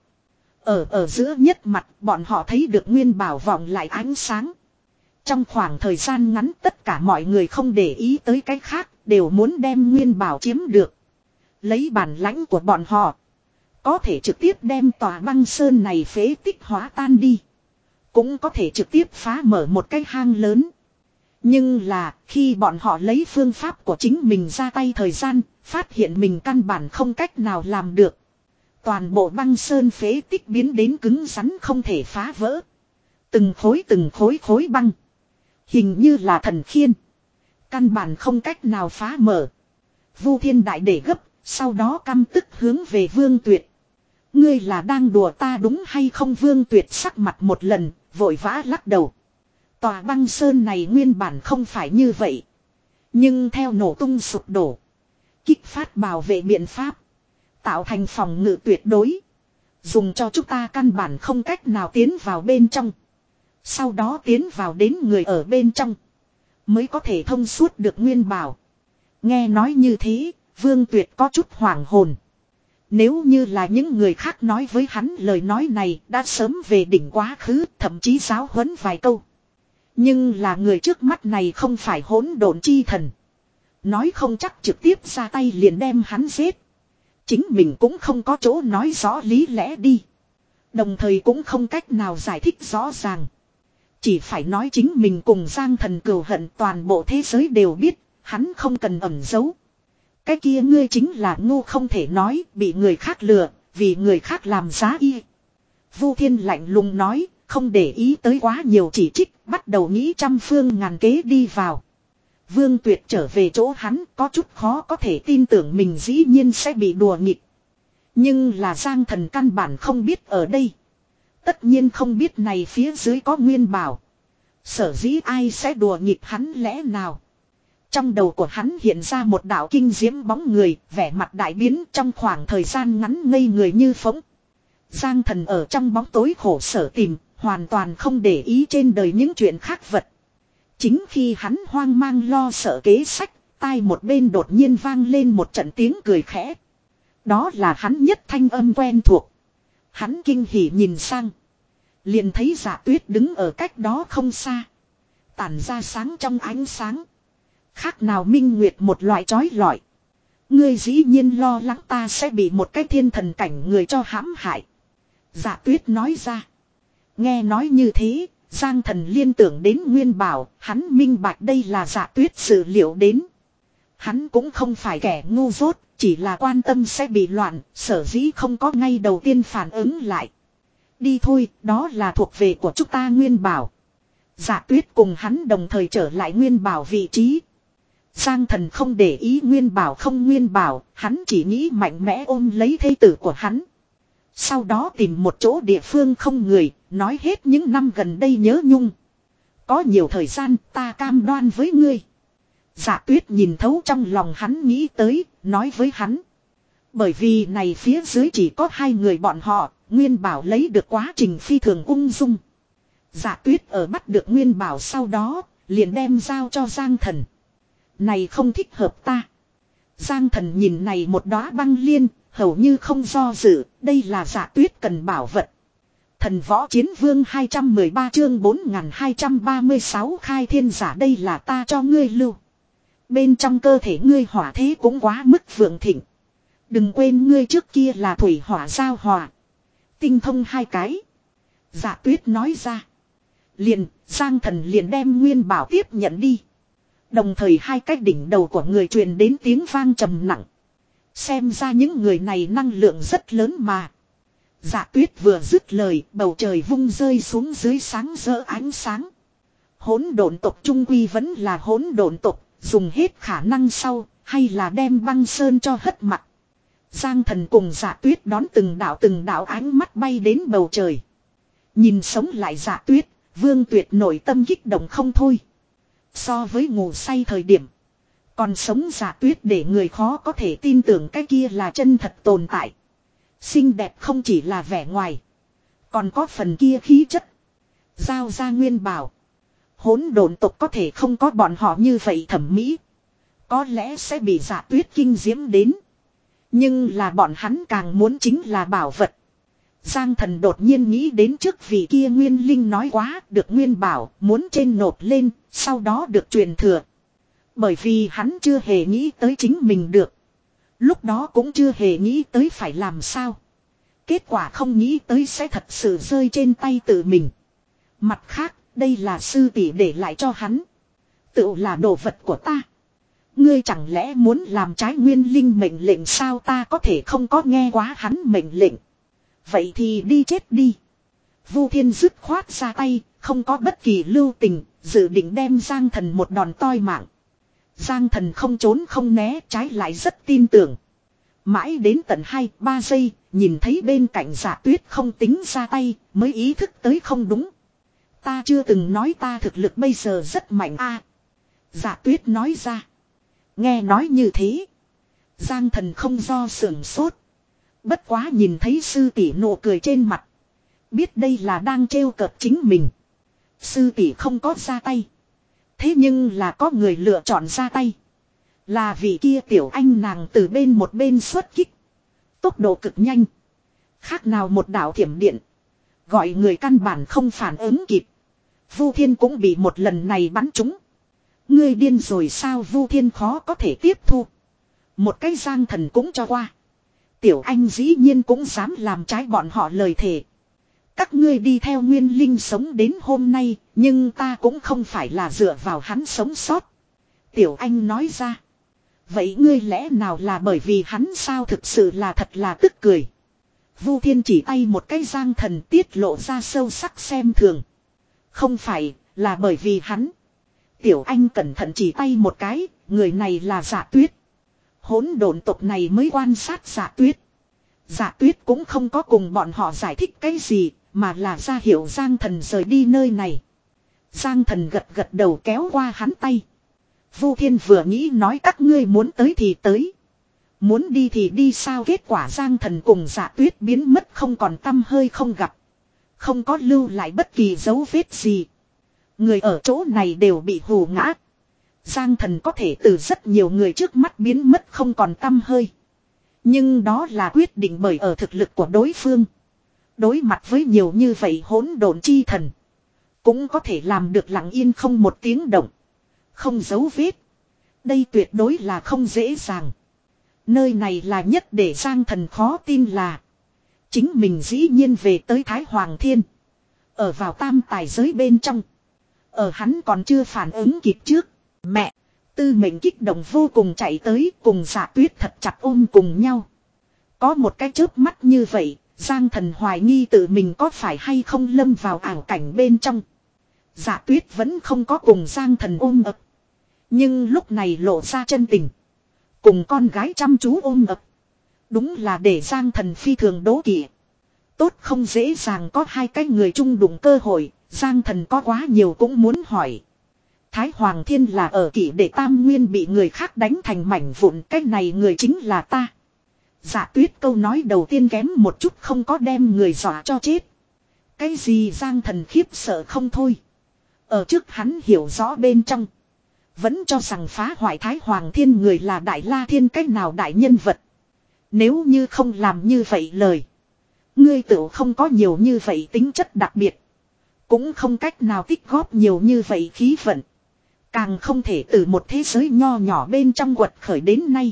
Ở ở giữa nhất mặt, bọn họ thấy được Nguyên bảo vọng lại ánh sáng. Trong khoảng thời gian ngắn tất cả mọi người không để ý tới cái khác, đều muốn đem Nguyên bảo chiếm được. Lấy bản lãnh của bọn họ, có thể trực tiếp đem tòa băng sơn này phế tích hóa tan đi. Cũng có thể trực tiếp phá mở một cái hang lớn. Nhưng là khi bọn họ lấy phương pháp của chính mình ra tay thời gian, phát hiện mình căn bản không cách nào làm được. Toàn bộ băng sơn phế tích biến đến cứng rắn không thể phá vỡ. Từng khối từng khối khối băng. Hình như là thần khiên. Căn bản không cách nào phá mở. Vu Thiên Đại để gấp, sau đó căm tức hướng về Vương Tuyệt. Ngươi là đang đùa ta đúng hay không? Vương Tuyệt sắc mặt một lần, vội vã lắc đầu. Tòa băng sơn này nguyên bản không phải như vậy. Nhưng theo nổ tung sụp đổ, kích phát bảo vệ biện pháp, tạo thành phòng ngự tuyệt đối, dùng cho chúng ta căn bản không cách nào tiến vào bên trong. Sau đó tiến vào đến người ở bên trong. mới có thể thông suốt được Nguyên Bảo. Nghe nói như thế, Vương Tuyệt có chút hoảng hồn. Nếu như là những người khác nói với hắn lời nói này đã sớm về đỉnh quá khứ, thậm chí giáo huấn vài câu. Nhưng là người trước mắt này không phải hỗn độn chi thần. Nói không chắc trực tiếp ra tay liền đem hắn giết. Chính mình cũng không có chỗ nói rõ lý lẽ đi. Đồng thời cũng không cách nào giải thích rõ ràng. Chỉ phải nói chính mình cùng Giang Thần cừu hận toàn bộ thế giới đều biết, hắn không cần ẩn giấu. Cái kia ngươi chính là ngu không thể nói, bị người khác lừa, vì người khác làm giá y. Vu Thiên lạnh lùng nói, không để ý tới quá nhiều chỉ trích, bắt đầu nghĩ trăm phương ngàn kế đi vào. Vương Tuyệt trở về chỗ hắn có chút khó có thể tin tưởng mình dĩ nhiên sẽ bị đùa nghịch. Nhưng là Giang Thần căn bản không biết ở đây. Tất nhiên không biết này phía dưới có Nguyên Bảo. Sở dĩ ai sẽ đùa nghịch hắn lẽ nào. Trong đầu của hắn hiện ra một đạo kinh diễm bóng người, vẻ mặt đại biến trong khoảng thời gian ngắn ngây người như phỗng. Giang Thần ở trong bóng tối khổ sở tìm, hoàn toàn không để ý trên đời những chuyện khác vật. Chính khi hắn hoang mang lo sợ kế sách, tai một bên đột nhiên vang lên một trận tiếng cười khẽ. Đó là hắn nhất thanh âm quen thuộc. Hắn kinh hỉ nhìn sang. Liền thấy Dạ Tuyết đứng ở cách đó không xa. Tản ra sáng trong ánh sáng. Khác nào minh nguyệt một loại chói lọi. Ngươi dĩ nhiên lo lắng ta sẽ bị một cái thiên thần cảnh người cho hãm hại. Dạ Tuyết nói ra. Nghe nói như thế, Giang Thần liên tưởng đến Nguyên Bảo, hắn minh bạch đây là Dạ Tuyết sự liệu đến. Hắn cũng không phải kẻ ngu dốt, chỉ là quan tâm sẽ bị loạn, sở dĩ không có ngay đầu tiên phản ứng lại. Đi thôi, đó là thuộc về của chúng ta Nguyên Bảo. Dạ Tuyết cùng hắn đồng thời trở lại Nguyên Bảo vị trí. Giang Thần không để ý Nguyên Bảo không Nguyên Bảo, hắn chỉ nghĩ mạnh mẽ ôm lấy thê tử của hắn. Sau đó tìm một chỗ địa phương không người, nói hết những năm gần đây nhớ nhung. Có nhiều thời gian ta cam đoan với ngươi. Dạ Tuyết nhìn thấu trong lòng hắn nghĩ tới, nói với hắn. Bởi vì này phía dưới chỉ có hai người bọn họ, Nguyên Bảo lấy được quá trình phi thường ung dung. Dạ Tuyết ở bắt được Nguyên Bảo sau đó, liền đem giao cho Giang Thần. Này không thích hợp ta. Giang Thần nhìn này một đóa băng liên, hầu như không do dự, đây là Dạ Tuyết cần bảo vật. Thần Võ Chiến Vương hai trăm mười ba chương bốn nghìn hai trăm ba mươi sáu khai thiên giả đây là ta cho ngươi lưu. Bên trong cơ thể ngươi hỏa thế cũng quá mức vượng thịnh. Đừng quên ngươi trước kia là thủy hỏa giao hòa. Tinh thông hai cái. Dạ Tuyết nói ra. Liền, Giang Thần liền đem Nguyên Bảo tiếp nhận đi. Đồng thời hai cái đỉnh đầu của người truyền đến tiếng vang trầm nặng. Xem ra những người này năng lượng rất lớn mà. Dạ Tuyết vừa dứt lời, bầu trời vung rơi xuống dưới sáng rỡ ánh sáng. Hỗn độn tộc trung quy vẫn là hỗn độn tộc, dùng hết khả năng sau, hay là đem băng sơn cho hất mặt. Giang Thần cùng Dạ Tuyết đón từng đạo từng đạo ánh mắt bay đến bầu trời. Nhìn sống lại Dạ Tuyết, Vương Tuyệt nội tâm kích động không thôi. So với ngủ say thời điểm, còn sống Dạ Tuyết để người khó có thể tin tưởng cái kia là chân thật tồn tại. Xinh đẹp không chỉ là vẻ ngoài, còn có phần kia khí chất. Giao ra Nguyên Bảo. Hỗn độn tộc có thể không có bọn họ như vậy thẩm mỹ. Có lẽ sẽ bị Dạ Tuyết kinh diễm đến. Nhưng là bọn hắn càng muốn chính là bảo vật. Giang Thần đột nhiên nghĩ đến trước vị kia Nguyên Linh nói quá được Nguyên Bảo muốn trên nộp lên, sau đó được truyền thừa. Bởi vì hắn chưa hề nghĩ tới chính mình được. Lúc đó cũng chưa hề nghĩ tới phải làm sao. Kết quả không nghĩ tới sẽ thật sự rơi trên tay tự mình. Mặt khác, đây là sư tỷ để lại cho hắn. Tự là đồ vật của ta. Ngươi chẳng lẽ muốn làm trái Nguyên Linh mệnh lệnh sao ta có thể không có nghe quá hắn mệnh lệnh. Vậy thì đi chết đi. Vu Thiên dứt khoát ra tay, không có bất kỳ lưu tình, dự định đem Giang Thần một đòn toi mạng. Giang Thần không trốn không né, trái lại rất tin tưởng. Mãi đến tận hai ba giây, nhìn thấy bên cạnh Dạ Tuyết không tính ra tay, mới ý thức tới không đúng. Ta chưa từng nói ta thực lực bây giờ rất mạnh a. Dạ Tuyết nói ra. Nghe nói như thế, Giang Thần không do sưởng sốt. Bất quá nhìn thấy sư tỷ nụ cười trên mặt, biết đây là đang trêu cợt chính mình. Sư tỷ không có ra tay, Thế nhưng là có người lựa chọn ra tay. Là vị kia tiểu anh nàng từ bên một bên xuất kích. Tốc độ cực nhanh. Khác nào một đạo thiểm điện. Gọi người căn bản không phản ứng kịp. Vu Thiên cũng bị một lần này bắn trúng. Ngươi điên rồi sao? Vu Thiên khó có thể tiếp thu. Một cái giang thần cũng cho qua. Tiểu anh dĩ nhiên cũng dám làm trái bọn họ lời thề. Các ngươi đi theo Nguyên Linh sống đến hôm nay, nhưng ta cũng không phải là dựa vào hắn sống sót. Tiểu anh nói ra. Vậy ngươi lẽ nào là bởi vì hắn sao? Thực sự là thật là tức cười. Vu Thiên chỉ tay một cái giang thần tiết lộ ra sâu sắc xem thường. Không phải, là bởi vì hắn. Tiểu anh cẩn thận chỉ tay một cái, người này là Dạ Tuyết. Hỗn độn tộc này mới quan sát Dạ Tuyết. Dạ Tuyết cũng không có cùng bọn họ giải thích cái gì, mà là ra hiệu giang thần rời đi nơi này. Giang thần gật gật đầu kéo qua hắn tay. Vu Thiên vừa nghĩ nói các ngươi muốn tới thì tới. Muốn đi thì đi sao? Kết quả giang thần cùng Dạ Tuyết biến mất không còn tăm hơi không gặp. Không có lưu lại bất kỳ dấu vết gì. Người ở chỗ này đều bị hù ngã. Giang thần có thể từ rất nhiều người trước mắt biến mất không còn tăm hơi. Nhưng đó là quyết định bởi ở thực lực của đối phương. Đối mặt với nhiều như vậy hỗn độn chi thần. Cũng có thể làm được lặng yên không một tiếng động. Không dấu vết. Đây tuyệt đối là không dễ dàng. Nơi này là nhất để Giang thần khó tin là. Chính mình dĩ nhiên về tới Thái Hoàng Thiên. Ở vào tam tài giới bên trong. Ở hắn còn chưa phản ứng kịp trước. Mẹ. Tư mệnh kích động vô cùng chạy tới cùng Dạ Tuyết thật chặt ôm cùng nhau. Có một cái chớp mắt như vậy. Giang thần hoài nghi tự mình có phải hay không lâm vào ảo cảnh bên trong. Dạ Tuyết vẫn không có cùng Giang thần ôm ập. Nhưng lúc này lộ ra chân tình. Cùng con gái chăm chú ôm ập. Đúng là để Giang thần phi thường đố kỵ. Tốt không dễ dàng có hai cái người chung đụng cơ hội. Giang thần có quá nhiều cũng muốn hỏi. Thái Hoàng Thiên là ở kỷ để Tam Nguyên bị người khác đánh thành mảnh vụn. Cái này người chính là ta. Dạ Tuyết câu nói đầu tiên kém một chút không có đem người dọa cho chết. Cái gì? Giang thần khiếp sợ không thôi. Ở trước hắn hiểu rõ bên trong. Vẫn cho rằng phá hoại Thái Hoàng Thiên người là Đại La Thiên cách nào đại nhân vật. Nếu như không làm như vậy lời. Ngươi tự không có nhiều như vậy tính chất đặc biệt. Cũng không cách nào tích góp nhiều như vậy khí vận. Càng không thể từ một thế giới nho nhỏ bên trong quật khởi đến nay.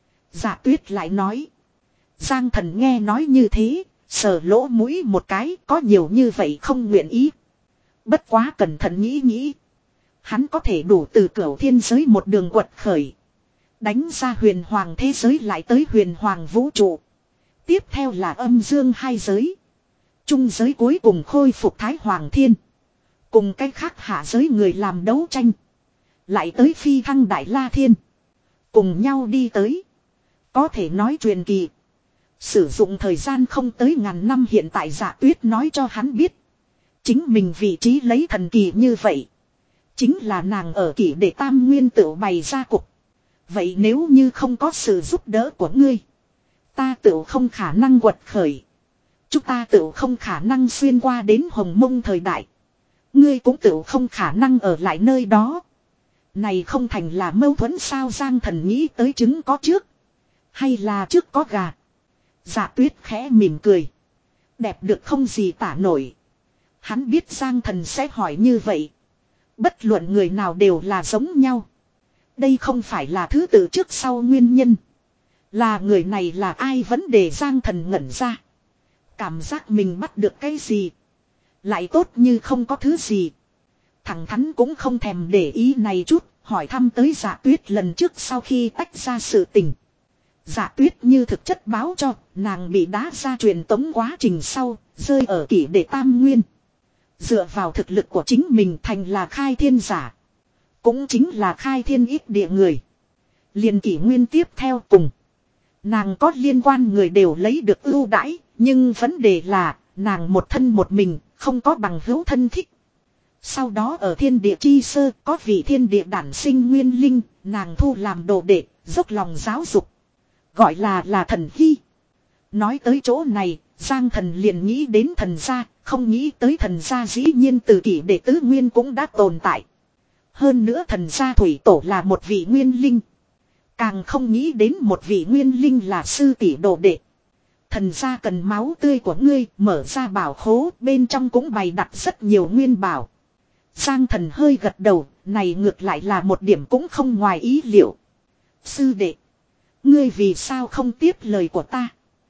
Dạ Tuyết lại nói. Giang thần nghe nói như thế. Sờ lỗ mũi một cái. Có nhiều như vậy không nguyện ý. Bất quá cẩn thận nghĩ nghĩ. Hắn có thể đủ từ cửu thiên giới một đường quật khởi. Đánh ra huyền hoàng thế giới lại tới huyền hoàng vũ trụ. Tiếp theo là âm dương hai giới. Trung giới cuối cùng khôi phục Thái Hoàng Thiên. Cùng cách khác hạ giới người làm đấu tranh. Lại tới phi thăng Đại La Thiên. Cùng nhau đi tới. Có thể nói truyền kỳ. Sử dụng thời gian không tới ngàn năm hiện tại Dạ Tuyết nói cho hắn biết. Chính mình vị trí lấy thần kỳ như vậy. Chính là nàng ở kỷ để Tam Nguyên tự bày ra cục. Vậy nếu như không có sự giúp đỡ của ngươi. Ta tự không khả năng quật khởi. Chúng ta tự không khả năng xuyên qua đến Hồng Mông thời đại. Ngươi cũng tự không khả năng ở lại nơi đó. Này không thành là mâu thuẫn sao? Giang thần nghĩ tới trứng có trước. Hay là trước có gà. Dạ Tuyết khẽ mỉm cười. Đẹp được không gì tả nổi. Hắn biết Giang thần sẽ hỏi như vậy. Bất luận người nào đều là giống nhau. Đây không phải là thứ tự trước sau nguyên nhân. Là người này là ai vấn đề Giang thần ngẩn ra. Cảm giác mình bắt được cái gì. Lại tốt như không có thứ gì. Thẳng thắn cũng không thèm để ý này chút. Hỏi thăm tới Dạ Tuyết lần trước sau khi tách ra sự tình. Dạ Tuyết như thực chất báo cho. Nàng bị đá ra truyền tống quá trình sau. Rơi ở kỷ để Tam Nguyên. Dựa vào thực lực của chính mình thành là khai thiên giả. Cũng chính là khai thiên ít địa người. Liền kỷ nguyên tiếp theo cùng. Nàng có liên quan người đều lấy được ưu đãi. Nhưng vấn đề là nàng một thân một mình không có bằng hữu thân thích. Sau đó ở thiên địa chi sơ có vị thiên địa đản sinh nguyên linh. Nàng thu làm đồ đệ dốc lòng giáo dục. Gọi là là thần hy. Nói tới chỗ này Giang thần liền nghĩ đến thần gia. Không nghĩ tới thần gia dĩ nhiên từ kỷ đệ tứ nguyên cũng đã tồn tại. Hơn nữa thần gia thủy tổ là một vị nguyên linh. Càng không nghĩ đến một vị nguyên linh là sư tỷ đồ đệ. Thần gia cần máu tươi của ngươi, mở ra bảo khố, bên trong cũng bày đặt rất nhiều nguyên bảo. Giang Thần hơi gật đầu, này ngược lại là một điểm cũng không ngoài ý liệu. Sư đệ, ngươi vì sao không tiếp lời của ta?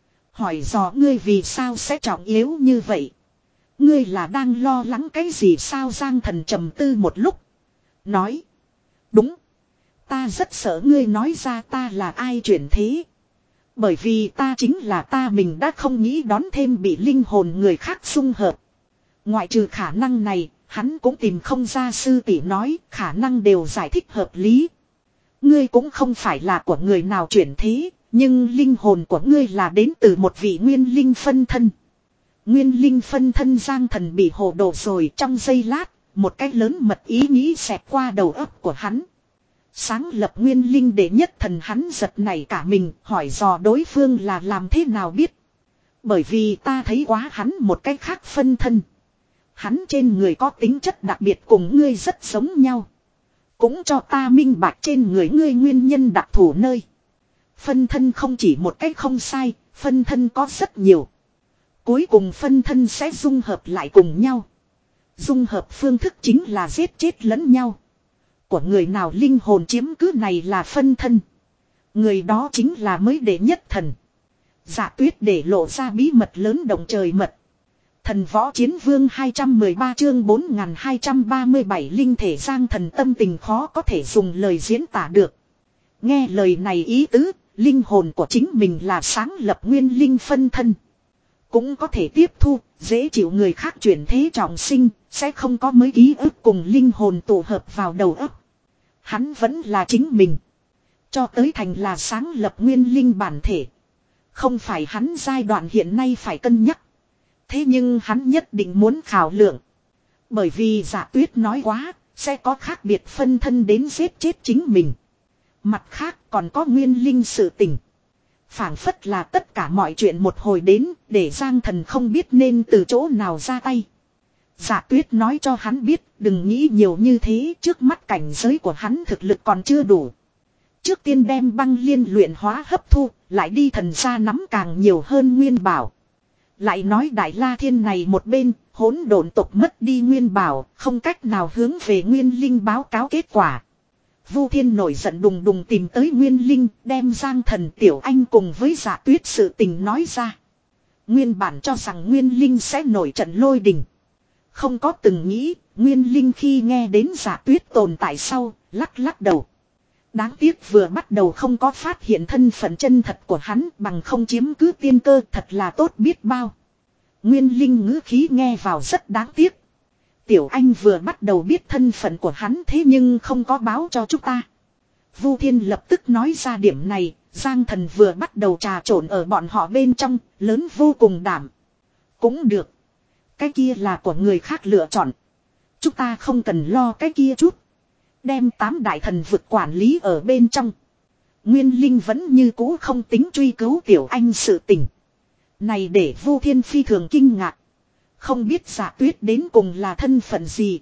Hỏi dò ngươi vì sao sẽ trọng yếu như vậy? Ngươi là đang lo lắng cái gì sao? Giang Thần trầm tư một lúc. Nói, đúng, ta rất sợ ngươi nói ra ta là ai chuyển thế. Bởi vì ta chính là ta, mình đã không nghĩ đón thêm bị linh hồn người khác xung hợp. Ngoại trừ khả năng này, hắn cũng tìm không ra. Sư tỷ nói khả năng đều giải thích hợp lý. Ngươi cũng không phải là của người nào chuyển thế, nhưng linh hồn của ngươi là đến từ một vị nguyên linh phân thân. Nguyên linh phân thân. Giang Thần bị hồ đồ rồi. Trong giây lát, một cái lớn mật ý nghĩ xẹt qua đầu óc của hắn. Sáng lập nguyên linh đệ nhất thần. Hắn giật nảy cả mình, hỏi dò đối phương là làm thế nào biết. Bởi vì ta thấy quá hắn một cái khác phân thân. Hắn trên người có tính chất đặc biệt cùng ngươi rất giống nhau. Cũng cho ta minh bạch trên người ngươi nguyên nhân đặc thù nơi. Phân thân không chỉ một cách không sai, phân thân có rất nhiều. Cuối cùng phân thân sẽ dung hợp lại cùng nhau. Dung hợp phương thức chính là giết chết lẫn nhau. Của người nào linh hồn chiếm cứ này là phân thân. Người đó chính là mới đệ nhất thần. Dạ Tuyết để lộ ra bí mật lớn động trời mật. Thần võ chiến vương hai trăm mười ba chương bốn nghìn hai trăm ba mươi bảy linh thể. Giang Thần tâm tình khó có thể dùng lời diễn tả được. Nghe lời này ý tứ, linh hồn của chính mình là sáng lập nguyên linh phân thân. Cũng có thể tiếp thu, dễ chịu người khác chuyển thế trọng sinh, sẽ không có mới ký ức cùng linh hồn tụ hợp vào đầu óc. Hắn vẫn là chính mình. Cho tới thành là sáng lập nguyên linh bản thể. Không phải hắn giai đoạn hiện nay phải cân nhắc. Thế nhưng hắn nhất định muốn khảo lượng. Bởi vì Dạ Tuyết nói quá, sẽ có khác biệt phân thân đến giết chết chính mình. Mặt khác còn có nguyên linh sự tình. Phảng phất là tất cả mọi chuyện một hồi đến, để Giang Thần không biết nên từ chỗ nào ra tay. Dạ Tuyết nói cho hắn biết, đừng nghĩ nhiều như thế, trước mắt cảnh giới của hắn thực lực còn chưa đủ. Trước tiên đem băng liên luyện hóa hấp thu, lại đi thần gia nắm càng nhiều hơn nguyên bảo. Lại nói Đại La Thiên này một bên, hỗn độn tộc mất đi nguyên bảo, không cách nào hướng về nguyên linh báo cáo kết quả. Vu Thiên nổi giận đùng đùng tìm tới Nguyên Linh, đem Giang Thần Tiểu Anh cùng với Dạ Tuyết sự tình nói ra. Nguyên bản cho rằng Nguyên Linh sẽ nổi trận lôi đình. Không có từng nghĩ, Nguyên Linh khi nghe đến Dạ Tuyết tồn tại sau, lắc lắc đầu. Đáng tiếc vừa bắt đầu không có phát hiện thân phận chân thật của hắn, bằng không chiếm cứ tiên cơ, thật là tốt biết bao. Nguyên Linh ngữ khí nghe vào rất đáng tiếc. Tiểu Anh vừa bắt đầu biết thân phận của hắn thế nhưng không có báo cho chúng ta. Vu Thiên lập tức nói ra điểm này, Giang Thần vừa bắt đầu trà trộn ở bọn họ bên trong, lớn vô cùng đảm. Cũng được. Cái kia là của người khác lựa chọn. Chúng ta không cần lo cái kia chút. Đem tám đại thần vực quản lý ở bên trong. Nguyên Linh vẫn như cũ không tính truy cứu Tiểu Anh sự tình. Này để Vu Thiên phi thường kinh ngạc. Không biết Dạ Tuyết đến cùng là thân phận gì.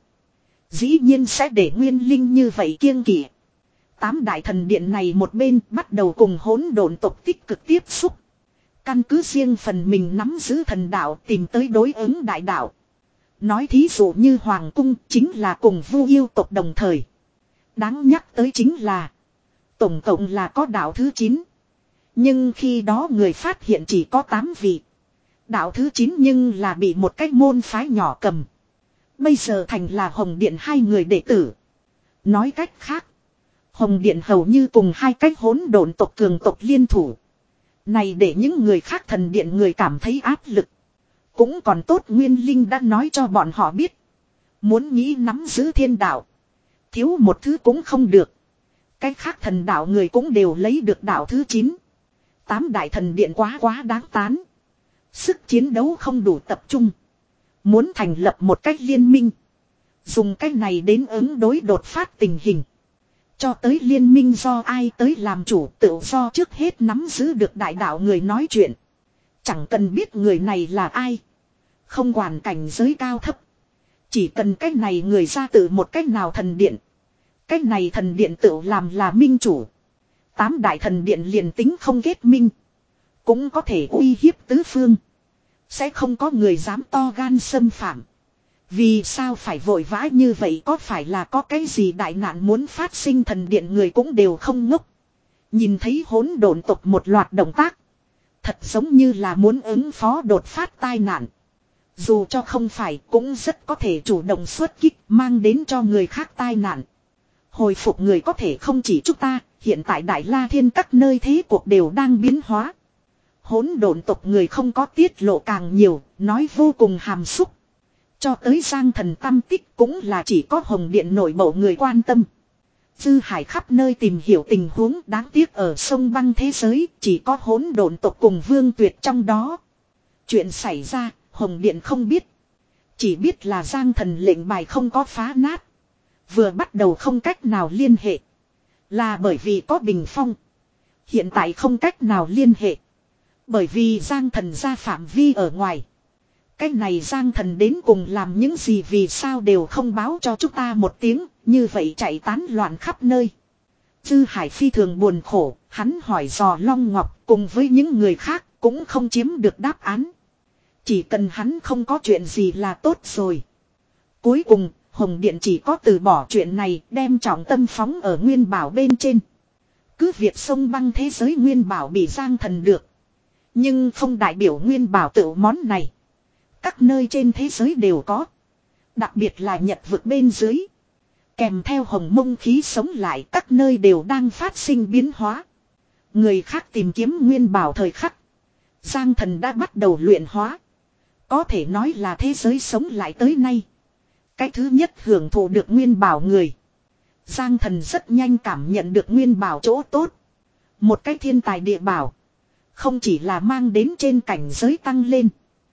Dĩ nhiên sẽ để Nguyên Linh như vậy kiêng kỵ. Tám đại thần điện này một bên bắt đầu cùng hỗn độn tộc tích cực tiếp xúc. Căn cứ riêng phần mình nắm giữ thần đạo tìm tới đối ứng đại đạo. Nói thí dụ như Hoàng Cung chính là cùng Vu yêu tộc đồng thời. Đáng nhắc tới chính là tổng cộng là có đạo thứ chín. Nhưng khi đó người phát hiện chỉ có tám vị. Đạo thứ chín nhưng là bị một cái môn phái nhỏ cầm. Bây giờ thành là Hồng Điện hai người đệ tử. Nói cách khác, Hồng Điện hầu như cùng hai cách hỗn độn tộc cường tộc liên thủ. Này để những người khác thần điện người cảm thấy áp lực. Cũng còn tốt Nguyên Linh đã nói cho bọn họ biết. Muốn nghĩ nắm giữ thiên đạo. Thiếu một thứ cũng không được. Cách khác thần đạo người cũng đều lấy được đạo thứ chín. Tám đại thần điện quá quá đáng tán. Sức chiến đấu không đủ tập trung. Muốn thành lập một cách liên minh. Dùng cách này đến ứng đối đột phát tình hình. Cho tới liên minh do ai tới làm chủ tự do trước hết nắm giữ được đại đạo người nói chuyện. Chẳng cần biết người này là ai. Không quản cảnh giới cao thấp. Chỉ cần cách này người ra từ một cách nào thần điện. Cái này thần điện tự làm là minh chủ. Tám đại thần điện liền tính không kết minh. Cũng có thể uy hiếp tứ phương. Sẽ không có người dám to gan xâm phạm. Vì sao phải vội vã như vậy, có phải là có cái gì đại nạn muốn phát sinh? Thần điện người cũng đều không ngốc. Nhìn thấy hỗn độn tộc một loạt động tác. Thật giống như là muốn ứng phó đột phát tai nạn. Dù cho không phải cũng rất có thể chủ động xuất kích mang đến cho người khác tai nạn. Hồi phục người có thể không chỉ chúng ta, hiện tại Đại La Thiên các nơi thế cuộc đều đang biến hóa. Hỗn độn tộc người không có tiết lộ càng nhiều, nói vô cùng hàm xúc. Cho tới Giang Thần tâm tích cũng là chỉ có Hồng Điện nội bộ người quan tâm. Dư Hải khắp nơi tìm hiểu tình huống, đáng tiếc ở sông băng thế giới chỉ có hỗn độn tộc cùng Vương Tuyệt trong đó. Chuyện xảy ra, Hồng Điện không biết. Chỉ biết là Giang Thần lệnh bài không có phá nát. Vừa bắt đầu không cách nào liên hệ. Là bởi vì có bình phong. Hiện tại không cách nào liên hệ. Bởi vì Giang Thần ra phạm vi ở ngoài. Cái này Giang Thần đến cùng làm những gì, vì sao đều không báo cho chúng ta một tiếng, như vậy chạy tán loạn khắp nơi. Dư Hải phi thường buồn khổ, hắn hỏi dò Long Ngọc cùng với những người khác cũng không chiếm được đáp án. Chỉ cần hắn không có chuyện gì là tốt rồi. Cuối cùng, Hồng Điện chỉ có từ bỏ chuyện này, đem trọng tâm phóng ở Nguyên Bảo bên trên. Cứ việc sông băng thế giới Nguyên Bảo bị Giang Thần được. Nhưng không đại biểu Nguyên Bảo tự món này. Các nơi trên thế giới đều có. Đặc biệt là Nhật vực bên dưới. Kèm theo hồng mông khí sống lại, các nơi đều đang phát sinh biến hóa. Người khác tìm kiếm Nguyên Bảo thời khắc. Giang Thần đã bắt đầu luyện hóa. Có thể nói là thế giới sống lại tới nay. Cái thứ nhất hưởng thụ được Nguyên Bảo người. Giang Thần rất nhanh cảm nhận được Nguyên Bảo chỗ tốt. Một cái thiên tài địa bảo. Không chỉ là mang đến trên cảnh giới tăng lên.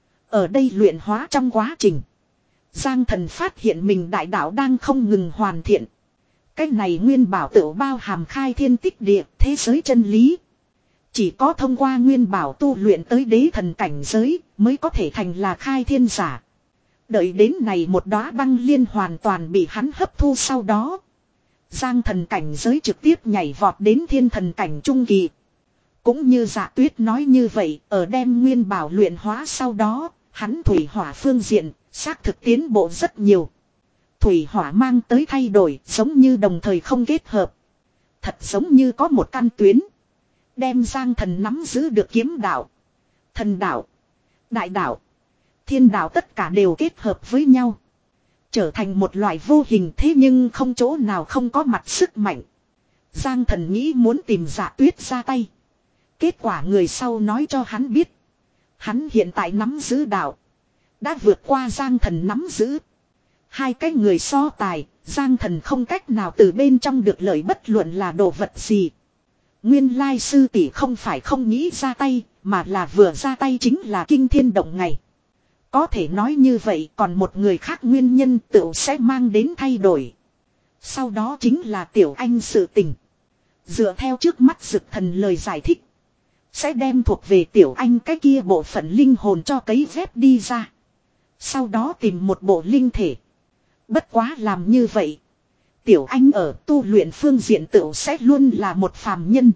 Ở đây luyện hóa trong quá trình. Giang Thần phát hiện mình đại đạo đang không ngừng hoàn thiện. Cái này Nguyên Bảo tự bao hàm khai thiên tích địa, thế giới chân lý. Chỉ có thông qua Nguyên Bảo tu luyện tới đế thần cảnh giới mới có thể thành là khai thiên giả. Đợi đến này một đóa băng liên hoàn toàn bị hắn hấp thu sau đó. Giang Thần cảnh giới trực tiếp nhảy vọt đến thiên thần cảnh trung kỳ. Cũng như Dạ Tuyết nói như vậy, ở đem Nguyên Bảo luyện hóa sau đó, hắn thủy hỏa phương diện, xác thực tiến bộ rất nhiều. Thủy hỏa mang tới thay đổi, giống như đồng thời không kết hợp. Thật giống như có một căn tuyến. Đem Giang Thần nắm giữ được kiếm đạo, thần đạo, đại đạo, thiên đạo tất cả đều kết hợp với nhau. Trở thành một loại vô hình, thế nhưng không chỗ nào không có mặt sức mạnh. Giang Thần nghĩ muốn tìm Dạ Tuyết ra tay. Kết quả người sau nói cho hắn biết. Hắn hiện tại nắm giữ đạo. Đã vượt qua Giang Thần nắm giữ. Hai cái người so tài, Giang Thần không cách nào từ bên trong được lợi, bất luận là đồ vật gì. Nguyên lai sư tỷ không phải không nghĩ ra tay, mà là vừa ra tay chính là kinh thiên động ngày. Có thể nói như vậy, còn một người khác nguyên nhân tựu sẽ mang đến thay đổi. Sau đó chính là Tiểu Anh sự tình. Dựa theo trước mắt Dực Thần lời giải thích, sẽ đem thuộc về Tiểu Anh cái kia bộ phận linh hồn cho cấy ghép đi ra. Sau đó tìm một bộ linh thể. Bất quá làm như vậy, Tiểu Anh ở tu luyện phương diện tựu sẽ luôn là một phàm nhân.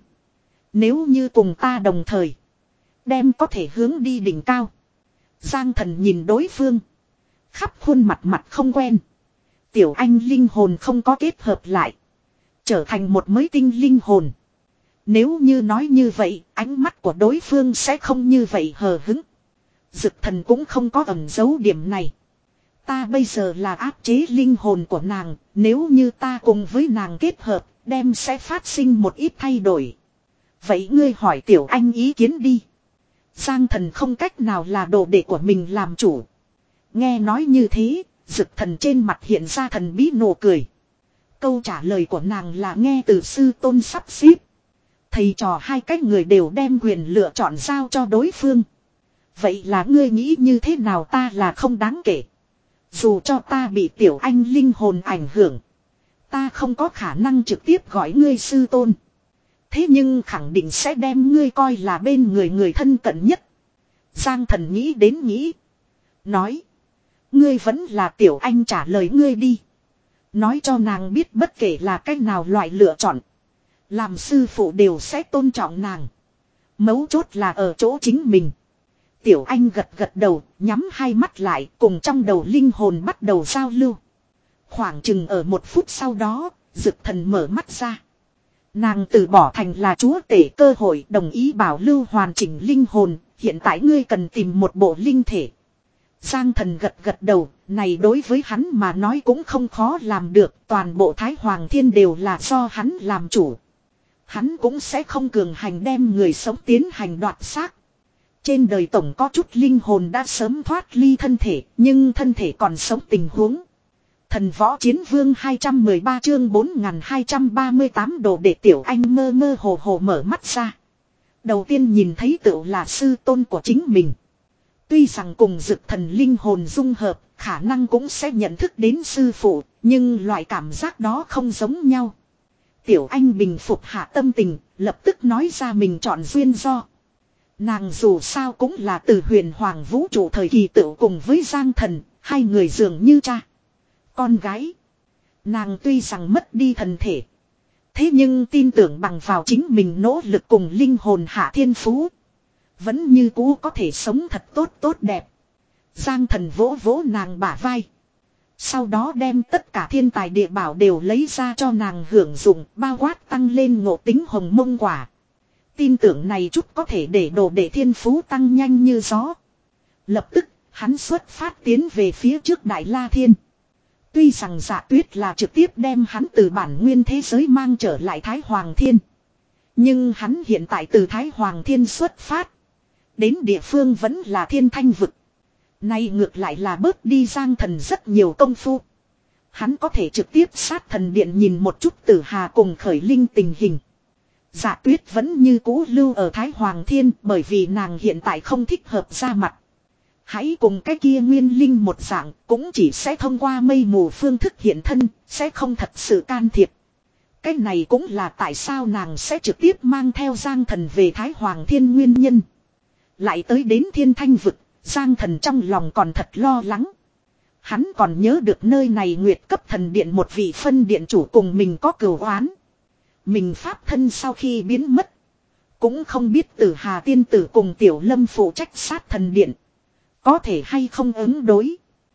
Nếu như cùng ta đồng thời, đem có thể hướng đi đỉnh cao. Giang Thần nhìn đối phương. Khắp khuôn mặt mặt không quen. Tiểu Anh linh hồn không có kết hợp lại. Trở thành một mới tinh linh hồn. Nếu như nói như vậy, ánh mắt của đối phương sẽ không như vậy hờ hững. Dực Thần cũng không có ẩn giấu điểm này. Ta bây giờ là áp chế linh hồn của nàng, nếu như ta cùng với nàng kết hợp, đem sẽ phát sinh một ít thay đổi. Vậy ngươi hỏi Tiểu Anh ý kiến đi. Giang Thần không cách nào là đồ đệ của mình làm chủ. Nghe nói như thế, Dực Thần trên mặt hiện ra thần bí nụ cười. Câu trả lời của nàng là nghe từ sư tôn sắp xếp. Thầy trò hai cách người đều đem quyền lựa chọn giao cho đối phương. Vậy là ngươi nghĩ như thế nào? Ta là không đáng kể. Dù cho ta bị Tiểu Anh linh hồn ảnh hưởng, ta không có khả năng trực tiếp gọi ngươi sư tôn. Thế nhưng khẳng định sẽ đem ngươi coi là bên người người thân cận nhất. Giang Thần nghĩ đến nghĩ. Nói. Ngươi vẫn là Tiểu Anh, trả lời ngươi đi. Nói cho nàng biết bất kể là cách nào loại lựa chọn. Làm sư phụ đều sẽ tôn trọng nàng. Mấu chốt là ở chỗ chính mình. Tiểu Anh gật gật đầu, nhắm hai mắt lại, cùng trong đầu linh hồn bắt đầu giao lưu. Khoảng chừng ở một phút sau đó, Dực Thần mở mắt ra. Nàng từ bỏ thành là chúa tể cơ hội, đồng ý bảo lưu hoàn chỉnh linh hồn, hiện tại ngươi cần tìm một bộ linh thể. Giang Thần gật gật đầu, này đối với hắn mà nói cũng không khó làm được, toàn bộ Thái Hoàng Thiên đều là do hắn làm chủ. Hắn cũng sẽ không cường hành đem người sống tiến hành đoạt xác. Trên đời tổng có chút linh hồn đã sớm thoát ly thân thể, nhưng thân thể còn sống tình huống. Thần Võ Chiến Vương hai trăm mười ba chương bốn nghìn hai trăm ba mươi tám đồ để Tiểu Anh mơ mơ hồ hồ mở mắt ra. Đầu tiên nhìn thấy tựu là sư tôn của chính mình. Tuy rằng cùng Dực Thần linh hồn dung hợp, khả năng cũng sẽ nhận thức đến sư phụ, nhưng loại cảm giác đó không giống nhau. Tiểu Anh bình phục hạ tâm tình, lập tức nói ra mình chọn duyên do. Nàng dù sao cũng là từ huyền hoàng vũ trụ thời kỳ tựu cùng với Giang Thần, hai người dường như cha con gái. Nàng tuy rằng mất đi thần thể, thế nhưng tin tưởng bằng vào chính mình nỗ lực cùng linh hồn hạ thiên phú, vẫn như cũ có thể sống thật tốt tốt đẹp. Giang Thần vỗ vỗ nàng bả vai. Sau đó đem tất cả thiên tài địa bảo đều lấy ra cho nàng hưởng dụng, bao quát tăng lên ngộ tính hồng mông quả. Tin tưởng này chút có thể để đồ đệ thiên phú tăng nhanh như gió. Lập tức, hắn xuất phát tiến về phía trước Đại La Thiên. Tuy rằng Dạ Tuyết là trực tiếp đem hắn từ bản nguyên thế giới mang trở lại Thái Hoàng Thiên. Nhưng hắn hiện tại từ Thái Hoàng Thiên xuất phát. Đến địa phương vẫn là Thiên Thanh Vực. Nay ngược lại là bớt đi Giang Thần rất nhiều công phu. Hắn có thể trực tiếp sát thần điện nhìn một chút Tử Hà cùng Khởi Linh tình hình. Dạ Tuyết vẫn như cũ lưu ở Thái Hoàng Thiên bởi vì nàng hiện tại không thích hợp ra mặt. Hãy cùng cái kia nguyên linh một dạng, cũng chỉ sẽ thông qua mây mù phương thức hiện thân, sẽ không thật sự can thiệp. Cái này cũng là tại sao nàng sẽ trực tiếp mang theo Giang Thần về Thái Hoàng Thiên nguyên nhân. Lại tới đến Thiên Thanh Vực, Giang Thần trong lòng còn thật lo lắng. Hắn còn nhớ được nơi này Nguyệt cấp thần điện một vị phân điện chủ cùng mình có cừu oán. Mình pháp thân sau khi biến mất, cũng không biết Tử Hà tiên tử cùng Tiểu Lâm phụ trách sát thần điện có thể hay không ứng đối.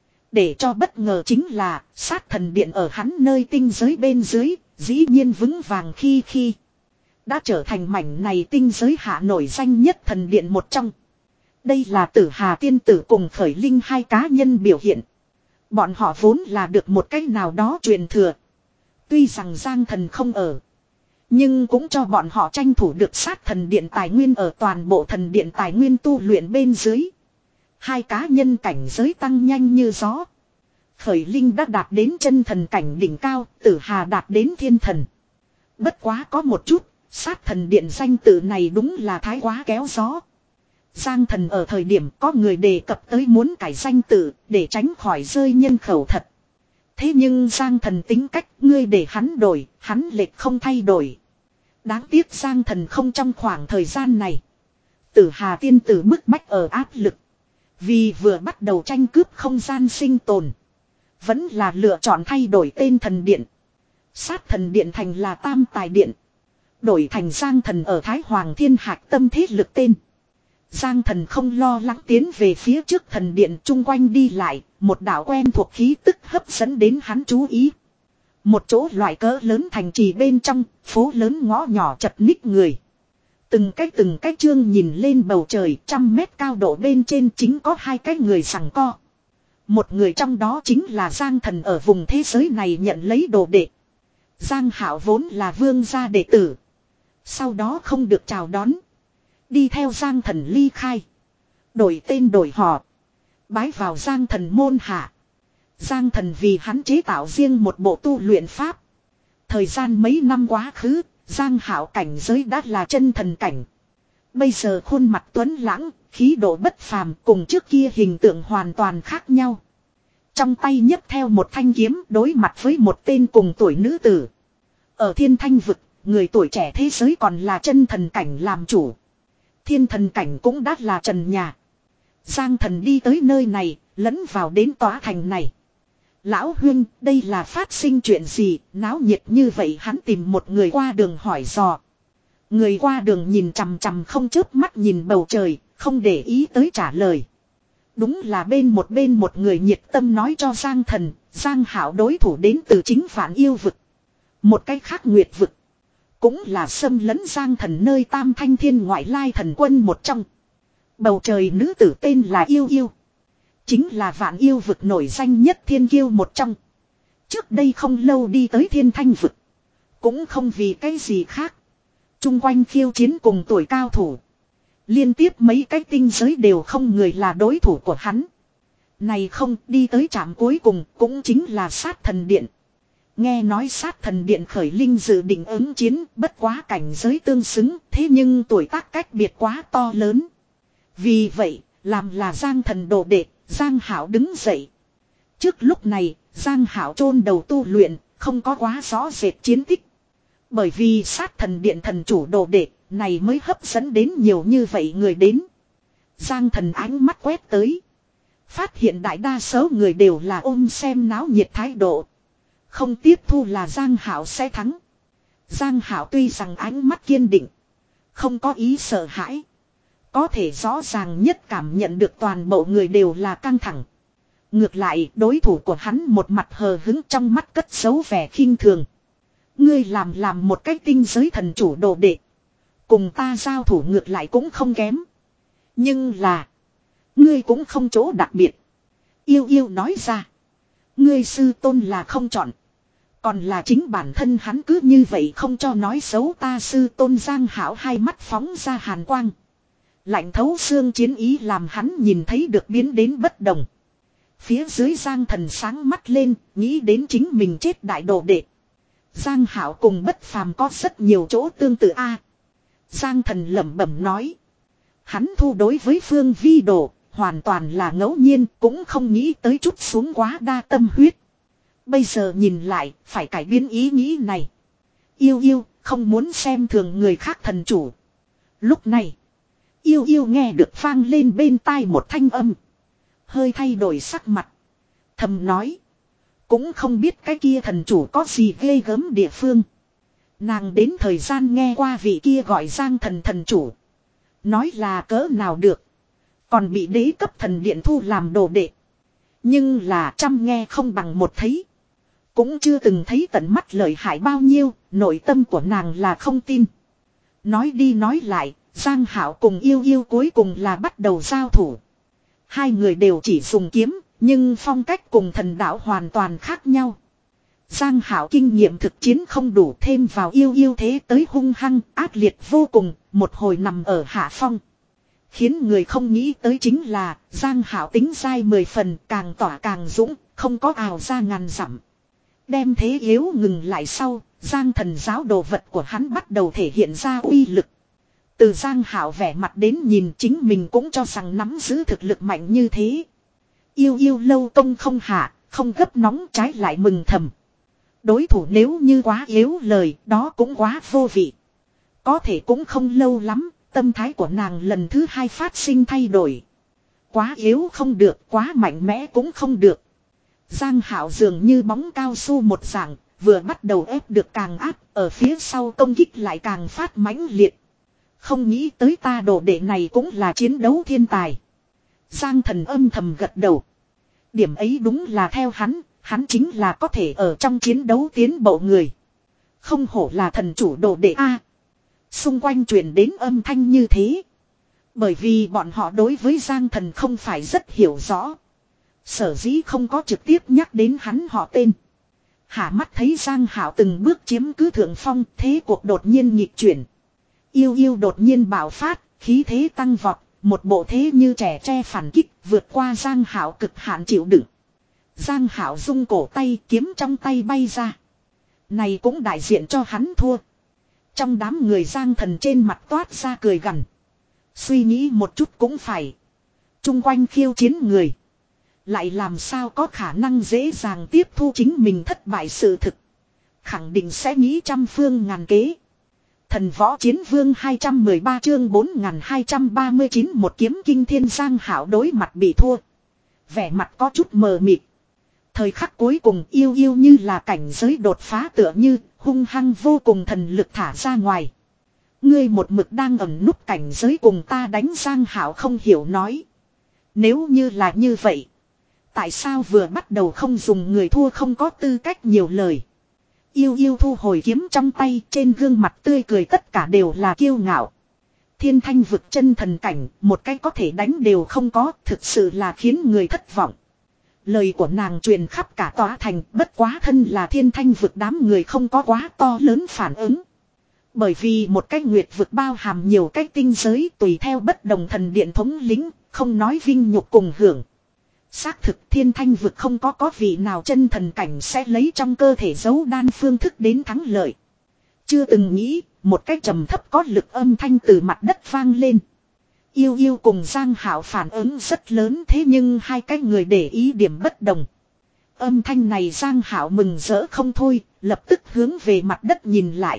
Để cho bất ngờ chính là sát thần điện ở hắn nơi tinh giới bên dưới, dĩ nhiên vững vàng khi khi đã trở thành mảnh này tinh giới hạ nổi danh nhất thần điện một trong. Đây là Tử Hà tiên tử cùng Khởi Linh hai cá nhân biểu hiện. Bọn họ vốn là được một cách nào đó truyền thừa. Tuy rằng Giang Thần không ở, nhưng cũng cho bọn họ tranh thủ được sát thần điện tài nguyên ở toàn bộ thần điện tài nguyên tu luyện bên dưới. Hai cá nhân cảnh giới tăng nhanh như gió. Khởi Linh đã đạt đến chân thần cảnh đỉnh cao, Tử Hà đạt đến thiên thần. Bất quá có một chút, sát thần điện danh tự này đúng là thái quá kéo gió. Giang Thần ở thời điểm có người đề cập tới muốn cải danh tự để tránh khỏi rơi nhân khẩu thật. Thế nhưng Giang Thần tính cách ngươi để hắn đổi, hắn lệch không thay đổi. Đáng tiếc Giang Thần không trong khoảng thời gian này. Tử Hà tiên tử bức bách ở áp lực. Vì vừa bắt đầu tranh cướp không gian sinh tồn, vẫn là lựa chọn thay đổi tên thần điện. Sát thần điện thành là Tam Tài Điện, đổi thành Giang Thần ở Thái Hoàng Thiên hạc tâm thế lực tên. Giang Thần không lo lắng tiến về phía trước thần điện chung quanh đi lại, một đạo quen thuộc khí tức hấp dẫn đến hắn chú ý. Một chỗ loại cỡ lớn thành trì bên trong, phố lớn ngõ nhỏ chật ních người. Từng cái từng cái chương nhìn lên bầu trời trăm mét cao độ bên trên chính có hai cái người sằng co. Một người trong đó chính là Giang Thần ở vùng thế giới này nhận lấy đồ đệ. Giang Hạo vốn là vương gia đệ tử, sau đó không được chào đón, đi theo Giang Thần ly khai, đổi tên đổi họ, bái vào Giang Thần môn hạ. Giang Thần vì hắn chế tạo riêng một bộ tu luyện pháp. Thời gian mấy năm quá khứ, Giang Hạo cảnh giới đã là chân thần cảnh. Bây giờ khuôn mặt tuấn lãng, khí độ bất phàm, cùng trước kia hình tượng hoàn toàn khác nhau. Trong tay nhấc theo một thanh kiếm đối mặt với một tên cùng tuổi nữ tử. Ở Thiên Thanh Vực, người tuổi trẻ thế giới còn là chân thần cảnh làm chủ. Thiên thần cảnh cũng đã là trần nhà. Giang Thần đi tới nơi này, lẫn vào đến tòa thành này. Lão huynh, đây là phát sinh chuyện gì, náo nhiệt như vậy. Hắn tìm một người qua đường hỏi dò. Người qua đường nhìn chằm chằm không chớp mắt nhìn bầu trời, không để ý tới trả lời. Đúng là bên một bên một người nhiệt tâm nói cho Giang Thần, Giang Hảo đối thủ đến từ chính Vạn Yêu vực. Một cái khác Nguyệt vực. Cũng là xâm lấn Giang Thần nơi Tam Thanh Thiên ngoại lai thần quân một trong. Bầu trời nữ tử tên là Yêu Yêu. Chính là Vạn Yêu vực nổi danh nhất thiên kiêu một trong. Trước đây không lâu đi tới Thiên Thanh vực. Cũng không vì cái gì khác. Trung quanh khiêu chiến cùng tuổi cao thủ. Liên tiếp mấy cái tinh giới đều không người là đối thủ của hắn. Này không, đi tới trạm cuối cùng cũng chính là Sát Thần Điện. Nghe nói Sát Thần Điện khởi linh dự định ứng chiến, bất quá cảnh giới tương xứng, thế nhưng tuổi tác cách biệt quá to lớn. Vì vậy, làm là Giang Thần đồ đệ, Giang Hảo đứng dậy. Trước lúc này, Giang Hảo chôn đầu tu luyện, không có quá rõ rệt chiến tích. Bởi vì Sát Thần Điện thần chủ đồ đệ, này mới hấp dẫn đến nhiều như vậy người đến. Giang Thần ánh mắt quét tới. Phát hiện đại đa số người đều là ôm xem náo nhiệt thái độ. Không tiếp thu là Giang Hảo sẽ thắng. Giang Hảo tuy rằng ánh mắt kiên định. Không có ý sợ hãi. Có thể rõ ràng nhất cảm nhận được toàn bộ người đều là căng thẳng. Ngược lại đối thủ của hắn một mặt hờ hứng trong mắt cất giấu vẻ khinh thường. Ngươi làm làm một cách tinh giới thần chủ đồ đệ. Cùng ta giao thủ ngược lại cũng không kém. Nhưng là. Ngươi cũng không chỗ đặc biệt. Yêu Yêu nói ra. Ngươi sư tôn là không chọn. Còn là chính bản thân hắn cứ như vậy không cho nói xấu ta sư tôn. Giang Hảo hai mắt phóng ra hàn quang. Lạnh thấu xương chiến ý làm hắn nhìn thấy được biến đến bất đồng. Phía dưới Giang Thần sáng mắt lên, nghĩ đến chính mình chết đại đồ đệ. Giang Hảo cùng Bất Phàm có rất nhiều chỗ tương tự a. Giang Thần lẩm bẩm nói. Hắn thu đối với Phương Vi Đồ, hoàn toàn là ngẫu nhiên, cũng không nghĩ tới chút xuống quá đa tâm huyết. Bây giờ nhìn lại, phải cải biến ý nghĩ này. Yêu Yêu, không muốn xem thường người khác thần chủ. Lúc này, Yêu Yêu nghe được vang lên bên tai một thanh âm. Hơi thay đổi sắc mặt. Thầm nói. Cũng không biết cái kia thần chủ có gì ghê gớm địa phương. Nàng đến thời gian nghe qua vị kia gọi Giang Thần thần chủ. Nói là cỡ nào được. Còn bị đế cấp thần điện thu làm đồ đệ. Nhưng là trăm nghe không bằng một thấy. Cũng chưa từng thấy tận mắt lợi hại bao nhiêu. Nội tâm của nàng là không tin. Nói đi nói lại. Giang Hảo cùng Yêu Yêu cuối cùng là bắt đầu giao thủ. Hai người đều chỉ dùng kiếm. Nhưng phong cách cùng thần đạo hoàn toàn khác nhau. Giang Hảo kinh nghiệm thực chiến không đủ, thêm vào Yêu Yêu thế tới hung hăng, ác liệt vô cùng, một hồi nằm ở hạ phong. Khiến người không nghĩ tới chính là, Giang Hảo tính dai mười phần, càng tỏa càng dũng, không có ào ra ngàn dặm. Đem thế yếu ngừng lại sau, Giang Thần giáo đồ vật của hắn bắt đầu thể hiện ra uy lực. Từ Giang Hảo vẻ mặt đến nhìn chính mình cũng cho rằng nắm giữ thực lực mạnh như thế. Yêu Yêu lâu công không hạ, không gấp nóng trái lại mừng thầm. Đối thủ nếu như quá yếu lời, đó cũng quá vô vị. Có thể cũng không lâu lắm, tâm thái của nàng lần thứ hai phát sinh thay đổi. Quá yếu không được, quá mạnh mẽ cũng không được. Giang Hảo dường như bóng cao su một dạng, vừa bắt đầu ép được càng áp, ở phía sau công kích lại càng phát mãnh liệt. Không nghĩ tới ta đồ đệ này cũng là chiến đấu thiên tài. Giang Thần âm thầm gật đầu. Điểm ấy đúng là theo hắn, hắn chính là có thể ở trong chiến đấu tiến bộ người. Không hổ là thần chủ đồ đệ A. Xung quanh truyền đến âm thanh như thế. Bởi vì bọn họ đối với Giang Thần không phải rất hiểu rõ. Sở dĩ không có trực tiếp nhắc đến hắn họ tên. Hả mắt thấy Giang Hảo từng bước chiếm cứ thượng phong, thế cuộc đột nhiên nghịch chuyển. Yêu Yêu đột nhiên bạo phát, khí thế tăng vọt. Một bộ thế như trẻ tre phản kích vượt qua Giang Hảo cực hạn chịu đựng. Giang Hảo rung cổ tay kiếm trong tay bay ra. Này cũng đại diện cho hắn thua. Trong đám người Giang Thần trên mặt toát ra cười gằn. Suy nghĩ một chút cũng phải. Trung quanh khiêu chiến người. Lại làm sao có khả năng dễ dàng tiếp thu chính mình thất bại sự thực. Khẳng định sẽ nghĩ trăm phương ngàn kế. Thần võ chiến vương hai trăm mười ba chương bốn nghìn hai trăm ba mươi chín một kiếm kinh thiên. Giang Hảo đối mặt bị thua. Vẻ mặt có chút mờ mịt. Thời khắc cuối cùng yêu yêu như là cảnh giới đột phá tựa như hung hăng vô cùng thần lực thả ra ngoài. Ngươi một mực đang ẩn núp cảnh giới cùng ta đánh Giang Hảo không hiểu nói. Nếu như là như vậy. Tại sao vừa bắt đầu không dùng người thua không có tư cách nhiều lời. Yêu yêu thu hồi kiếm trong tay trên gương mặt tươi cười tất cả đều là kiêu ngạo. Thiên thanh vực chân thần cảnh một cái có thể đánh đều không có thực sự là khiến người thất vọng. Lời của nàng truyền khắp cả tòa thành bất quá thân là thiên thanh vực đám người không có quá to lớn phản ứng. Bởi vì một cái nguyệt vực bao hàm nhiều cái tinh giới tùy theo bất đồng thần điện thống lĩnh, không nói vinh nhục cùng hưởng. Xác thực thiên thanh vực không có có vị nào chân thần cảnh sẽ lấy trong cơ thể dấu đan phương thức đến thắng lợi. Chưa từng nghĩ, một cái trầm thấp có lực âm thanh từ mặt đất vang lên. Yêu yêu cùng Giang Hảo phản ứng rất lớn thế nhưng hai cái người để ý điểm bất đồng. Âm thanh này Giang Hảo mừng rỡ không thôi, lập tức hướng về mặt đất nhìn lại.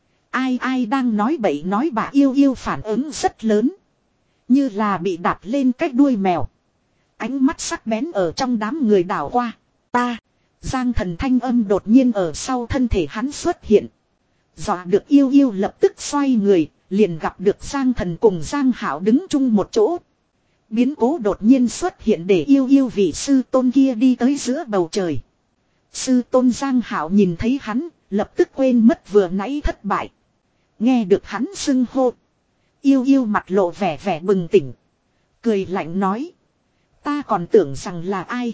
Ai ai đang nói bậy nói bạ yêu yêu phản ứng rất lớn. Như là bị đạp lên cái đuôi mèo. Ánh mắt sắc bén ở trong đám người đảo qua. Ta, Giang thần thanh âm đột nhiên ở sau thân thể hắn xuất hiện. Dọa được yêu yêu lập tức xoay người, liền gặp được Giang thần cùng Giang Hảo đứng chung một chỗ. Biến cố đột nhiên xuất hiện để yêu yêu vị sư tôn kia đi tới giữa bầu trời. Sư tôn Giang Hảo nhìn thấy hắn, lập tức quên mất vừa nãy thất bại. Nghe được hắn xưng hô. Yêu yêu mặt lộ vẻ vẻ bừng tỉnh. Cười lạnh nói. Ta còn tưởng rằng là ai.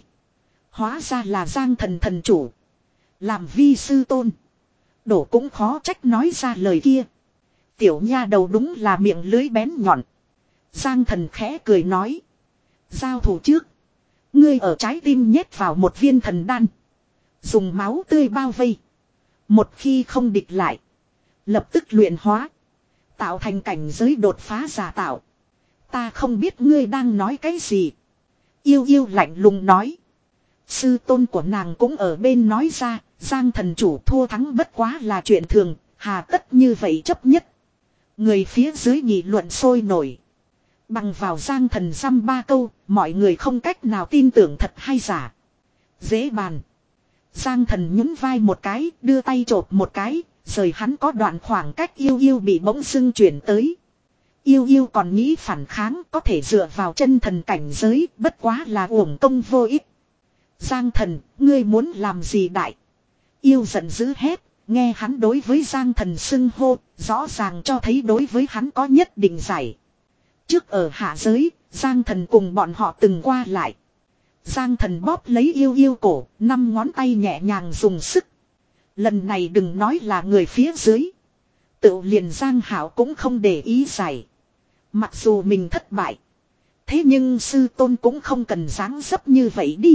Hóa ra là Giang thần thần chủ. Làm vi sư tôn. Đổ cũng khó trách nói ra lời kia. Tiểu nha đầu đúng là miệng lưới bén nhọn. Giang thần khẽ cười nói. Giao thủ trước. Ngươi ở trái tim nhét vào một viên thần đan. Dùng máu tươi bao vây. Một khi không địch lại. Lập tức luyện hóa. Tạo thành cảnh giới đột phá giả tạo. Ta không biết ngươi đang nói cái gì. Yêu yêu lạnh lùng nói. Sư tôn của nàng cũng ở bên nói ra. Giang thần chủ thua thắng bất quá là chuyện thường. Hà tất như vậy chấp nhất. Người phía dưới nghị luận sôi nổi. Bằng vào Giang thần dăm ba câu. Mọi người không cách nào tin tưởng thật hay giả. Dễ bàn. Giang thần nhún vai một cái. Đưa tay chộp một cái. Rời hắn có đoạn khoảng cách yêu yêu bị bỗng dưng chuyển tới. Yêu yêu còn nghĩ phản kháng có thể dựa vào chân thần cảnh giới bất quá là uổng công vô ích. Giang thần, ngươi muốn làm gì đại? Yêu giận dữ hét, nghe hắn đối với Giang thần xưng hô, rõ ràng cho thấy đối với hắn có nhất định giải. Trước ở hạ giới, Giang thần cùng bọn họ từng qua lại. Giang thần bóp lấy yêu yêu cổ, năm ngón tay nhẹ nhàng dùng sức. Lần này đừng nói là người phía dưới. Tự liền Giang Hảo cũng không để ý giải. Mặc dù mình thất bại. Thế nhưng sư tôn cũng không cần dáng dấp như vậy đi.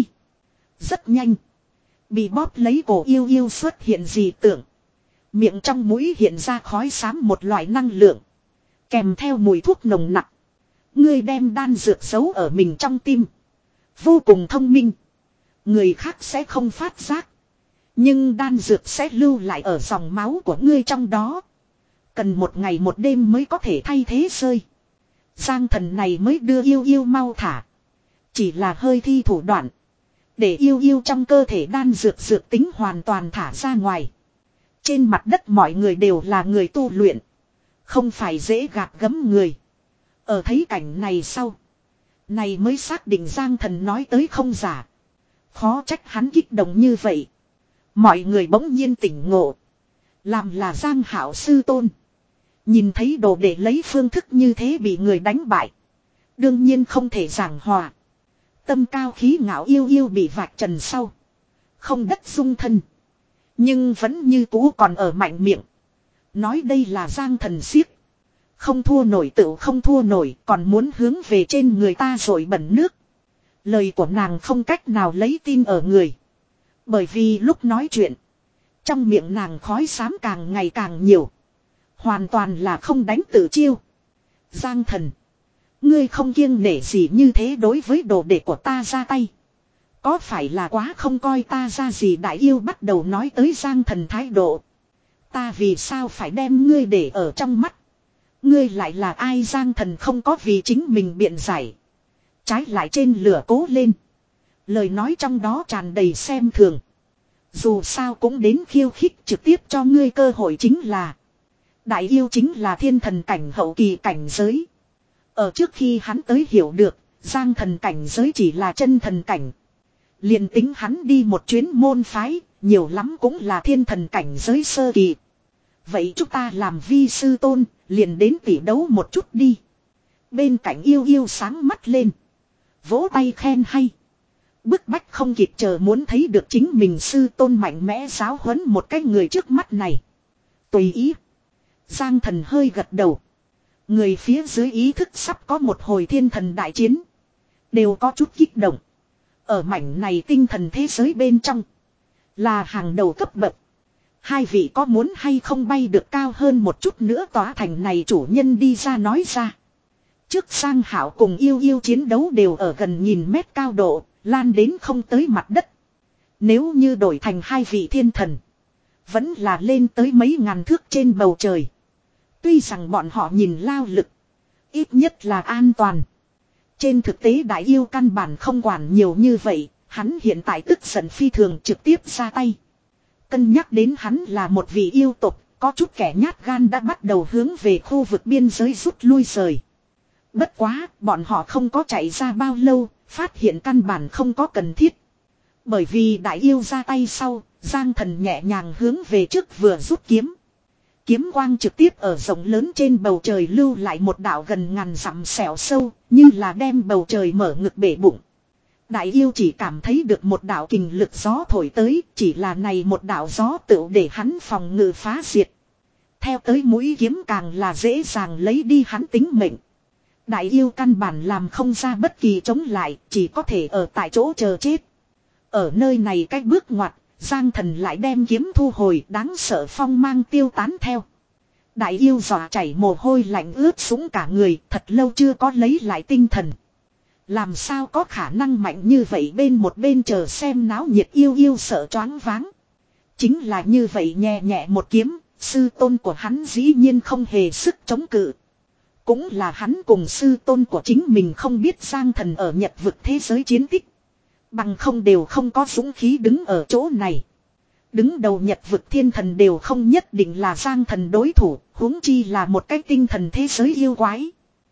Rất nhanh. Bị bóp lấy cổ yêu yêu xuất hiện dị tưởng. Miệng trong mũi hiện ra khói xám một loại năng lượng. Kèm theo mùi thuốc nồng nặc. Ngươi đem đan dược giấu ở mình trong tim. Vô cùng thông minh. Người khác sẽ không phát giác. Nhưng đan dược sẽ lưu lại ở dòng máu của ngươi trong đó. Cần một ngày một đêm mới có thể thay thế rơi. Giang thần này mới đưa yêu yêu mau thả. Chỉ là hơi thi thủ đoạn. Để yêu yêu trong cơ thể đan dược dược tính hoàn toàn thả ra ngoài. Trên mặt đất mọi người đều là người tu luyện. Không phải dễ gạt gẫm người. Ở thấy cảnh này sau. Này mới xác định Giang thần nói tới không giả. Khó trách hắn kích động như vậy. Mọi người bỗng nhiên tỉnh ngộ. Làm là Giang Hảo sư tôn. Nhìn thấy đồ để lấy phương thức như thế bị người đánh bại. Đương nhiên không thể giảng hòa. Tâm cao khí ngạo yêu yêu bị vạch trần sau. Không đất dung thân. Nhưng vẫn như cũ còn ở mạnh miệng. Nói đây là Giang thần siếc. Không thua nổi tựu không thua nổi còn muốn hướng về trên người ta rồi bẩn nước. Lời của nàng không cách nào lấy tin ở người. Bởi vì lúc nói chuyện. Trong miệng nàng khói xám càng ngày càng nhiều. Hoàn toàn là không đánh tự chiêu. Giang thần. Ngươi không kiêng nể gì như thế đối với đồ đệ của ta ra tay. Có phải là quá không coi ta ra gì đại yêu bắt đầu nói tới Giang thần thái độ. Ta vì sao phải đem ngươi để ở trong mắt. Ngươi lại là ai Giang thần không có vì chính mình biện giải. Trái lại trên lửa cố lên. Lời nói trong đó tràn đầy xem thường. Dù sao cũng đến khiêu khích trực tiếp cho ngươi cơ hội chính là. Đại yêu chính là thiên thần cảnh hậu kỳ cảnh giới. Ở trước khi hắn tới hiểu được, giang thần cảnh giới chỉ là chân thần cảnh. Liền tính hắn đi một chuyến môn phái, nhiều lắm cũng là thiên thần cảnh giới sơ kỳ. Vậy chúng ta làm vi sư tôn, liền đến tỉ đấu một chút đi. Bên cạnh yêu yêu sáng mắt lên. Vỗ tay khen hay. Bức bách không kịp chờ muốn thấy được chính mình sư tôn mạnh mẽ giáo huấn một cái người trước mắt này. Tùy ý. Giang thần hơi gật đầu. Người phía dưới ý thức sắp có một hồi thiên thần đại chiến. Đều có chút kích động. Ở mảnh này tinh thần thế giới bên trong. Là hàng đầu cấp bậc. Hai vị có muốn hay không bay được cao hơn một chút nữa tòa thành này chủ nhân đi ra nói ra. Trước Giang Hảo cùng yêu yêu chiến đấu đều ở gần nghìn mét cao độ, lan đến không tới mặt đất. Nếu như đổi thành hai vị thiên thần, vẫn là lên tới mấy ngàn thước trên bầu trời. Tuy rằng bọn họ nhìn lao lực, ít nhất là an toàn. Trên thực tế đại yêu căn bản không quản nhiều như vậy, hắn hiện tại tức giận phi thường trực tiếp ra tay. Cân nhắc đến hắn là một vị yêu tộc, có chút kẻ nhát gan đã bắt đầu hướng về khu vực biên giới rút lui rời. Bất quá, bọn họ không có chạy ra bao lâu, phát hiện căn bản không có cần thiết. Bởi vì đại yêu ra tay sau, Giang thần nhẹ nhàng hướng về trước vừa rút kiếm. Kiếm quang trực tiếp ở rộng lớn trên bầu trời lưu lại một đạo gần ngàn dặm xẻo sâu, như là đem bầu trời mở ngực bể bụng. Đại yêu chỉ cảm thấy được một đạo kình lực gió thổi tới, chỉ là này một đạo gió tựu để hắn phòng ngự phá diệt. Theo tới mũi kiếm càng là dễ dàng lấy đi hắn tính mệnh. Đại yêu căn bản làm không ra bất kỳ chống lại, chỉ có thể ở tại chỗ chờ chết. Ở nơi này cách bước ngoặt, Giang thần lại đem kiếm thu hồi, đáng sợ phong mang tiêu tán theo. Đại yêu dọa chảy mồ hôi lạnh ướt sũng cả người, thật lâu chưa có lấy lại tinh thần. Làm sao có khả năng mạnh như vậy, bên một bên chờ xem náo nhiệt yêu yêu sợ choáng váng. Chính là như vậy nhẹ nhẹ một kiếm, sư tôn của hắn dĩ nhiên không hề sức chống cự. Cũng là hắn cùng sư tôn của chính mình không biết Giang thần ở Nhật vực thế giới chiến tích. Bằng không đều không có dũng khí đứng ở chỗ này. Đứng đầu Nhật vực thiên thần đều không nhất định là Giang thần đối thủ, huống chi là một cái tinh thần thế giới yêu quái.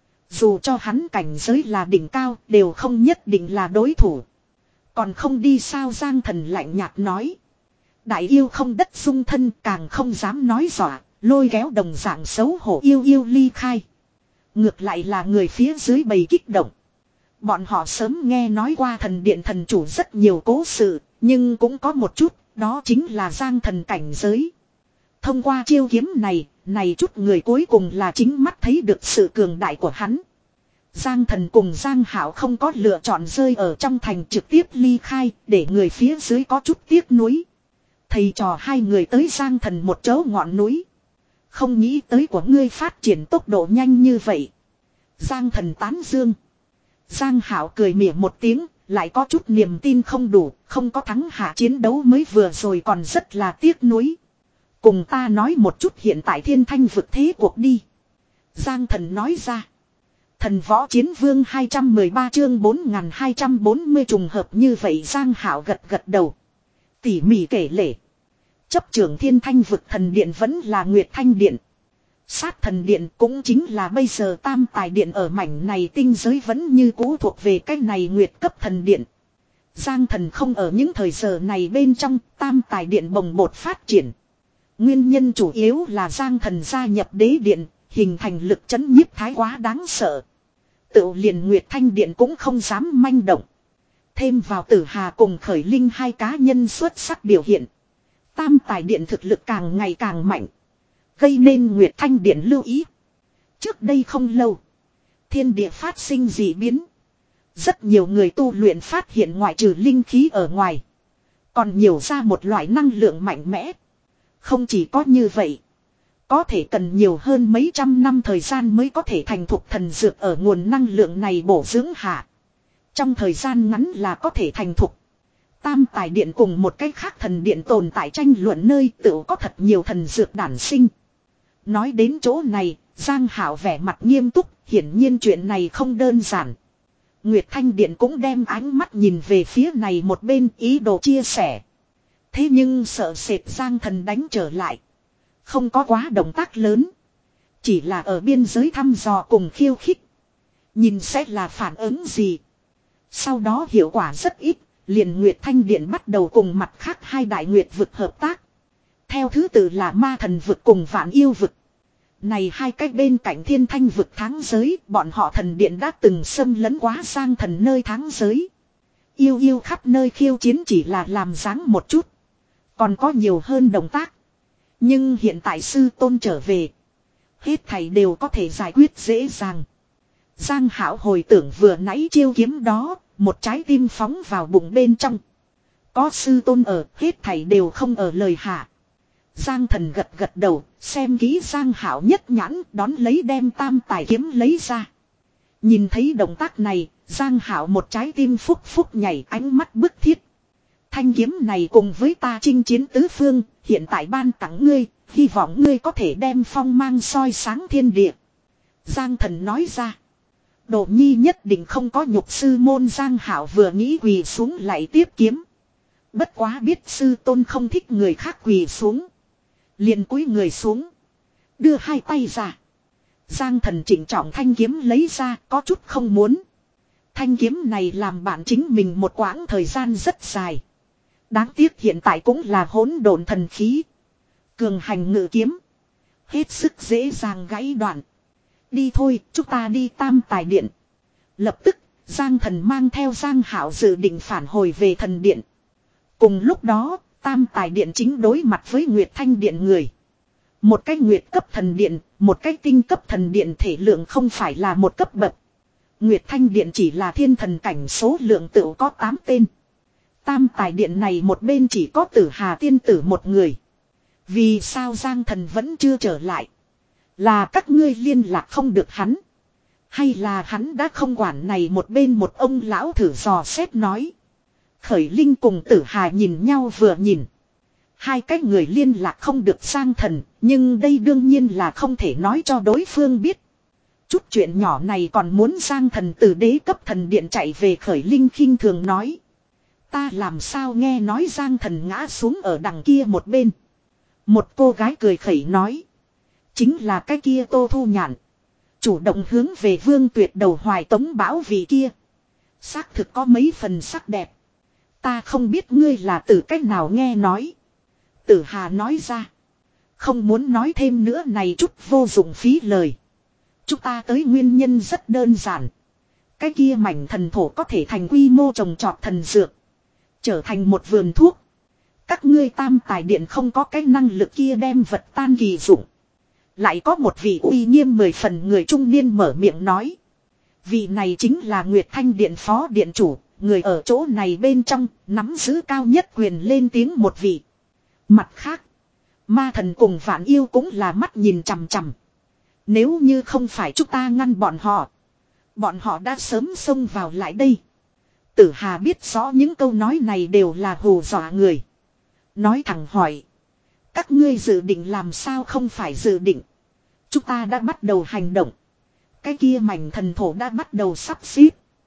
Dù cho hắn cảnh giới là đỉnh cao, đều không nhất định là đối thủ. Còn không đi sao, Giang thần lạnh nhạt nói. Đại yêu không đất dung thân, càng không dám nói dọa, lôi kéo đồng dạng xấu hổ yêu yêu ly khai. Ngược lại là người phía dưới bầy kích động. Bọn họ sớm nghe nói qua thần điện thần chủ rất nhiều cố sự, nhưng cũng có một chút, đó chính là Giang thần cảnh giới. Thông qua chiêu kiếm này, này chút người cuối cùng là chính mắt thấy được sự cường đại của hắn. Giang thần cùng Giang Hảo không có lựa chọn rơi ở trong thành trực tiếp ly khai, để người phía dưới có chút tiếc nuối. Thầy trò hai người tới Giang thần một chỗ ngọn núi. Không nghĩ tới của ngươi phát triển tốc độ nhanh như vậy. Giang thần tán dương. Giang Hảo cười mỉa một tiếng, lại có chút niềm tin không đủ, không có thắng hạ chiến đấu mới vừa rồi còn rất là tiếc nuối. Cùng ta nói một chút hiện tại thiên thanh vực thế cuộc đi. Giang thần nói ra. Thần võ chiến vương hai trăm mười ba chương bốn nghìn hai trăm bốn mươi trùng hợp như vậy. Giang Hảo gật gật đầu. Tỉ mỉ kể lể. Chấp trưởng thiên thanh vực thần điện vẫn là Nguyệt Thanh Điện. Sát thần điện cũng chính là bây giờ tam tài điện ở mảnh này tinh giới vẫn như cũ thuộc về cái này Nguyệt cấp thần điện. Giang thần không ở những thời giờ này bên trong, tam tài điện bồng bột phát triển. Nguyên nhân chủ yếu là Giang thần gia nhập đế điện, hình thành lực chấn nhiếp thái quá đáng sợ. Tự liền Nguyệt Thanh điện cũng không dám manh động. Thêm vào Tử Hà cùng Khởi Linh hai cá nhân xuất sắc biểu hiện. Tam tài điện thực lực càng ngày càng mạnh. Gây nên Nguyệt Thanh điện lưu ý. Trước đây không lâu, thiên địa phát sinh dị biến. Rất nhiều người tu luyện phát hiện ngoại trừ linh khí ở ngoài, còn nhiều ra một loại năng lượng mạnh mẽ. Không chỉ có như vậy, có thể cần nhiều hơn mấy trăm năm thời gian mới có thể thành thục thần dược ở nguồn năng lượng này bổ dưỡng hạ. Trong thời gian ngắn là có thể thành thục. Tam tài điện cùng một cách khác thần điện tồn tại tranh luận nơi tự có thật nhiều thần dược đản sinh. Nói đến chỗ này, Giang Hảo vẻ mặt nghiêm túc, hiển nhiên chuyện này không đơn giản. Nguyệt Thanh Điện cũng đem ánh mắt nhìn về phía này một bên ý đồ chia sẻ. Thế nhưng sợ sệt Giang Thần đánh trở lại. Không có quá động tác lớn. Chỉ là ở biên giới thăm dò cùng khiêu khích. Nhìn sẽ là phản ứng gì. Sau đó hiệu quả rất ít. Liền Nguyệt Thanh Điện bắt đầu cùng mặt khác hai đại nguyệt vực hợp tác. Theo thứ tự là ma thần vực cùng vạn yêu vực. Này hai cách bên cạnh thiên thanh vực tháng giới. Bọn họ thần điện đã từng xâm lấn quá Giang Thần nơi tháng giới. Yêu yêu khắp nơi khiêu chiến chỉ là làm dáng một chút. Còn có nhiều hơn động tác. Nhưng hiện tại sư tôn trở về. Hết thảy đều có thể giải quyết dễ dàng. Giang Hảo hồi tưởng vừa nãy chiêu kiếm đó. Một trái tim phóng vào bụng bên trong. Có sư tôn ở, hết thảy đều không ở lời hạ. Giang Thần gật gật đầu, xem kỹ Giang Hảo nhất nhãn, đón lấy đem tam tài kiếm lấy ra. Nhìn thấy động tác này, Giang Hảo một trái tim phúc phúc nhảy, ánh mắt bức thiết. Thanh kiếm này cùng với ta chinh chiến tứ phương, hiện tại ban tặng ngươi, hy vọng ngươi có thể đem phong mang soi sáng thiên địa. Giang Thần nói ra. Đồ nhi nhất định không có nhục sư môn. Giang Hảo vừa nghĩ quỳ xuống lại tiếp kiếm. Bất quá biết sư tôn không thích người khác quỳ xuống. Liền cúi người xuống. Đưa hai tay ra. Giang Thần chỉnh trọng thanh kiếm lấy ra, có chút không muốn. Thanh kiếm này làm bạn chính mình một quãng thời gian rất dài. Đáng tiếc hiện tại cũng là hỗn độn thần khí. Cường hành ngự kiếm. Hết sức dễ dàng gãy đoạn. Đi thôi, chúng ta đi tam tài điện. Lập tức, Giang Thần mang theo Giang Hảo dự định phản hồi về thần điện. Cùng lúc đó, tam tài điện chính đối mặt với Nguyệt Thanh Điện người. Một cái nguyệt cấp thần điện, một cái tinh cấp thần điện thể lượng không phải là một cấp bậc. Nguyệt Thanh Điện chỉ là thiên thần cảnh số lượng tựu có tám tên. Tam tài điện này một bên chỉ có Tử Hà tiên tử một người. Vì sao Giang Thần vẫn chưa trở lại? Là các ngươi liên lạc không được hắn. Hay là hắn đã không quản này? Một bên một ông lão thử dò xét nói. Khởi Linh cùng Tử Hà nhìn nhau vừa nhìn. Hai cái người liên lạc không được Giang Thần. Nhưng đây đương nhiên là không thể nói cho đối phương biết. Chút chuyện nhỏ này còn muốn Giang Thần từ đế cấp thần điện chạy về. Khởi Linh khinh thường nói. Ta làm sao nghe nói Giang Thần ngã xuống ở đằng kia một bên. Một cô gái cười khẩy nói. Chính là cái kia Tô Thu Nhạn. Chủ động hướng về Vương Tuyệt đầu hoài tống bão vị kia. Xác thực có mấy phần sắc đẹp. Ta không biết ngươi là từ cách nào nghe nói. Tử Hà nói ra. Không muốn nói thêm nữa này chút vô dụng phí lời. Chúng ta tới nguyên nhân rất đơn giản. Cái kia mảnh thần thổ có thể thành quy mô trồng trọt thần dược. Trở thành một vườn thuốc. Các ngươi tam tài điện không có cái năng lực kia đem vật tan kỳ dụng. Lại có một vị uy nghiêm mười phần người trung niên mở miệng nói. Vị này chính là Nguyệt Thanh Điện phó điện chủ. Người ở chỗ này bên trong nắm giữ cao nhất quyền lên tiếng một vị. Mặt khác, ma thần cùng vạn yêu cũng là mắt nhìn chằm chằm. Nếu như không phải chúng ta ngăn bọn họ, bọn họ đã sớm xông vào lại đây. Tử Hà biết rõ những câu nói này đều là hù dọa người. Nói thẳng hỏi. Các ngươi dự định làm sao? Không phải dự định. Chúng ta đã bắt đầu hành động. Cái kia mảnh thần thổ đã bắt đầu sắp xếp.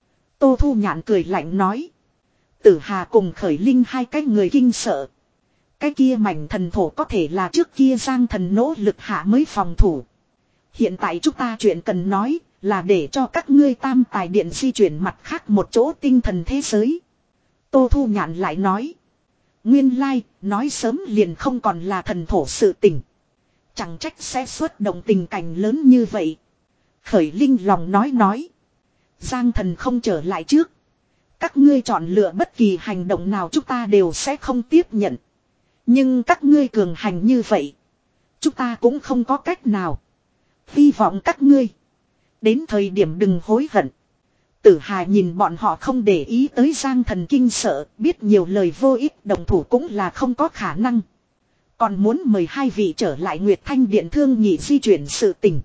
Tô Thu Nhạn cười lạnh nói. Tử Hà cùng Khởi Linh hai cái người kinh sợ. Cái kia mảnh thần thổ có thể là trước kia Giang Thần nỗ lực hạ mới phòng thủ. Hiện tại chúng ta chuyện cần nói là để cho các ngươi tam tài điện di chuyển mặt khác một chỗ tinh thần thế giới. Tô Thu Nhạn lại nói. Nguyên lai, nói sớm liền không còn là thần thổ sự tình. Chẳng trách sẽ xuất động tình cảnh lớn như vậy. Khởi Linh lòng nói nói. Giang Thần không trở lại trước. Các ngươi chọn lựa bất kỳ hành động nào chúng ta đều sẽ không tiếp nhận. Nhưng các ngươi cường hành như vậy. Chúng ta cũng không có cách nào. Hy vọng các ngươi. Đến thời điểm đừng hối hận. Tử Hà nhìn bọn họ không để ý tới Giang Thần kinh sợ. Biết nhiều lời vô ích, đồng thủ cũng là không có khả năng. Còn muốn mời hai vị trở lại Nguyệt Thanh Điện thương nghị di chuyển sự tình.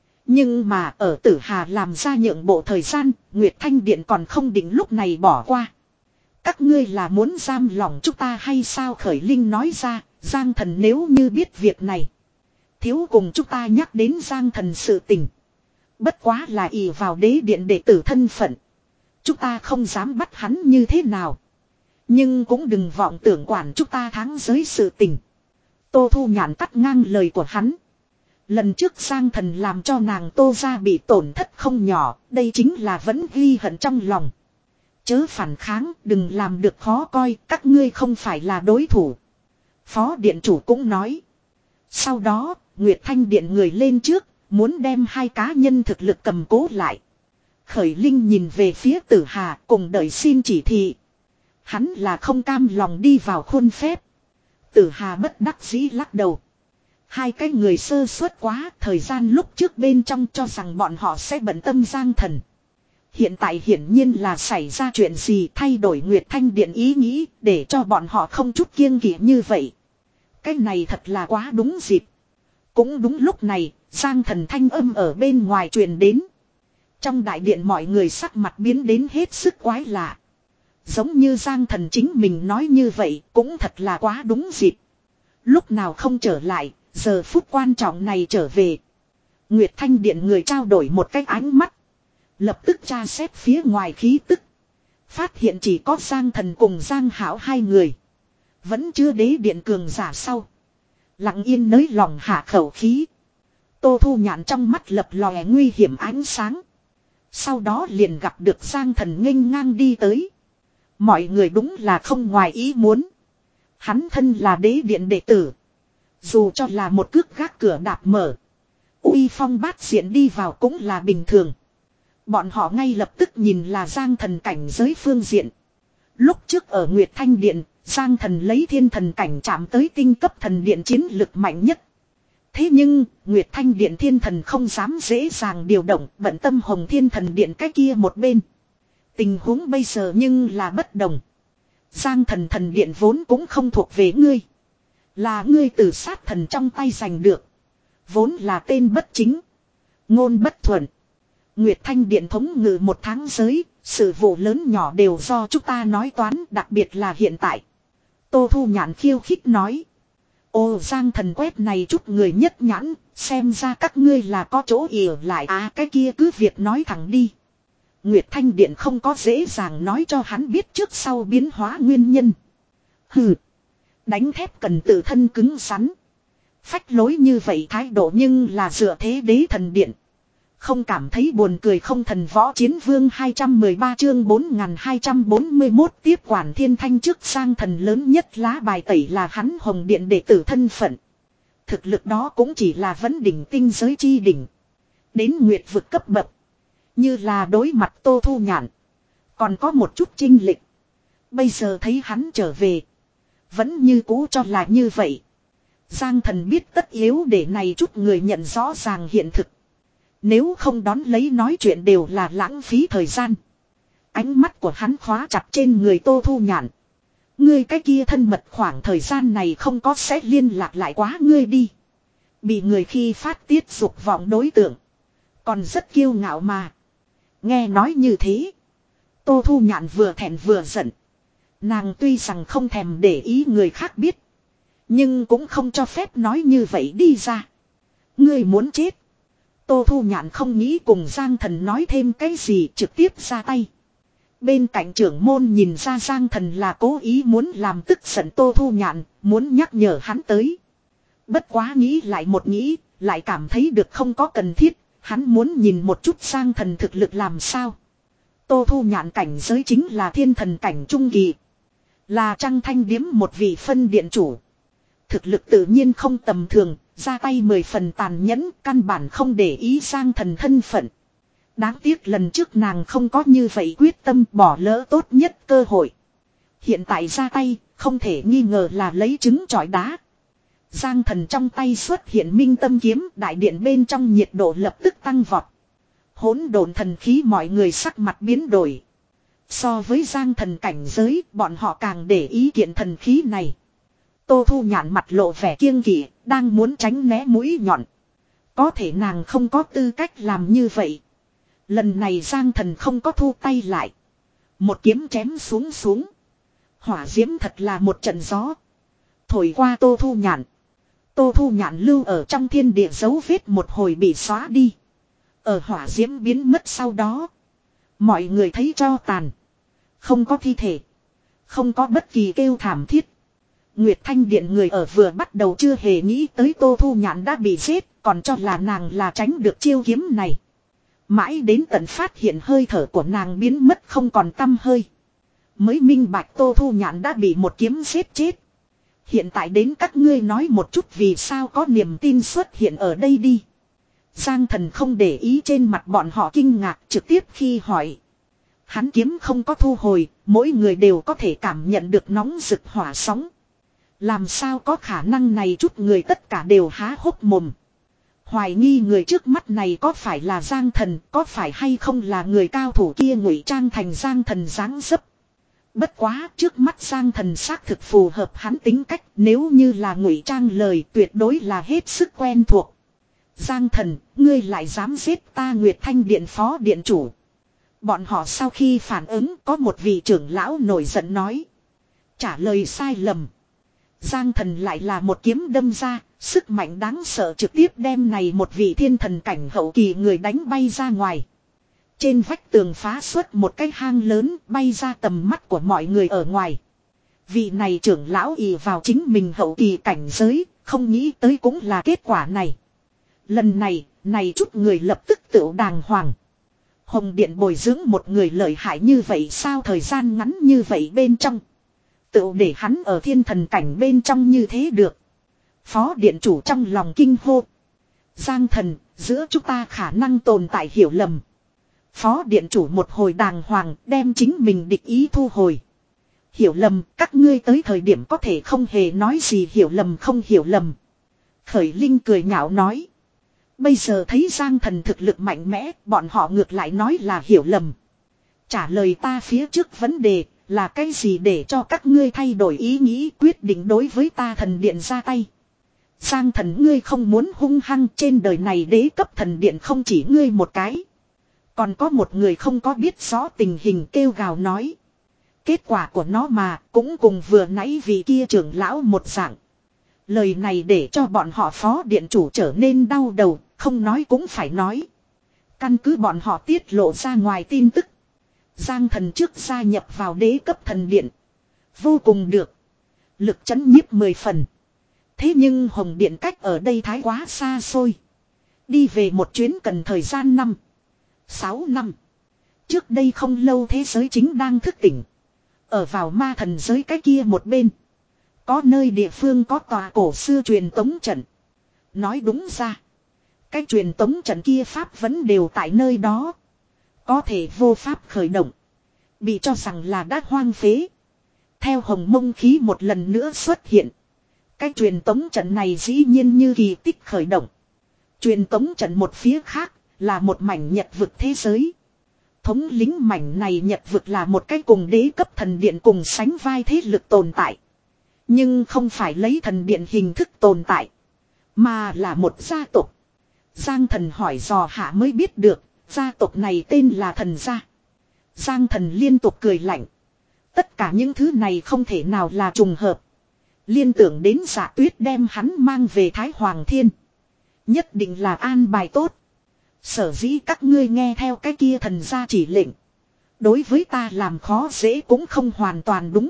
Nhưng mà ở Tử Hà làm ra nhượng bộ thời gian, Nguyệt Thanh Điện còn không định lúc này bỏ qua. Các ngươi là muốn giam lỏng chúng ta hay sao? Khởi Linh nói ra. Giang Thần nếu như biết việc này, thiếu cùng chúng ta nhắc đến Giang Thần sự tình. Bất quá là ỷ vào đế điện đệ tử thân phận, Chúng ta không dám bắt hắn như thế nào. Nhưng cũng đừng vọng tưởng quản chúng ta tháng giới sự tình. Tô Thu Nhạn cắt ngang lời của hắn. Lần trước Giang Thần làm cho nàng Tô gia bị tổn thất không nhỏ, đây chính là vẫn ghi hận trong lòng. Chớ phản kháng, đừng làm được khó coi, các ngươi không phải là đối thủ. Phó điện chủ cũng nói. Sau đó, Nguyệt Thanh điện người lên trước, muốn đem hai cá nhân thực lực cầm cố lại. Khởi Linh nhìn về phía Tử Hà cùng đợi xin chỉ thị. Hắn là không cam lòng đi vào khuôn phép. Tử Hà bất đắc dĩ lắc đầu. Hai cái người sơ suất quá, thời gian lúc trước bên trong cho rằng bọn họ sẽ bận tâm Giang Thần. Hiện tại hiển nhiên là xảy ra chuyện gì thay đổi Nguyệt Thanh điện ý nghĩ để cho bọn họ không chút kiêng kỵ như vậy. Cái này thật là quá đúng dịp. Cũng đúng lúc này, Giang Thần thanh âm ở bên ngoài truyền đến. Trong đại điện mọi người sắc mặt biến đến hết sức quái lạ. Giống như Giang Thần chính mình nói như vậy cũng thật là quá đúng dịp. Lúc nào không trở lại, giờ phút quan trọng này trở về. Nguyệt Thanh điện người trao đổi một cái ánh mắt. Lập tức tra xét phía ngoài khí tức. Phát hiện chỉ có Giang Thần cùng Giang Hảo hai người. Vẫn chưa đế điện cường giả sau. Lặng yên nới lòng hạ khẩu khí. Tô Thu Nhạn trong mắt lập lòe nguy hiểm ánh sáng. Sau đó liền gặp được Giang Thần nghênh ngang đi tới. Mọi người đúng là không ngoài ý muốn. Hắn thân là đế điện đệ tử. Dù cho là một cước gác cửa đạp mở. Uy phong bát diện đi vào cũng là bình thường. Bọn họ ngay lập tức nhìn là Giang Thần cảnh giới phương diện. Lúc trước ở Nguyệt Thanh điện, Giang Thần lấy thiên thần cảnh chạm tới tinh cấp thần điện chiến lực mạnh nhất. Thế nhưng, Nguyệt Thanh điện thiên thần không dám dễ dàng điều động, bận tâm Hồng Thiên thần điện cái kia một bên. Tình huống bây giờ nhưng là bất đồng. Giang Thần thần điện vốn cũng không thuộc về ngươi. Là ngươi từ sát thần trong tay giành được. Vốn là tên bất chính. Ngôn bất thuận. Nguyệt Thanh điện thống ngự một tháng giới, sự vụ lớn nhỏ đều do chúng ta nói toán, đặc biệt là hiện tại. Tô Thu Nhạn khiêu khích nói. Ô Giang Thần quét này chút người nhất nhãn, xem ra các ngươi là có chỗ ỉa lại à cái kia cứ việc nói thẳng đi. Nguyệt Thanh điện không có dễ dàng nói cho hắn biết trước sau biến hóa nguyên nhân. Hừ. Đánh thép cần tự thân cứng rắn. Phách lối như vậy thái độ nhưng là dựa thế đế thần điện. Không cảm thấy buồn cười không thần võ chiến vương hai trăm mười ba chương bốn nghìn hai trăm bốn mươi mốt tiếp quản thiên thanh trước Giang Thần lớn nhất lá bài tẩy là hắn Hồng điện đệ tử thân phận. Thực lực đó cũng chỉ là vấn đỉnh tinh giới chi đỉnh. Đến nguyệt vực cấp bậc. Như là đối mặt Tô Thu Nhạn. Còn có một chút chinh lịch. Bây giờ thấy hắn trở về. Vẫn như cũ cho là như vậy. Giang Thần biết tất yếu để này chút người nhận rõ ràng hiện thực. Nếu không đón lấy nói chuyện đều là lãng phí thời gian. Ánh mắt của hắn khóa chặt trên người Tô Thu Nhạn. Ngươi cái kia thân mật khoảng thời gian này không có sẽ liên lạc lại quá ngươi đi. Bị người khi phát tiết dục vọng đối tượng. Còn rất kiêu ngạo mà. Nghe nói như thế. Tô Thu Nhạn vừa thẹn vừa giận. Nàng tuy rằng không thèm để ý người khác biết. Nhưng cũng không cho phép nói như vậy đi ra. Ngươi muốn chết. Tô Thu Nhạn không nghĩ cùng Giang Thần nói thêm cái gì trực tiếp ra tay. Bên cạnh trưởng môn nhìn ra Giang Thần là cố ý muốn làm tức giận Tô Thu Nhạn, muốn nhắc nhở hắn tới. Bất quá nghĩ lại một nghĩ, lại cảm thấy được không có cần thiết, hắn muốn nhìn một chút Giang Thần thực lực làm sao. Tô Thu Nhạn cảnh giới chính là thiên thần cảnh trung kỳ. Là Trăng Thanh Điếm một vị phân điện chủ. Thực lực tự nhiên không tầm thường, ra tay mười phần tàn nhẫn, căn bản không để ý Giang Thần thân phận. Đáng tiếc lần trước nàng không có như vậy quyết tâm bỏ lỡ tốt nhất cơ hội. Hiện tại ra tay, không thể nghi ngờ là lấy trứng trọi đá. Giang Thần trong tay xuất hiện minh tâm kiếm, đại điện bên trong nhiệt độ lập tức tăng vọt. Hỗn độn thần khí mọi người sắc mặt biến đổi. So với Giang Thần cảnh giới, bọn họ càng để ý kiện thần khí này. Tô Thu Nhạn mặt lộ vẻ kiêng kỵ, đang muốn tránh né mũi nhọn. Có thể nàng không có tư cách làm như vậy. Lần này Giang Thần không có thu tay lại. Một kiếm chém xuống xuống. Hỏa diễm thật là một trận gió. Thổi qua Tô Thu Nhạn. Tô Thu Nhạn lưu ở trong thiên địa dấu vết một hồi bị xóa đi. Ở hỏa diễm biến mất sau đó. Mọi người thấy tro tàn. Không có thi thể. Không có bất kỳ kêu thảm thiết. Nguyệt Thanh Điện người ở vừa bắt đầu chưa hề nghĩ tới Tô Thu Nhạn đã bị giết, còn cho là nàng là tránh được chiêu kiếm này. Mãi đến tận phát hiện hơi thở của nàng biến mất không còn tăm hơi. Mới minh bạch Tô Thu Nhạn đã bị một kiếm giết chết. Hiện tại đến các ngươi nói một chút vì sao có niềm tin xuất hiện ở đây đi. Giang Thần không để ý trên mặt bọn họ kinh ngạc trực tiếp khi hỏi. Hắn kiếm không có thu hồi, mỗi người đều có thể cảm nhận được nóng rực hỏa sóng. Làm sao có khả năng này, chút người tất cả đều há hốc mồm. Hoài nghi người trước mắt này có phải là Giang Thần, có phải hay không là người cao thủ kia ngụy trang thành Giang Thần dáng dấp. Bất quá trước mắt Giang Thần xác thực phù hợp hắn tính cách, nếu như là ngụy trang lời tuyệt đối là hết sức quen thuộc. Giang Thần, ngươi lại dám giết ta Nguyệt Thanh Điện phó điện chủ. Bọn họ sau khi phản ứng có một vị trưởng lão nổi giận nói. Trả lời sai lầm. Giang Thần lại là một kiếm đâm ra, sức mạnh đáng sợ trực tiếp đem này một vị thiên thần cảnh hậu kỳ người đánh bay ra ngoài. Trên vách tường phá xuất một cái hang lớn bay ra tầm mắt của mọi người ở ngoài. Vị này trưởng lão ỷ vào chính mình hậu kỳ cảnh giới, không nghĩ tới cũng là kết quả này. Lần này, này chút người lập tức tự đàng hoàng. Hồng Điện bồi dưỡng một người lợi hại như vậy sao thời gian ngắn như vậy bên trong. Tự để hắn ở thiên thần cảnh bên trong như thế được. Phó Điện chủ trong lòng kinh hô. Giang Thần, giữa chúng ta khả năng tồn tại hiểu lầm. Phó Điện chủ một hồi đàng hoàng đem chính mình địch ý thu hồi. Hiểu lầm, các ngươi tới thời điểm có thể không hề nói gì hiểu lầm không hiểu lầm. Khởi Linh cười nhạo nói. Bây giờ thấy Giang Thần thực lực mạnh mẽ, bọn họ ngược lại nói là hiểu lầm. Trả lời ta phía trước vấn đề, là cái gì để cho các ngươi thay đổi ý nghĩ quyết định đối với ta thần điện ra tay. Giang Thần ngươi không muốn hung hăng, trên đời này đế cấp thần điện không chỉ ngươi một cái. Còn có một người không có biết rõ tình hình kêu gào nói. Kết quả của nó mà cũng cùng vừa nãy vị kia trưởng lão một dạng. Lời này để cho bọn họ phó điện chủ trở nên đau đầu, không nói cũng phải nói. Căn cứ bọn họ tiết lộ ra ngoài tin tức. Giang Thần trước gia nhập vào đế cấp thần điện. Vô cùng được. Lực chấn nhiếp mười phần. Thế nhưng Hồng Điện cách ở đây thái quá xa xôi. Đi về một chuyến cần thời gian năm. Sáu năm. Trước đây không lâu thế giới chính đang thức tỉnh. Ở vào ma thần giới cái kia một bên. Có nơi địa phương có tòa cổ xưa truyền tống trận. Nói đúng ra. Cái truyền tống trận kia pháp vẫn đều tại nơi đó. Có thể vô pháp khởi động. Bị cho rằng là đã hoang phế. Theo Hồng Mông khí một lần nữa xuất hiện. Cái truyền tống trận này dĩ nhiên như kỳ tích khởi động. Truyền tống trận một phía khác là một mảnh nhật vực thế giới. Thống lĩnh mảnh này nhật vực là một cái cùng đế cấp thần điện cùng sánh vai thế lực tồn tại. Nhưng không phải lấy thần điện hình thức tồn tại. Mà là một gia tộc. Giang Thần hỏi dò hạ mới biết được. Gia tộc này tên là Thần Gia. Giang Thần liên tục cười lạnh. Tất cả những thứ này không thể nào là trùng hợp. Liên tưởng đến Dạ Tuyết đem hắn mang về Thái Hoàng Thiên. Nhất định là an bài tốt. Sở dĩ các ngươi nghe theo cái kia thần gia chỉ lệnh. Đối với ta làm khó dễ cũng không hoàn toàn đúng.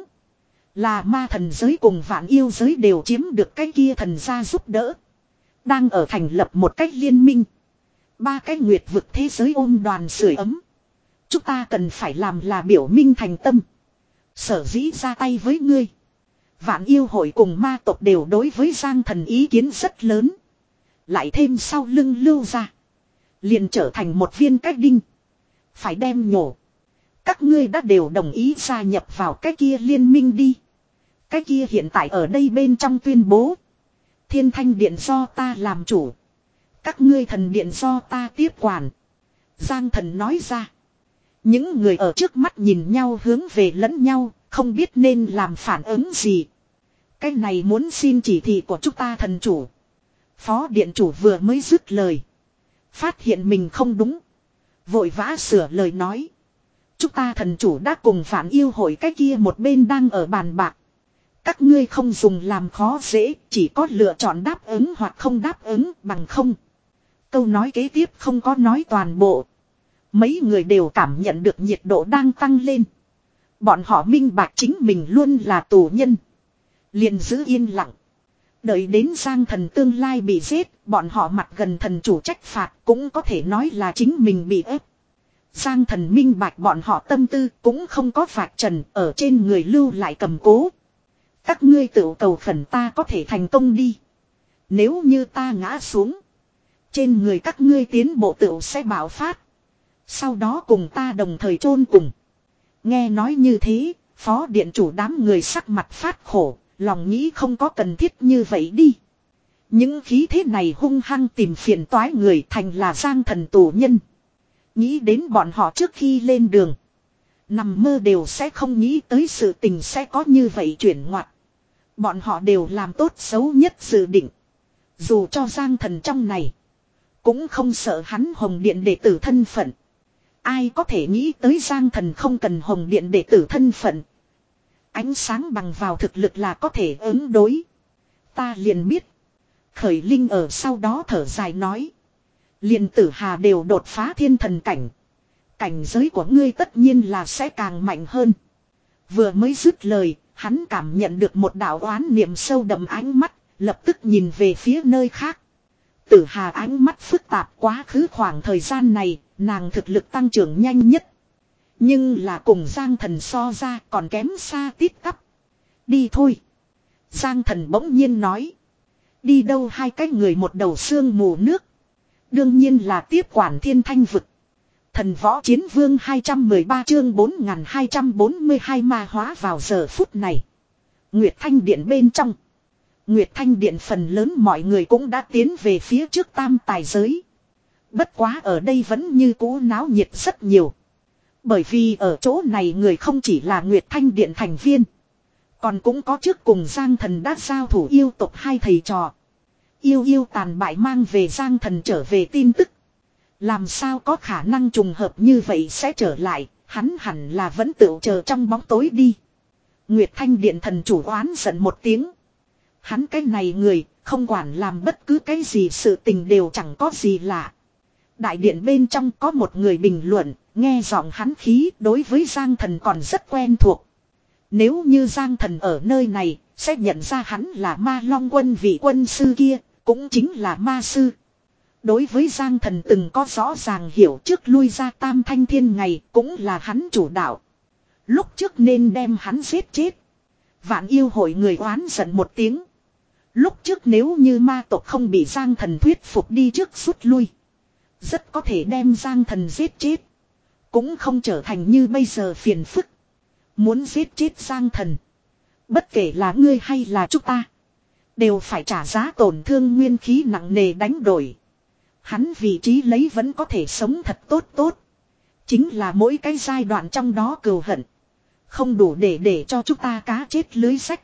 Là ma thần giới cùng vạn yêu giới đều chiếm được cái kia thần gia giúp đỡ. Đang ở thành lập một cách liên minh. Ba cái nguyệt vực thế giới ôm đoàn sưởi ấm. Chúng ta cần phải làm là biểu minh thành tâm. Sở dĩ ra tay với ngươi. Vạn yêu hội cùng ma tộc đều đối với Giang Thần ý kiến rất lớn. Lại thêm sau lưng lưu ra. Liền trở thành một viên cách đinh. Phải đem nhổ. Các ngươi đã đều đồng ý gia nhập vào cái kia liên minh đi. Cái kia hiện tại ở đây bên trong tuyên bố. Thiên Thanh Điện do ta làm chủ. Các ngươi thần điện do ta tiếp quản. Giang Thần nói ra. Những người ở trước mắt nhìn nhau hướng về lẫn nhau. Không biết nên làm phản ứng gì. Cái này muốn xin chỉ thị của chúng ta thần chủ. Phó điện chủ vừa mới dứt lời. Phát hiện mình không đúng. Vội vã sửa lời nói. Chúng ta thần chủ đã cùng phản yêu hội cái kia một bên đang ở bàn bạc. Các ngươi không dùng làm khó dễ. Chỉ có lựa chọn đáp ứng hoặc không đáp ứng bằng không. Câu nói kế tiếp không có nói toàn bộ. Mấy người đều cảm nhận được nhiệt độ đang tăng lên. Bọn họ minh bạch chính mình luôn là tù nhân. Liền giữ yên lặng. Đợi đến Giang Thần tương lai bị giết, bọn họ mặt gần thần chủ trách phạt cũng có thể nói là chính mình bị ép. Giang Thần minh bạch bọn họ tâm tư cũng không có vạch trần ở trên người lưu lại cầm cố. Các ngươi tự cầu khẩn ta có thể thành công đi. Nếu như ta ngã xuống, trên người các ngươi tiến bộ tựu sẽ bạo phát. Sau đó cùng ta đồng thời chôn cùng. Nghe nói như thế, phó điện chủ đám người sắc mặt phát khổ, lòng nghĩ không có cần thiết như vậy đi. Những khí thế này hung hăng tìm phiền toái người thành là Giang Thần tù nhân. Nghĩ đến bọn họ trước khi lên đường, nằm mơ đều sẽ không nghĩ tới sự tình sẽ có như vậy chuyển ngoặt. Bọn họ đều làm tốt xấu nhất dự định. Dù cho Giang Thần trong này, cũng không sợ hắn Hồng Điện đệ tử thân phận. Ai có thể nghĩ tới Giang Thần không cần Hồng Điện đệ tử thân phận. Ánh sáng bằng vào thực lực là có thể ứng đối. Ta liền biết. Khởi Linh ở sau đó thở dài nói. Liền Tử Hà đều đột phá thiên thần cảnh. Cảnh giới của ngươi tất nhiên là sẽ càng mạnh hơn. Vừa mới dứt lời, hắn cảm nhận được một đạo oán niệm sâu đậm ánh mắt, lập tức nhìn về phía nơi khác. Tử Hà ánh mắt phức tạp, quá khứ khoảng thời gian này, nàng thực lực tăng trưởng nhanh nhất. Nhưng là cùng Giang Thần so ra còn kém xa tít tắp. Đi thôi. Giang Thần bỗng nhiên nói. Đi đâu hai cái người một đầu xương mù nước. Đương nhiên là tiếp quản Thiên Thanh vực. Thần Võ Chiến Vương hai trăm mười ba chương bốn nghìn hai trăm bốn mươi hai ma hóa vào giờ phút này. Nguyệt Thanh Điện bên trong. Nguyệt Thanh Điện phần lớn mọi người cũng đã tiến về phía trước tam tài giới. Bất quá ở đây vẫn như cũ náo nhiệt rất nhiều. Bởi vì ở chỗ này người không chỉ là Nguyệt Thanh Điện thành viên. Còn cũng có trước cùng Giang Thần đã giao thủ yêu tộc hai thầy trò. Yêu yêu tàn bại mang về Giang Thần trở về tin tức. Làm sao có khả năng trùng hợp như vậy sẽ trở lại, hắn hẳn là vẫn tự chờ trong bóng tối đi. Nguyệt Thanh Điện thần chủ oán giận một tiếng. Hắn cái này người, không quản làm bất cứ cái gì sự tình đều chẳng có gì lạ. Đại điện bên trong có một người bình luận, nghe giọng hắn khí đối với Giang Thần còn rất quen thuộc. Nếu như Giang Thần ở nơi này, sẽ nhận ra hắn là Ma Long quân vị quân sư kia, cũng chính là ma sư. Đối với Giang Thần từng có rõ ràng hiểu trước lui ra Tam Thanh Thiên ngày cũng là hắn chủ đạo. Lúc trước nên đem hắn giết chết. Vạn yêu hội người oán giận một tiếng. Lúc trước nếu như ma tộc không bị Giang Thần thuyết phục đi trước rút lui. Rất có thể đem Giang Thần giết chết. Cũng không trở thành như bây giờ phiền phức. Muốn giết chết Giang Thần. Bất kể là ngươi hay là chúng ta. Đều phải trả giá tổn thương nguyên khí nặng nề đánh đổi. Hắn vị trí lấy vẫn có thể sống thật tốt tốt. Chính là mỗi cái giai đoạn trong đó cừu hận. Không đủ để để cho chúng ta cá chết lưới sách.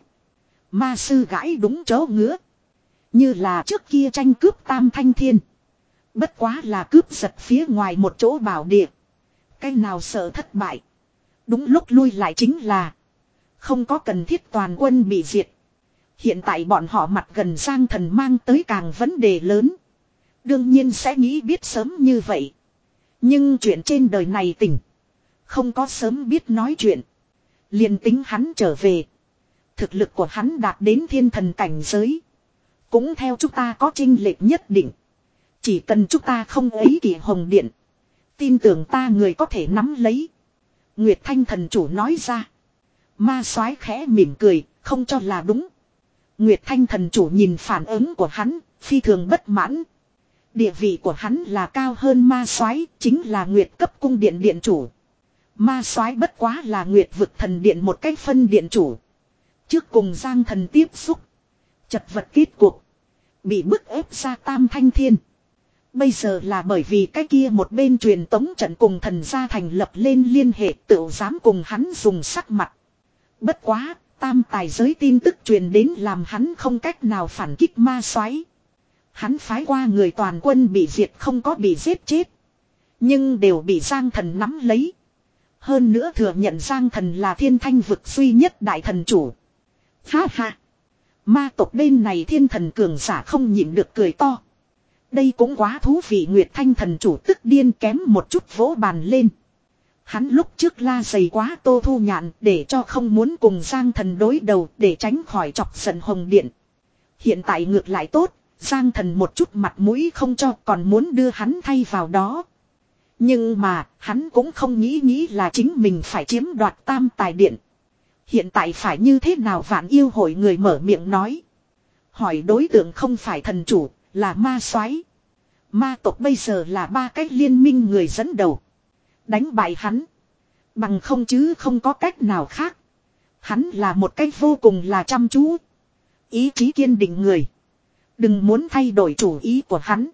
Ma sư gãi đúng chỗ ngứa. Như là trước kia tranh cướp Tam Thanh Thiên. Bất quá là cướp giật phía ngoài một chỗ bảo địa. Cái nào sợ thất bại. Đúng lúc lui lại chính là. Không có cần thiết toàn quân bị diệt. Hiện tại bọn họ mặt gần Giang Thần mang tới càng vấn đề lớn. Đương nhiên sẽ nghĩ biết sớm như vậy. Nhưng chuyện trên đời này tỉnh. Không có sớm biết nói chuyện. Liền tính hắn trở về. Thực lực của hắn đạt đến thiên thần cảnh giới. Cũng theo chúng ta có chênh lệch nhất định. Chỉ cần chúng ta không ấy kỳ hồng điện. Tin tưởng ta người có thể nắm lấy. Nguyệt Thanh thần chủ nói ra. Ma soái khẽ mỉm cười, không cho là đúng. Nguyệt Thanh thần chủ nhìn phản ứng của hắn, phi thường bất mãn. Địa vị của hắn là cao hơn ma soái, chính là Nguyệt cấp cung điện điện chủ. Ma soái bất quá là Nguyệt vực thần điện một cách phân điện chủ. Trước cùng Giang Thần tiếp xúc. Chật vật kết cuộc. Bị bức ép ra Tam Thanh Thiên. Bây giờ là bởi vì cái kia một bên truyền tống trận cùng thần gia thành lập lên liên hệ tự dám cùng hắn dùng sắc mặt. Bất quá, tam tài giới tin tức truyền đến làm hắn không cách nào phản kích ma soái. Hắn phái qua người toàn quân bị diệt không có bị giết chết. Nhưng đều bị Giang Thần nắm lấy. Hơn nữa thừa nhận Giang Thần là thiên thanh vực duy nhất đại thần chủ. Ha ha! Ma tộc bên này thiên thần cường giả không nhịn được cười to. Đây cũng quá thú vị, Nguyệt Thanh thần chủ tức điên kém một chút vỗ bàn lên. Hắn lúc trước la dày quá Tô Thu Nhạn để cho không muốn cùng Giang Thần đối đầu để tránh khỏi chọc giận Hồng Điện. Hiện tại ngược lại tốt, Giang Thần một chút mặt mũi không cho còn muốn đưa hắn thay vào đó. Nhưng mà hắn cũng không nghĩ nghĩ là chính mình phải chiếm đoạt Tam Tài Điện. Hiện tại phải như thế nào? Vạn Yêu Hội người mở miệng nói. Hỏi đối tượng không phải thần chủ, là ma soái. Ma tộc bây giờ là ba cái liên minh người dẫn đầu. Đánh bại hắn. Bằng không chứ không có cách nào khác. Hắn là một cái vô cùng là chăm chú. Ý chí kiên định người. Đừng muốn thay đổi chủ ý của hắn.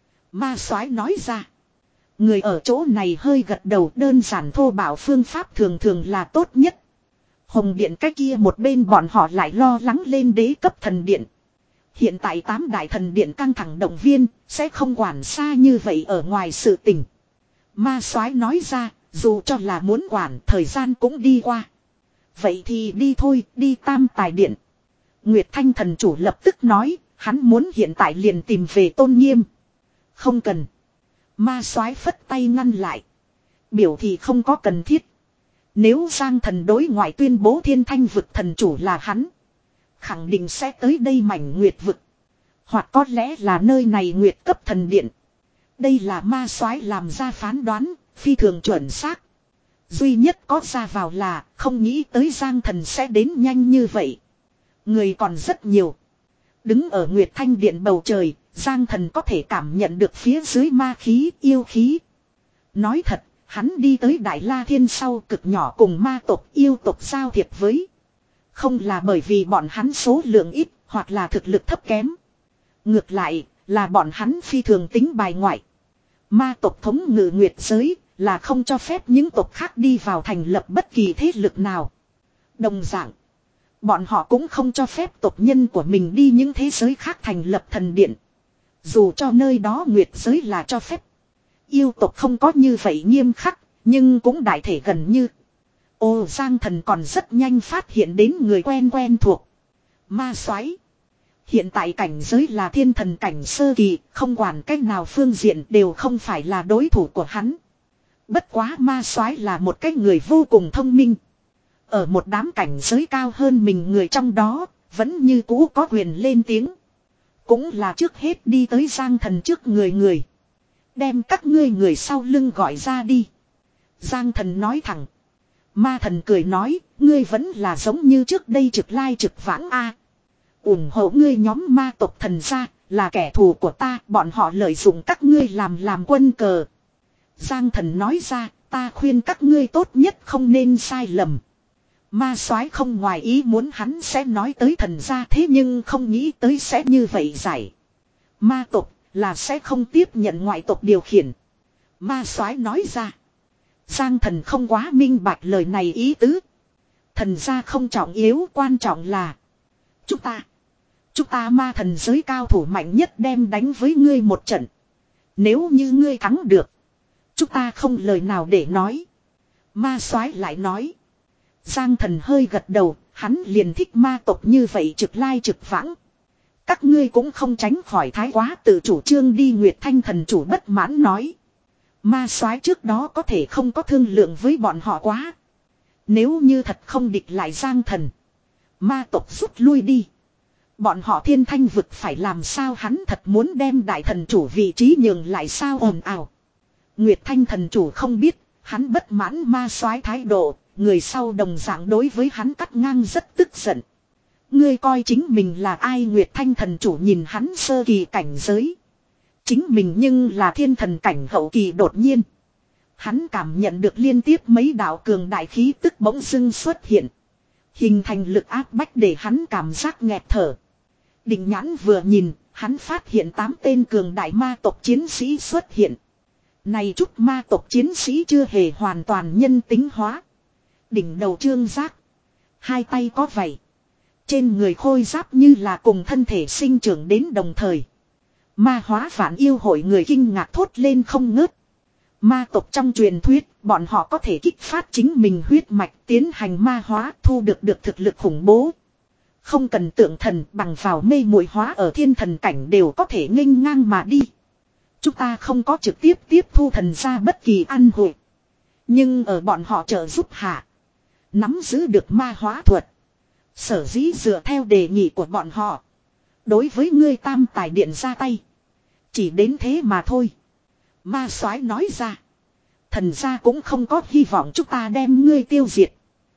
Ma soái nói ra. Người ở chỗ này hơi gật đầu, đơn giản thô bạo phương pháp thường thường là tốt nhất. Hồng Điện cái kia một bên bọn họ lại lo lắng lên đế cấp thần điện. Hiện tại tám đại thần điện căng thẳng động viên, sẽ không quản xa như vậy ở ngoài sự tình. Ma soái nói ra, dù cho là muốn quản, thời gian cũng đi qua. Vậy thì đi thôi, đi Tam Tài Điện. Nguyệt Thanh thần chủ lập tức nói, hắn muốn hiện tại liền tìm về Tôn Nghiêm. Không cần. Ma soái phất tay ngăn lại. Biểu thì không có cần thiết. Nếu Giang Thần đối ngoại tuyên bố Thiên Thanh vực thần chủ là hắn, khẳng định sẽ tới đây mảnh Nguyệt vực. Hoặc có lẽ là nơi này Nguyệt cấp thần điện. Đây là ma soái làm ra phán đoán, phi thường chuẩn xác. Duy nhất có ra vào là không nghĩ tới Giang Thần sẽ đến nhanh như vậy. Người còn rất nhiều. Đứng ở Nguyệt Thanh Điện bầu trời, Giang Thần có thể cảm nhận được phía dưới ma khí, yêu khí. Nói thật, hắn đi tới Đại La Thiên sau cực nhỏ cùng ma tộc yêu tộc giao thiệp với. Không là bởi vì bọn hắn số lượng ít, hoặc là thực lực thấp kém. Ngược lại, là bọn hắn phi thường tính bài ngoại. Ma tộc thống ngự nguyệt giới, là không cho phép những tộc khác đi vào thành lập bất kỳ thế lực nào. Đồng dạng, bọn họ cũng không cho phép tộc nhân của mình đi những thế giới khác thành lập thần điện. Dù cho nơi đó nguyệt giới là cho phép. Yêu tộc không có như vậy nghiêm khắc, nhưng cũng đại thể gần như. Ô Giang Thần còn rất nhanh phát hiện đến người quen quen thuộc. Ma soái. Hiện tại cảnh giới là thiên thần cảnh sơ kỳ, không quản cách nào phương diện đều không phải là đối thủ của hắn. Bất quá ma soái là một cái người vô cùng thông minh. Ở một đám cảnh giới cao hơn mình người trong đó, vẫn như cũ có quyền lên tiếng. Cũng là trước hết đi tới Giang Thần trước người người. Đem các ngươi người sau lưng gọi ra đi. Giang Thần nói thẳng. Ma thần cười nói, ngươi vẫn là giống như trước đây trực lai trực vãng a. Ủng hộ ngươi nhóm ma tộc thần gia, là kẻ thù của ta, bọn họ lợi dụng các ngươi làm làm quân cờ. Giang Thần nói ra, ta khuyên các ngươi tốt nhất không nên sai lầm. Ma soái không ngoài ý muốn hắn sẽ nói tới thần gia, thế nhưng không nghĩ tới sẽ như vậy giải. Ma tộc là sẽ không tiếp nhận ngoại tộc điều khiển. Ma soái nói ra. Giang Thần không quá minh bạch lời này ý tứ. Thần gia không trọng yếu, quan trọng là Chúng ta Chúng ta ma thần giới cao thủ mạnh nhất đem đánh với ngươi một trận. Nếu như ngươi thắng được, chúng ta không lời nào để nói. Ma soái lại nói. Giang Thần hơi gật đầu, hắn liền thích ma tộc như vậy trực lai trực vãng. Các ngươi cũng không tránh khỏi thái quá tự chủ trương đi. Nguyệt Thanh thần chủ bất mãn nói. Ma soái trước đó có thể không có thương lượng với bọn họ quá. Nếu như thật không địch lại Giang Thần, ma tộc rút lui đi, bọn họ Thiên Thanh vực phải làm sao? Hắn thật muốn đem đại thần chủ vị trí nhường lại sao? Ồn ào. Nguyệt Thanh thần chủ không biết, hắn bất mãn ma soái thái độ, người sau đồng dạng đối với hắn cắt ngang rất tức giận. Ngươi coi chính mình là ai? Nguyệt Thanh thần chủ nhìn hắn sơ kỳ cảnh giới. Chính mình nhưng là thiên thần cảnh hậu kỳ. Đột nhiên, hắn cảm nhận được liên tiếp mấy đạo cường đại khí tức bỗng dưng xuất hiện. Hình thành lực áp bách để hắn cảm giác nghẹt thở. Định nhãn vừa nhìn, hắn phát hiện tám tên cường đại ma tộc chiến sĩ xuất hiện. Này chút ma tộc chiến sĩ chưa hề hoàn toàn nhân tính hóa. Đỉnh đầu trương giác, hai tay có vảy, trên người khôi giáp như là cùng thân thể sinh trưởng đến đồng thời. Ma hóa Vạn Yêu hội người kinh ngạc thốt lên không ngớt. Ma tộc trong truyền thuyết, bọn họ có thể kích phát chính mình huyết mạch tiến hành ma hóa, thu được được thực lực khủng bố. Không cần tượng thần, bằng vào mê muội hóa ở thiên thần cảnh đều có thể nghênh ngang mà đi. Chúng ta không có trực tiếp tiếp thu thần gia bất kỳ ăn hội. Nhưng ở bọn họ trợ giúp hạ. Nắm giữ được ma hóa thuật. Sở dĩ dựa theo đề nghị của bọn họ. Đối với ngươi tam tài điện ra tay. Chỉ đến thế mà thôi. Ma soái nói ra. Thần gia cũng không có hy vọng chúng ta đem ngươi tiêu diệt.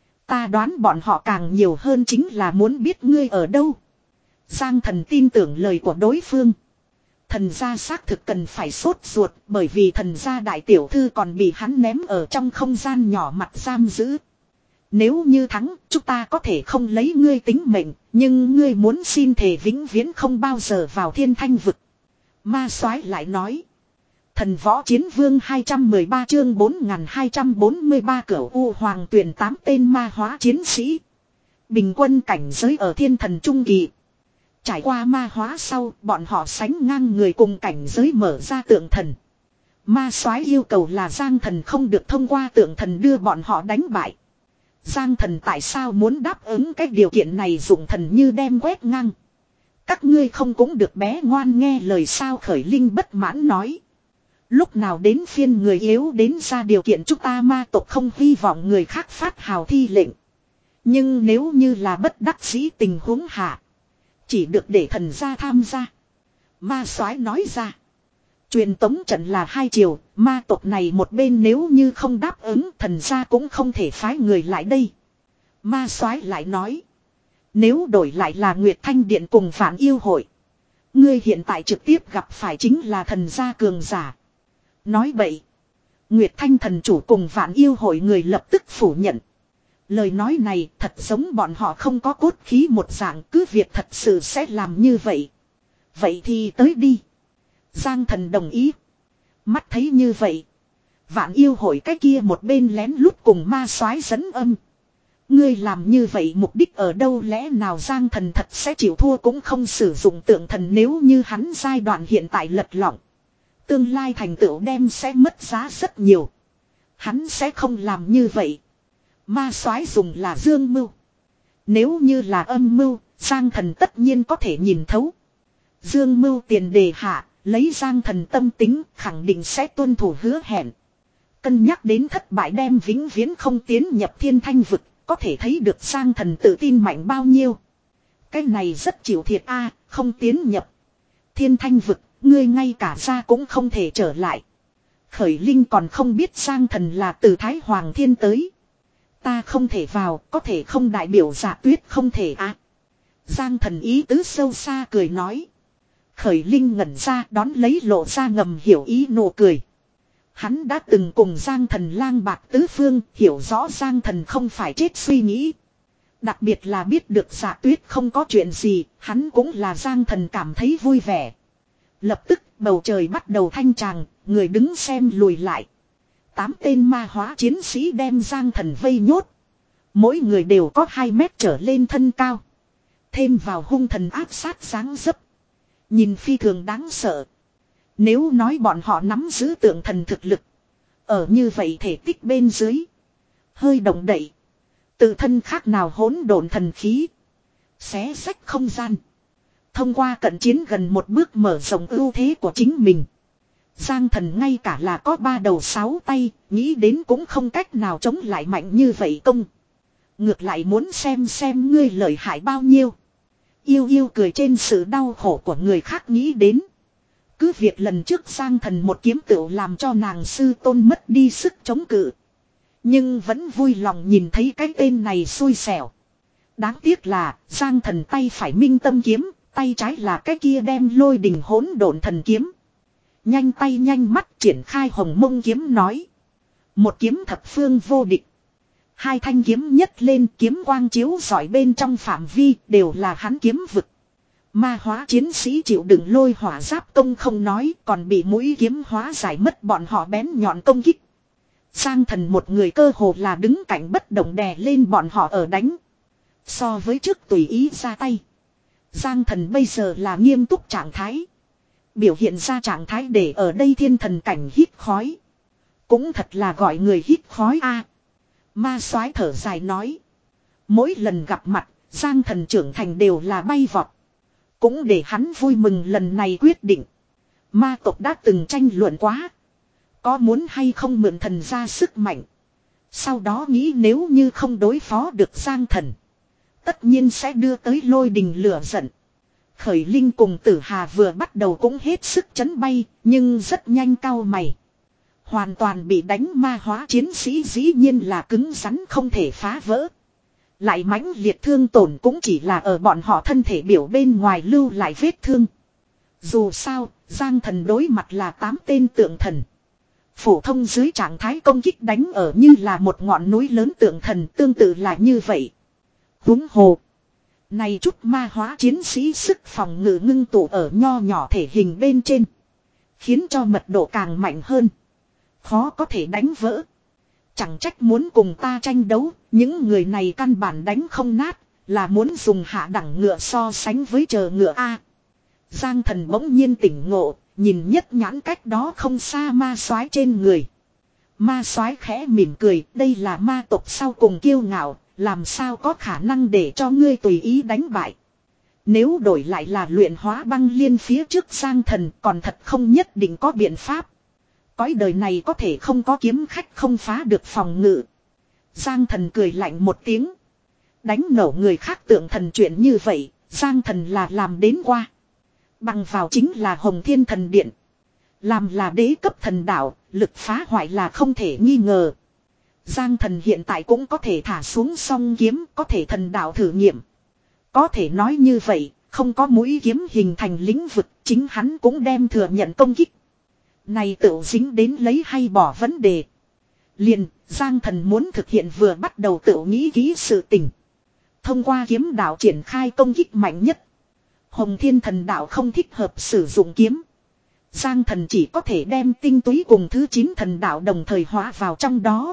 Ta đoán bọn họ càng nhiều hơn chính là muốn biết ngươi ở đâu. Giang thần tin tưởng lời của đối phương. Thần gia xác thực cần phải sốt ruột bởi vì thần gia đại tiểu thư còn bị hắn ném ở trong không gian nhỏ mặt giam giữ. Nếu như thắng, chúng ta có thể không lấy ngươi tính mệnh, nhưng ngươi muốn xin thề vĩnh viễn không bao giờ vào thiên thanh vực. Ma soái lại nói. Thần võ chiến vương hai trăm mười ba chương bốn nghìn hai trăm bốn mươi ba cửu U Hoàng tuyển tám tên ma hóa chiến sĩ. Bình quân cảnh giới ở thiên thần trung kỳ. Trải qua ma hóa sau, bọn họ sánh ngang người cùng cảnh giới mở ra tượng thần. Ma soái yêu cầu là Giang thần không được thông qua tượng thần đưa bọn họ đánh bại. Giang thần tại sao muốn đáp ứng cái điều kiện này dụng thần như đem quét ngang. Các ngươi không cũng được bé ngoan nghe lời sao Khởi Linh bất mãn nói. Lúc nào đến phiên người yếu đến ra điều kiện chúng ta ma tộc không hy vọng người khác phát hào thi lệnh. Nhưng nếu như là bất đắc dĩ tình huống hạ. Chỉ được để thần gia tham gia. Ma soái nói ra. Truyền tống trận là hai chiều, ma tộc này một bên nếu như không đáp ứng thần gia cũng không thể phái người lại đây. Ma soái lại nói. Nếu đổi lại là Nguyệt Thanh Điện cùng Vạn Yêu Hội. Ngươi hiện tại trực tiếp gặp phải chính là thần gia cường giả. Nói vậy. Nguyệt Thanh thần chủ cùng Vạn Yêu Hội người lập tức phủ nhận. Lời nói này thật giống bọn họ không có cốt khí một dạng cứ việc thật sự sẽ làm như vậy. Vậy thì tới đi. Giang thần đồng ý. Mắt thấy như vậy. Vạn Yêu Hội cái kia một bên lén lút cùng ma soái dẫn âm. Ngươi làm như vậy mục đích ở đâu lẽ nào Giang thần thật sẽ chịu thua cũng không sử dụng tượng thần nếu như hắn giai đoạn hiện tại lật lọng. Tương lai thành tựu đem sẽ mất giá rất nhiều. Hắn sẽ không làm như vậy. Ma soái dùng là dương mưu. Nếu như là âm mưu, Giang thần tất nhiên có thể nhìn thấu. Dương mưu tiền đề hạ, lấy Giang thần tâm tính khẳng định sẽ tuân thủ hứa hẹn. Cân nhắc đến thất bại đem vĩnh viễn không tiến nhập thiên thanh vực, có thể thấy được Giang thần tự tin mạnh bao nhiêu. Cái này rất chịu thiệt a, không tiến nhập thiên thanh vực, ngươi ngay cả ra cũng không thể trở lại. Khởi Linh còn không biết Giang thần là từ Thái Hoàng Thiên tới. Ta không thể vào, có thể không đại biểu Dạ Tuyết không thể à. Giang thần ý tứ sâu xa cười nói. Khởi Linh ngẩn ra đón lấy lộ ra ngầm hiểu ý nụ cười. Hắn đã từng cùng Giang thần lang bạc tứ phương, hiểu rõ Giang thần không phải chết suy nghĩ. Đặc biệt là biết được Dạ Tuyết không có chuyện gì, hắn cũng là Giang thần cảm thấy vui vẻ. Lập tức bầu trời bắt đầu thanh tràng, người đứng xem lùi lại. Tám tên ma hóa chiến sĩ đem Giang thần vây nhốt. Mỗi người đều có hai mét trở lên thân cao. Thêm vào hung thần áp sát dáng dấp. Nhìn phi thường đáng sợ. Nếu nói bọn họ nắm giữ tượng thần thực lực. Ở như vậy thể tích bên dưới. Hơi động đậy. Tự thân khác nào hỗn độn thần khí. Xé rách không gian. Thông qua cận chiến gần một bước mở rộng ưu thế của chính mình. Giang thần ngay cả là có ba đầu sáu tay, nghĩ đến cũng không cách nào chống lại mạnh như vậy công. Ngược lại muốn xem xem ngươi lợi hại bao nhiêu. Yêu yêu cười trên sự đau khổ của người khác nghĩ đến. Cứ việc lần trước Giang thần một kiếm tựu làm cho nàng sư tôn mất đi sức chống cự. Nhưng vẫn vui lòng nhìn thấy cái tên này xui xẻo. Đáng tiếc là Giang thần tay phải minh tâm kiếm, tay trái là cái kia đem lôi đình hỗn độn thần kiếm. Nhanh tay nhanh mắt triển khai hồng mông kiếm nói. Một kiếm thập phương vô địch. Hai thanh kiếm nhất lên kiếm quang chiếu rọi bên trong phạm vi đều là hắn kiếm vực. Ma hóa chiến sĩ chịu đựng lôi hỏa giáp công không nói còn bị mũi kiếm hóa giải mất bọn họ bén nhọn công kích. Giang thần một người cơ hồ là đứng cạnh bất động đè lên bọn họ ở đánh. So với trước tùy ý ra tay. Giang thần bây giờ là nghiêm túc trạng thái. Biểu hiện ra trạng thái để ở đây thiên thần cảnh hít khói. Cũng thật là gọi người hít khói a. Ma soái thở dài nói. Mỗi lần gặp mặt, Giang thần trưởng thành đều là bay vọt. Cũng để hắn vui mừng lần này quyết định. Ma tộc đã từng tranh luận quá. Có muốn hay không mượn thần ra sức mạnh. Sau đó nghĩ nếu như không đối phó được Giang Thần. Tất nhiên sẽ đưa tới lôi đình lửa giận. Khởi Linh cùng Tử Hà vừa bắt đầu cũng hết sức chấn bay. Nhưng rất nhanh cau mày. Hoàn toàn bị đánh ma hóa chiến sĩ dĩ nhiên là cứng rắn không thể phá vỡ. Lại mãnh liệt thương tổn cũng chỉ là ở bọn họ thân thể biểu bên ngoài lưu lại vết thương. Dù sao, Giang Thần đối mặt là tám tên tượng thần. Phổ thông dưới trạng thái công kích đánh ở như là một ngọn núi lớn tượng thần tương tự là như vậy. Huống hồ. Này chút ma hóa chiến sĩ sức phòng ngự ngưng tụ ở nho nhỏ thể hình bên trên. Khiến cho mật độ càng mạnh hơn. Khó có thể đánh vỡ. Chẳng trách muốn cùng ta tranh đấu, những người này căn bản đánh không nát, là muốn dùng hạ đẳng ngựa so sánh với chờ ngựa A. Giang Thần bỗng nhiên tỉnh ngộ, nhìn nhất nhãn cách đó không xa ma soái trên người. Ma soái khẽ mỉm cười, đây là ma tộc sau cùng kiêu ngạo, làm sao có khả năng để cho ngươi tùy ý đánh bại. Nếu đổi lại là luyện hóa băng liên phía trước Giang Thần còn thật không nhất định có biện pháp. Cõi đời này có thể không có kiếm khách không phá được phòng ngự. Giang Thần cười lạnh một tiếng. Đánh nổ người khác tượng thần chuyện như vậy, Giang Thần là làm đến qua. Bằng vào chính là Hồng Thiên Thần Điện. Làm là đế cấp thần đạo, lực phá hoại là không thể nghi ngờ. Giang Thần hiện tại cũng có thể thả xuống song kiếm, có thể thần đạo thử nghiệm. Có thể nói như vậy, không có mũi kiếm hình thành lĩnh vực, chính hắn cũng đem thừa nhận công kích. Này tự dính đến lấy hay bỏ vấn đề. Liền, Giang Thần muốn thực hiện vừa bắt đầu tự nghĩ kỹ sự tình. Thông qua kiếm đạo triển khai công kích mạnh nhất. Hồng Thiên Thần đạo không thích hợp sử dụng kiếm. Giang Thần chỉ có thể đem tinh túy cùng thứ chín thần đạo đồng thời hóa vào trong đó.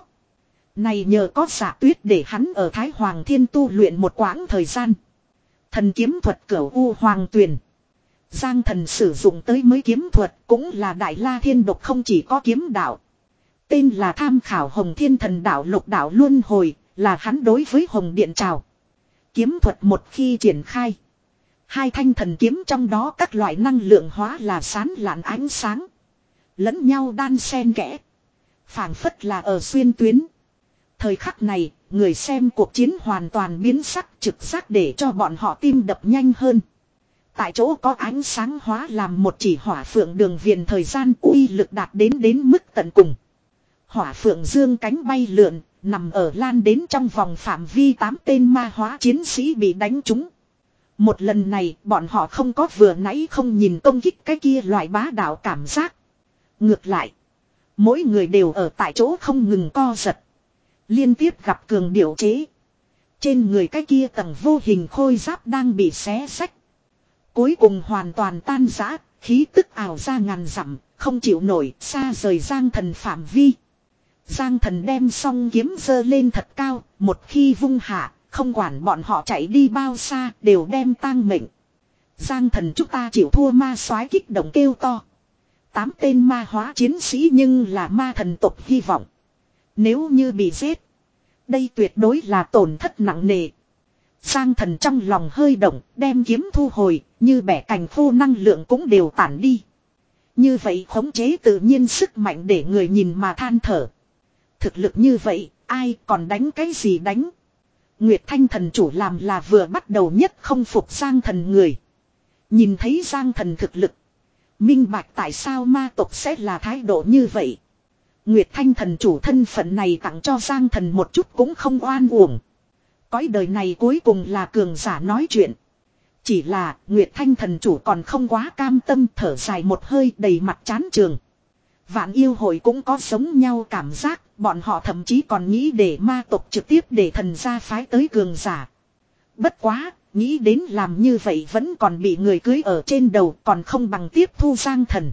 Này nhờ có Dạ Tuyết để hắn ở Thái Hoàng Thiên tu luyện một quãng thời gian. Thần kiếm thuật cửu U Hoàng Tuyền. Giang Thần sử dụng tới mới kiếm thuật cũng là Đại La Thiên Độc không chỉ có kiếm đạo. Tên là tham khảo Hồng Thiên Thần đạo lục đạo luân hồi, là hắn đối với Hồng Điện chào. Kiếm thuật một khi triển khai. Hai thanh thần kiếm trong đó các loại năng lượng hóa là sán lạn ánh sáng. Lẫn nhau đan xen kẽ. Phảng phất là ở xuyên tuyến. Thời khắc này, người xem cuộc chiến hoàn toàn biến sắc trực giác để cho bọn họ tim đập nhanh hơn. Tại chỗ có ánh sáng hóa làm một chỉ hỏa phượng đường viền thời gian uy lực đạt đến đến mức tận cùng. Hỏa phượng dương cánh bay lượn, nằm ở lan đến trong vòng phạm vi tám tên ma hóa chiến sĩ bị đánh trúng. Một lần này bọn họ không có vừa nãy không nhìn công kích cái kia loại bá đạo cảm giác. Ngược lại, mỗi người đều ở tại chỗ không ngừng co giật. Liên tiếp gặp cường điệu chế. Trên người cái kia tầng vô hình khôi giáp đang bị xé xách. Cuối cùng hoàn toàn tan rã, khí tức ảo ra ngàn dặm, không chịu nổi, xa rời Giang Thần phạm vi. Giang Thần đem song kiếm giơ lên thật cao, một khi vung hạ, không quản bọn họ chạy đi bao xa, đều đem tang mệnh. Giang Thần chúng ta chịu thua ma soái kích động kêu to. Tám tên ma hóa chiến sĩ nhưng là ma thần tộc hy vọng. Nếu như bị giết, đây tuyệt đối là tổn thất nặng nề. Giang Thần trong lòng hơi động, đem kiếm thu hồi, như bẻ cành khô năng lượng cũng đều tản đi. Như vậy khống chế tự nhiên sức mạnh để người nhìn mà than thở. Thực lực như vậy, ai còn đánh cái gì đánh? Nguyệt Thanh thần chủ làm là vừa bắt đầu nhất không phục Giang Thần người. Nhìn thấy Giang Thần thực lực, minh bạch tại sao ma tộc sẽ là thái độ như vậy. Nguyệt Thanh thần chủ thân phận này tặng cho Giang Thần một chút cũng không oan uổng. Cõi đời này cuối cùng là cường giả nói chuyện. Chỉ là Nguyệt Thanh thần chủ còn không quá cam tâm, thở dài một hơi đầy mặt chán trường. Vạn yêu hội cũng có giống nhau cảm giác, bọn họ thậm chí còn nghĩ để ma tộc trực tiếp để thần gia phái tới cường giả. Bất quá, nghĩ đến làm như vậy vẫn còn bị người cưới ở trên đầu, còn không bằng tiếp thu Giang Thần.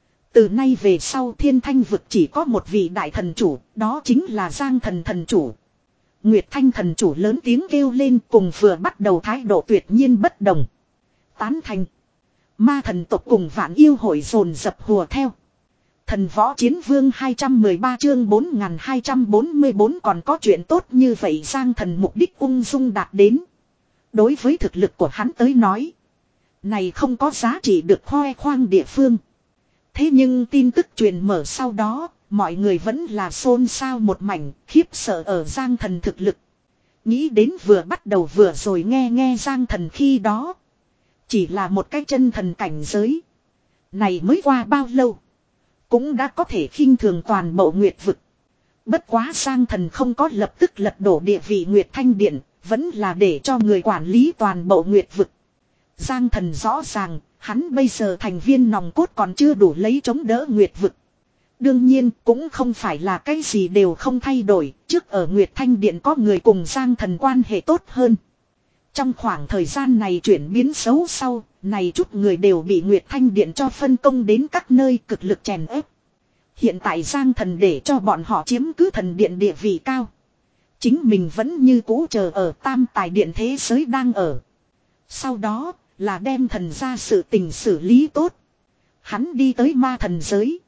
Từ nay về sau Thiên Thanh vực chỉ có một vị đại thần chủ, đó chính là Giang Thần thần chủ. Nguyệt Thanh thần chủ lớn tiếng kêu lên, cùng vừa bắt đầu thái độ tuyệt nhiên bất đồng. Tán thành. Ma thần tộc cùng vạn yêu hội dồn dập hùa theo. Thần võ chiến vương hai trăm mười ba chương bốn nghìn hai trăm bốn mươi bốn còn có chuyện tốt như vậy. Giang Thần mục đích ung dung đạt đến. Đối với thực lực của hắn tới nói, này không có giá trị được khoe khoang địa phương. Thế nhưng tin tức truyền mở sau đó, mọi người vẫn là xôn xao một mảnh, khiếp sợ ở Giang Thần thực lực. Nghĩ đến vừa bắt đầu vừa rồi nghe nghe Giang Thần khi đó. Chỉ là một cái chân thần cảnh giới. Này mới qua bao lâu. Cũng đã có thể khinh thường toàn bộ Nguyệt vực. Bất quá Giang Thần không có lập tức lật đổ địa vị Nguyệt Thanh Điện. Vẫn là để cho người quản lý toàn bộ Nguyệt vực. Giang Thần rõ ràng, hắn bây giờ thành viên nòng cốt còn chưa đủ lấy chống đỡ Nguyệt vực. Đương nhiên cũng không phải là cái gì đều không thay đổi, trước ở Nguyệt Thanh Điện có người cùng Giang Thần quan hệ tốt hơn. Trong khoảng thời gian này chuyển biến xấu sau, này chút người đều bị Nguyệt Thanh Điện cho phân công đến các nơi cực lực chèn ép. Hiện tại Giang Thần để cho bọn họ chiếm cứ thần điện địa vị cao. Chính mình vẫn như cũ chờ ở tam tài điện thế giới đang ở. Sau đó là đem thần ra sự tình xử lý tốt. Hắn đi tới ma thần giới.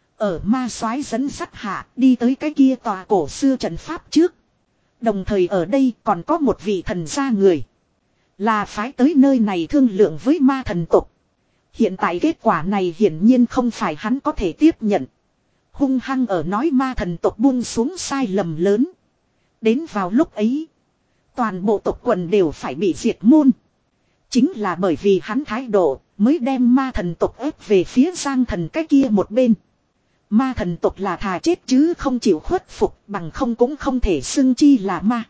Ở ma soái dẫn sắt hạ đi tới cái kia tòa cổ xưa trận pháp trước. Đồng thời ở đây còn có một vị thần gia người. Là phái tới nơi này thương lượng với ma thần tộc. Hiện tại kết quả này hiển nhiên không phải hắn có thể tiếp nhận. Hung hăng ở nói ma thần tộc buông xuống sai lầm lớn. Đến vào lúc ấy. Toàn bộ tộc quần đều phải bị diệt môn. Chính là bởi vì hắn thái độ mới đem ma thần tộc ép về phía Giang Thần cái kia một bên. Ma thần tộc là thà chết chứ không chịu khuất phục, bằng không cũng không thể xưng chi là ma.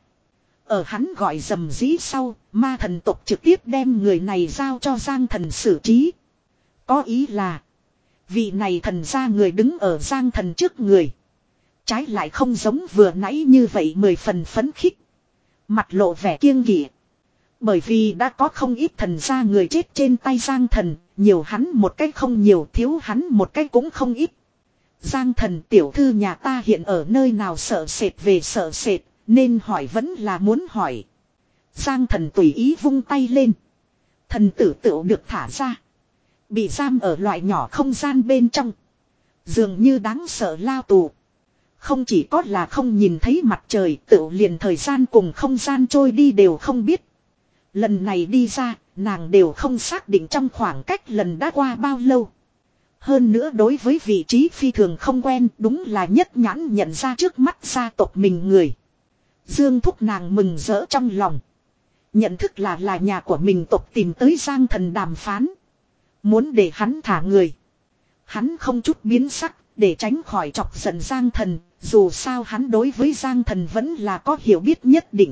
Ở hắn gọi dầm dĩ sau, ma thần tộc trực tiếp đem người này giao cho Giang Thần xử trí. Có ý là, vị này thần ra người đứng ở Giang Thần trước người. Trái lại không giống vừa nãy như vậy mười phần phấn khích. Mặt lộ vẻ kiêng kỵ. Bởi vì đã có không ít thần ra người chết trên tay Giang Thần, nhiều hắn một cách không nhiều, thiếu hắn một cách cũng không ít. Giang Thần, tiểu thư nhà ta hiện ở nơi nào sợ sệt về sợ sệt, nên hỏi vẫn là muốn hỏi. Giang Thần tùy ý vung tay lên. Thần tử tựu được thả ra. Bị giam ở loại nhỏ không gian bên trong. Dường như đáng sợ lao tù. Không chỉ có là không nhìn thấy mặt trời, tựu liền thời gian cùng không gian trôi đi đều không biết. Lần này đi ra, nàng đều không xác định trong khoảng cách lần đã qua bao lâu. Hơn nữa đối với vị trí phi thường không quen, đúng là nhất nhãn nhận ra trước mắt gia tộc mình người. Dương thúc nàng mừng rỡ trong lòng. Nhận thức là là nhà của mình tộc tìm tới Giang Thần đàm phán. Muốn để hắn thả người. Hắn không chút biến sắc, để tránh khỏi chọc giận Giang Thần, dù sao hắn đối với Giang Thần vẫn là có hiểu biết nhất định.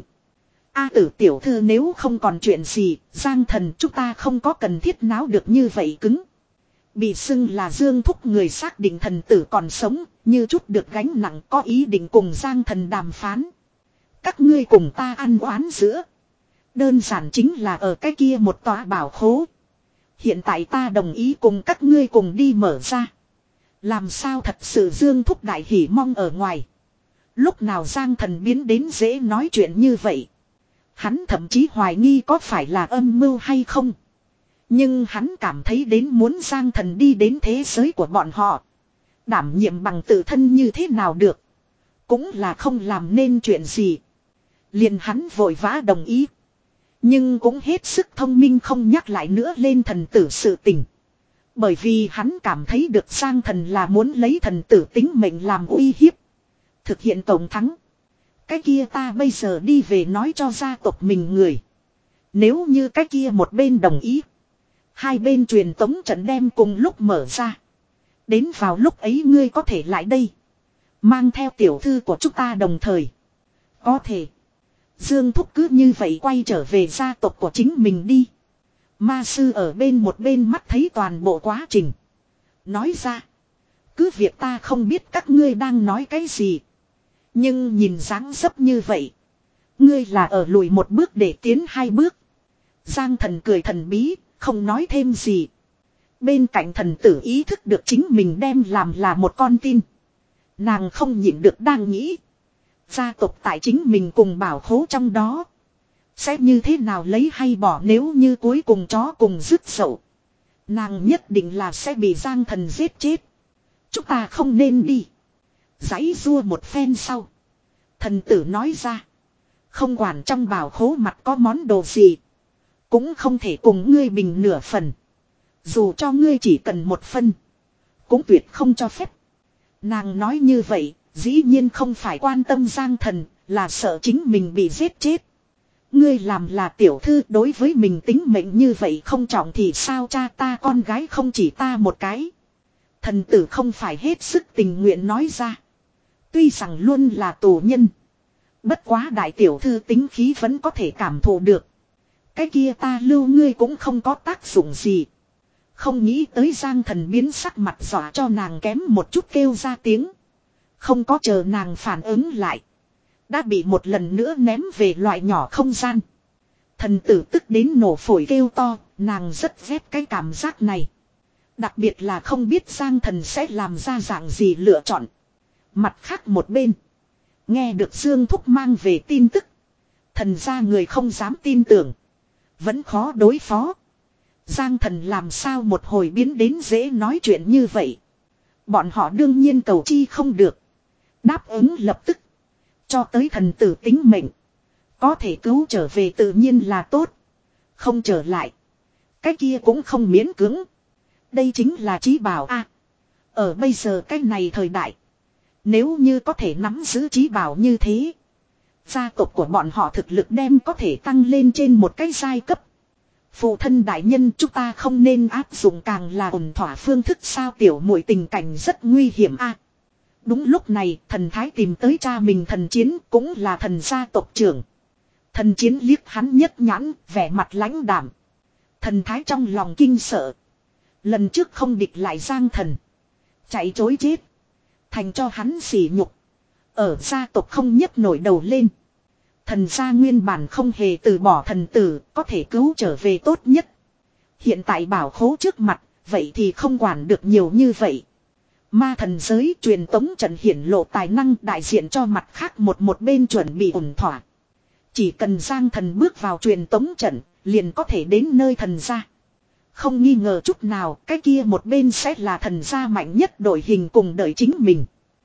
A tử tiểu thư nếu không còn chuyện gì, Giang Thần chúng ta không có cần thiết náo được như vậy cứng. Bị xưng là Dương thúc người xác định thần tử còn sống, như chút được gánh nặng có ý định cùng Giang Thần đàm phán. Các ngươi cùng ta ăn oán giữa. Đơn giản chính là ở cái kia một tòa bảo khố. Hiện tại ta đồng ý cùng các ngươi cùng đi mở ra. Làm sao thật sự Dương thúc đại hỉ mong ở ngoài. Lúc nào Giang Thần biến đến dễ nói chuyện như vậy. Hắn thậm chí hoài nghi có phải là âm mưu hay không. Nhưng hắn cảm thấy đến muốn Giang Thần đi đến thế giới của bọn họ. Đảm nhiệm bằng tự thân như thế nào được. Cũng là không làm nên chuyện gì. Liền hắn vội vã đồng ý. Nhưng cũng hết sức thông minh không nhắc lại nữa lên thần tử sự tình. Bởi vì hắn cảm thấy được Giang Thần là muốn lấy thần tử tính mệnh làm uy hiếp. Thực hiện tổng thắng. Cái kia ta bây giờ đi về nói cho gia tộc mình người. Nếu như cái kia một bên đồng ý. Hai bên truyền tống trận đem cùng lúc mở ra. Đến vào lúc ấy ngươi có thể lại đây. Mang theo tiểu thư của chúng ta đồng thời. Có thể. Dương thúc cứ như vậy quay trở về gia tộc của chính mình đi. Ma sư ở bên một bên mắt thấy toàn bộ quá trình. Nói ra. Cứ việc ta không biết các ngươi đang nói cái gì. Nhưng nhìn dáng dấp như vậy. Ngươi là ở lùi một bước để tiến hai bước. Giang Thần cười thần bí, không nói thêm gì. Bên cạnh thần tử ý thức được chính mình đem làm là một con tin. Nàng không nhịn được đang nghĩ. Gia tộc tại chính mình cùng bảo khố trong đó. Sẽ như thế nào lấy hay bỏ nếu như cuối cùng chó cùng dứt sậu. Nàng nhất định là sẽ bị Giang Thần giết chết. Chúng ta không nên đi. Giãy rua một phen sau. Thần tử nói ra. Không quản trong bảo khố mặt có món đồ gì. Cũng không thể cùng ngươi bình nửa phần. Dù cho ngươi chỉ cần một phân. cũng tuyệt không cho phép. Nàng nói như vậy, dĩ nhiên không phải quan tâm Giang Thần, là sợ chính mình bị giết chết. Ngươi làm là tiểu thư đối với mình tính mệnh như vậy không trọng thì sao, cha ta con gái không chỉ ta một cái. Thần tử không phải hết sức tình nguyện nói ra. Tuy rằng luôn là tù nhân. Bất quá đại tiểu thư tính khí vẫn có thể cảm thụ được. Cái kia ta lưu ngươi cũng không có tác dụng gì. Không nghĩ tới Giang Thần biến sắc mặt dọa cho nàng kém một chút kêu ra tiếng. Không có chờ nàng phản ứng lại. Đã bị một lần nữa ném về loại nhỏ không gian. Thần tử tức đến nổ phổi kêu to, nàng rất ghét cái cảm giác này. Đặc biệt là không biết Giang Thần sẽ làm ra dạng gì lựa chọn. Mặt khác một bên. Nghe được Dương Thúc mang về tin tức. Thần ra người không dám tin tưởng. Vẫn khó đối phó. Giang Thần làm sao một hồi biến đến dễ nói chuyện như vậy. Bọn họ đương nhiên cầu chi không được. Đáp ứng lập tức. Cho tới thần tử tính mệnh. Có thể cứu trở về tự nhiên là tốt. Không trở lại. Cái kia cũng không miễn cưỡng. Đây chính là trí bảo a. Ở bây giờ cái này thời đại. Nếu như có thể nắm giữ trí bảo như thế. Gia tộc của bọn họ thực lực đem có thể tăng lên trên một cái giai cấp. Phụ thân đại nhân, chúng ta không nên áp dụng càng là ổn thỏa phương thức sao, tiểu muội tình cảnh rất nguy hiểm a. Đúng lúc này thần thái tìm tới cha mình Thần Chiến, cũng là thần gia tộc trưởng. Thần Chiến liếc hắn nhất nhãn, vẻ mặt lãnh đạm. Thần thái trong lòng kinh sợ. Lần trước không địch lại Giang Thần. Chạy chối chết. Thành cho hắn sỉ nhục. Ở gia tộc không nhấc nổi đầu lên. Thần gia nguyên bản không hề từ bỏ thần tử, có thể cứu trở về tốt nhất. Hiện tại bảo khố trước mặt, vậy thì không quản được nhiều như vậy. Ma thần giới truyền tống trận hiển lộ tài năng đại diện cho mặt khác một một bên chuẩn bị ổn thỏa. Chỉ cần Giang Thần bước vào truyền tống trận, liền có thể đến nơi thần gia. Không nghi ngờ chút nào, cái kia một bên sẽ là thần gia mạnh nhất đội hình cùng đợi chính mình.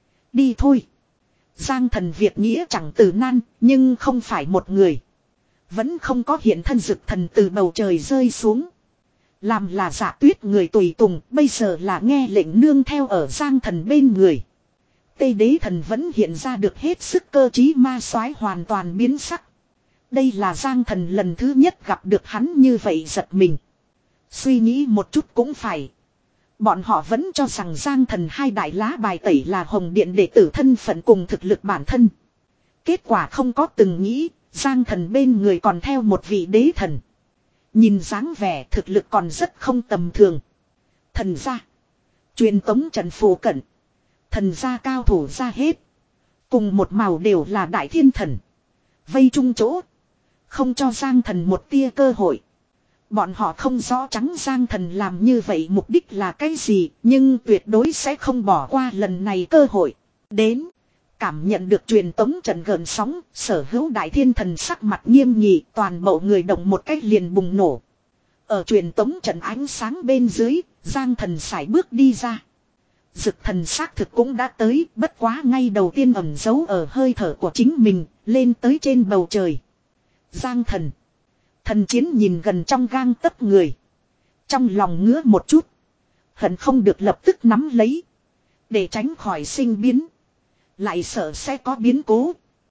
Đi thôi. Giang Thần việc nghĩa chẳng từ nan, nhưng không phải một người. Vẫn không có hiện thân dực thần từ bầu trời rơi xuống. Làm là Dạ Tuyết người tùy tùng, bây giờ là nghe lệnh nương theo ở Giang Thần bên người. Tây Đế Thần vẫn hiện ra được hết sức cơ trí, ma soái hoàn toàn biến sắc. Đây là Giang Thần lần thứ nhất gặp được hắn như vậy giật mình. Suy nghĩ một chút cũng phải. Bọn họ vẫn cho rằng Giang Thần hai đại lá bài tẩy là Hồng Điện đệ tử thân phận cùng thực lực bản thân. Kết quả không có từng nghĩ, Giang Thần bên người còn theo một vị đế thần. Nhìn dáng vẻ thực lực còn rất không tầm thường. Thần gia. Truyền tống trận phù cận. Thần gia cao thủ ra hết. Cùng một màu đều là đại thiên thần. Vây chung chỗ. Không cho Giang Thần một tia cơ hội. Bọn họ không rõ trắng Giang Thần làm như vậy mục đích là cái gì, nhưng tuyệt đối sẽ không bỏ qua lần này cơ hội. Đến, cảm nhận được truyền tống trận gợn sóng, sở hữu đại thiên thần sắc mặt nghiêm nghị, toàn bộ người động một cách liền bùng nổ. Ở truyền tống trận ánh sáng bên dưới, Giang Thần sải bước đi ra. Dực thần xác thực cũng đã tới, bất quá ngay đầu tiên ẩn giấu ở hơi thở của chính mình, lên tới trên bầu trời. Giang Thần. Thần Chiến nhìn gần trong gang tấc người. Trong lòng ngứa một chút. Hận không được lập tức nắm lấy. Để tránh khỏi sinh biến. Lại sợ sẽ có biến cố.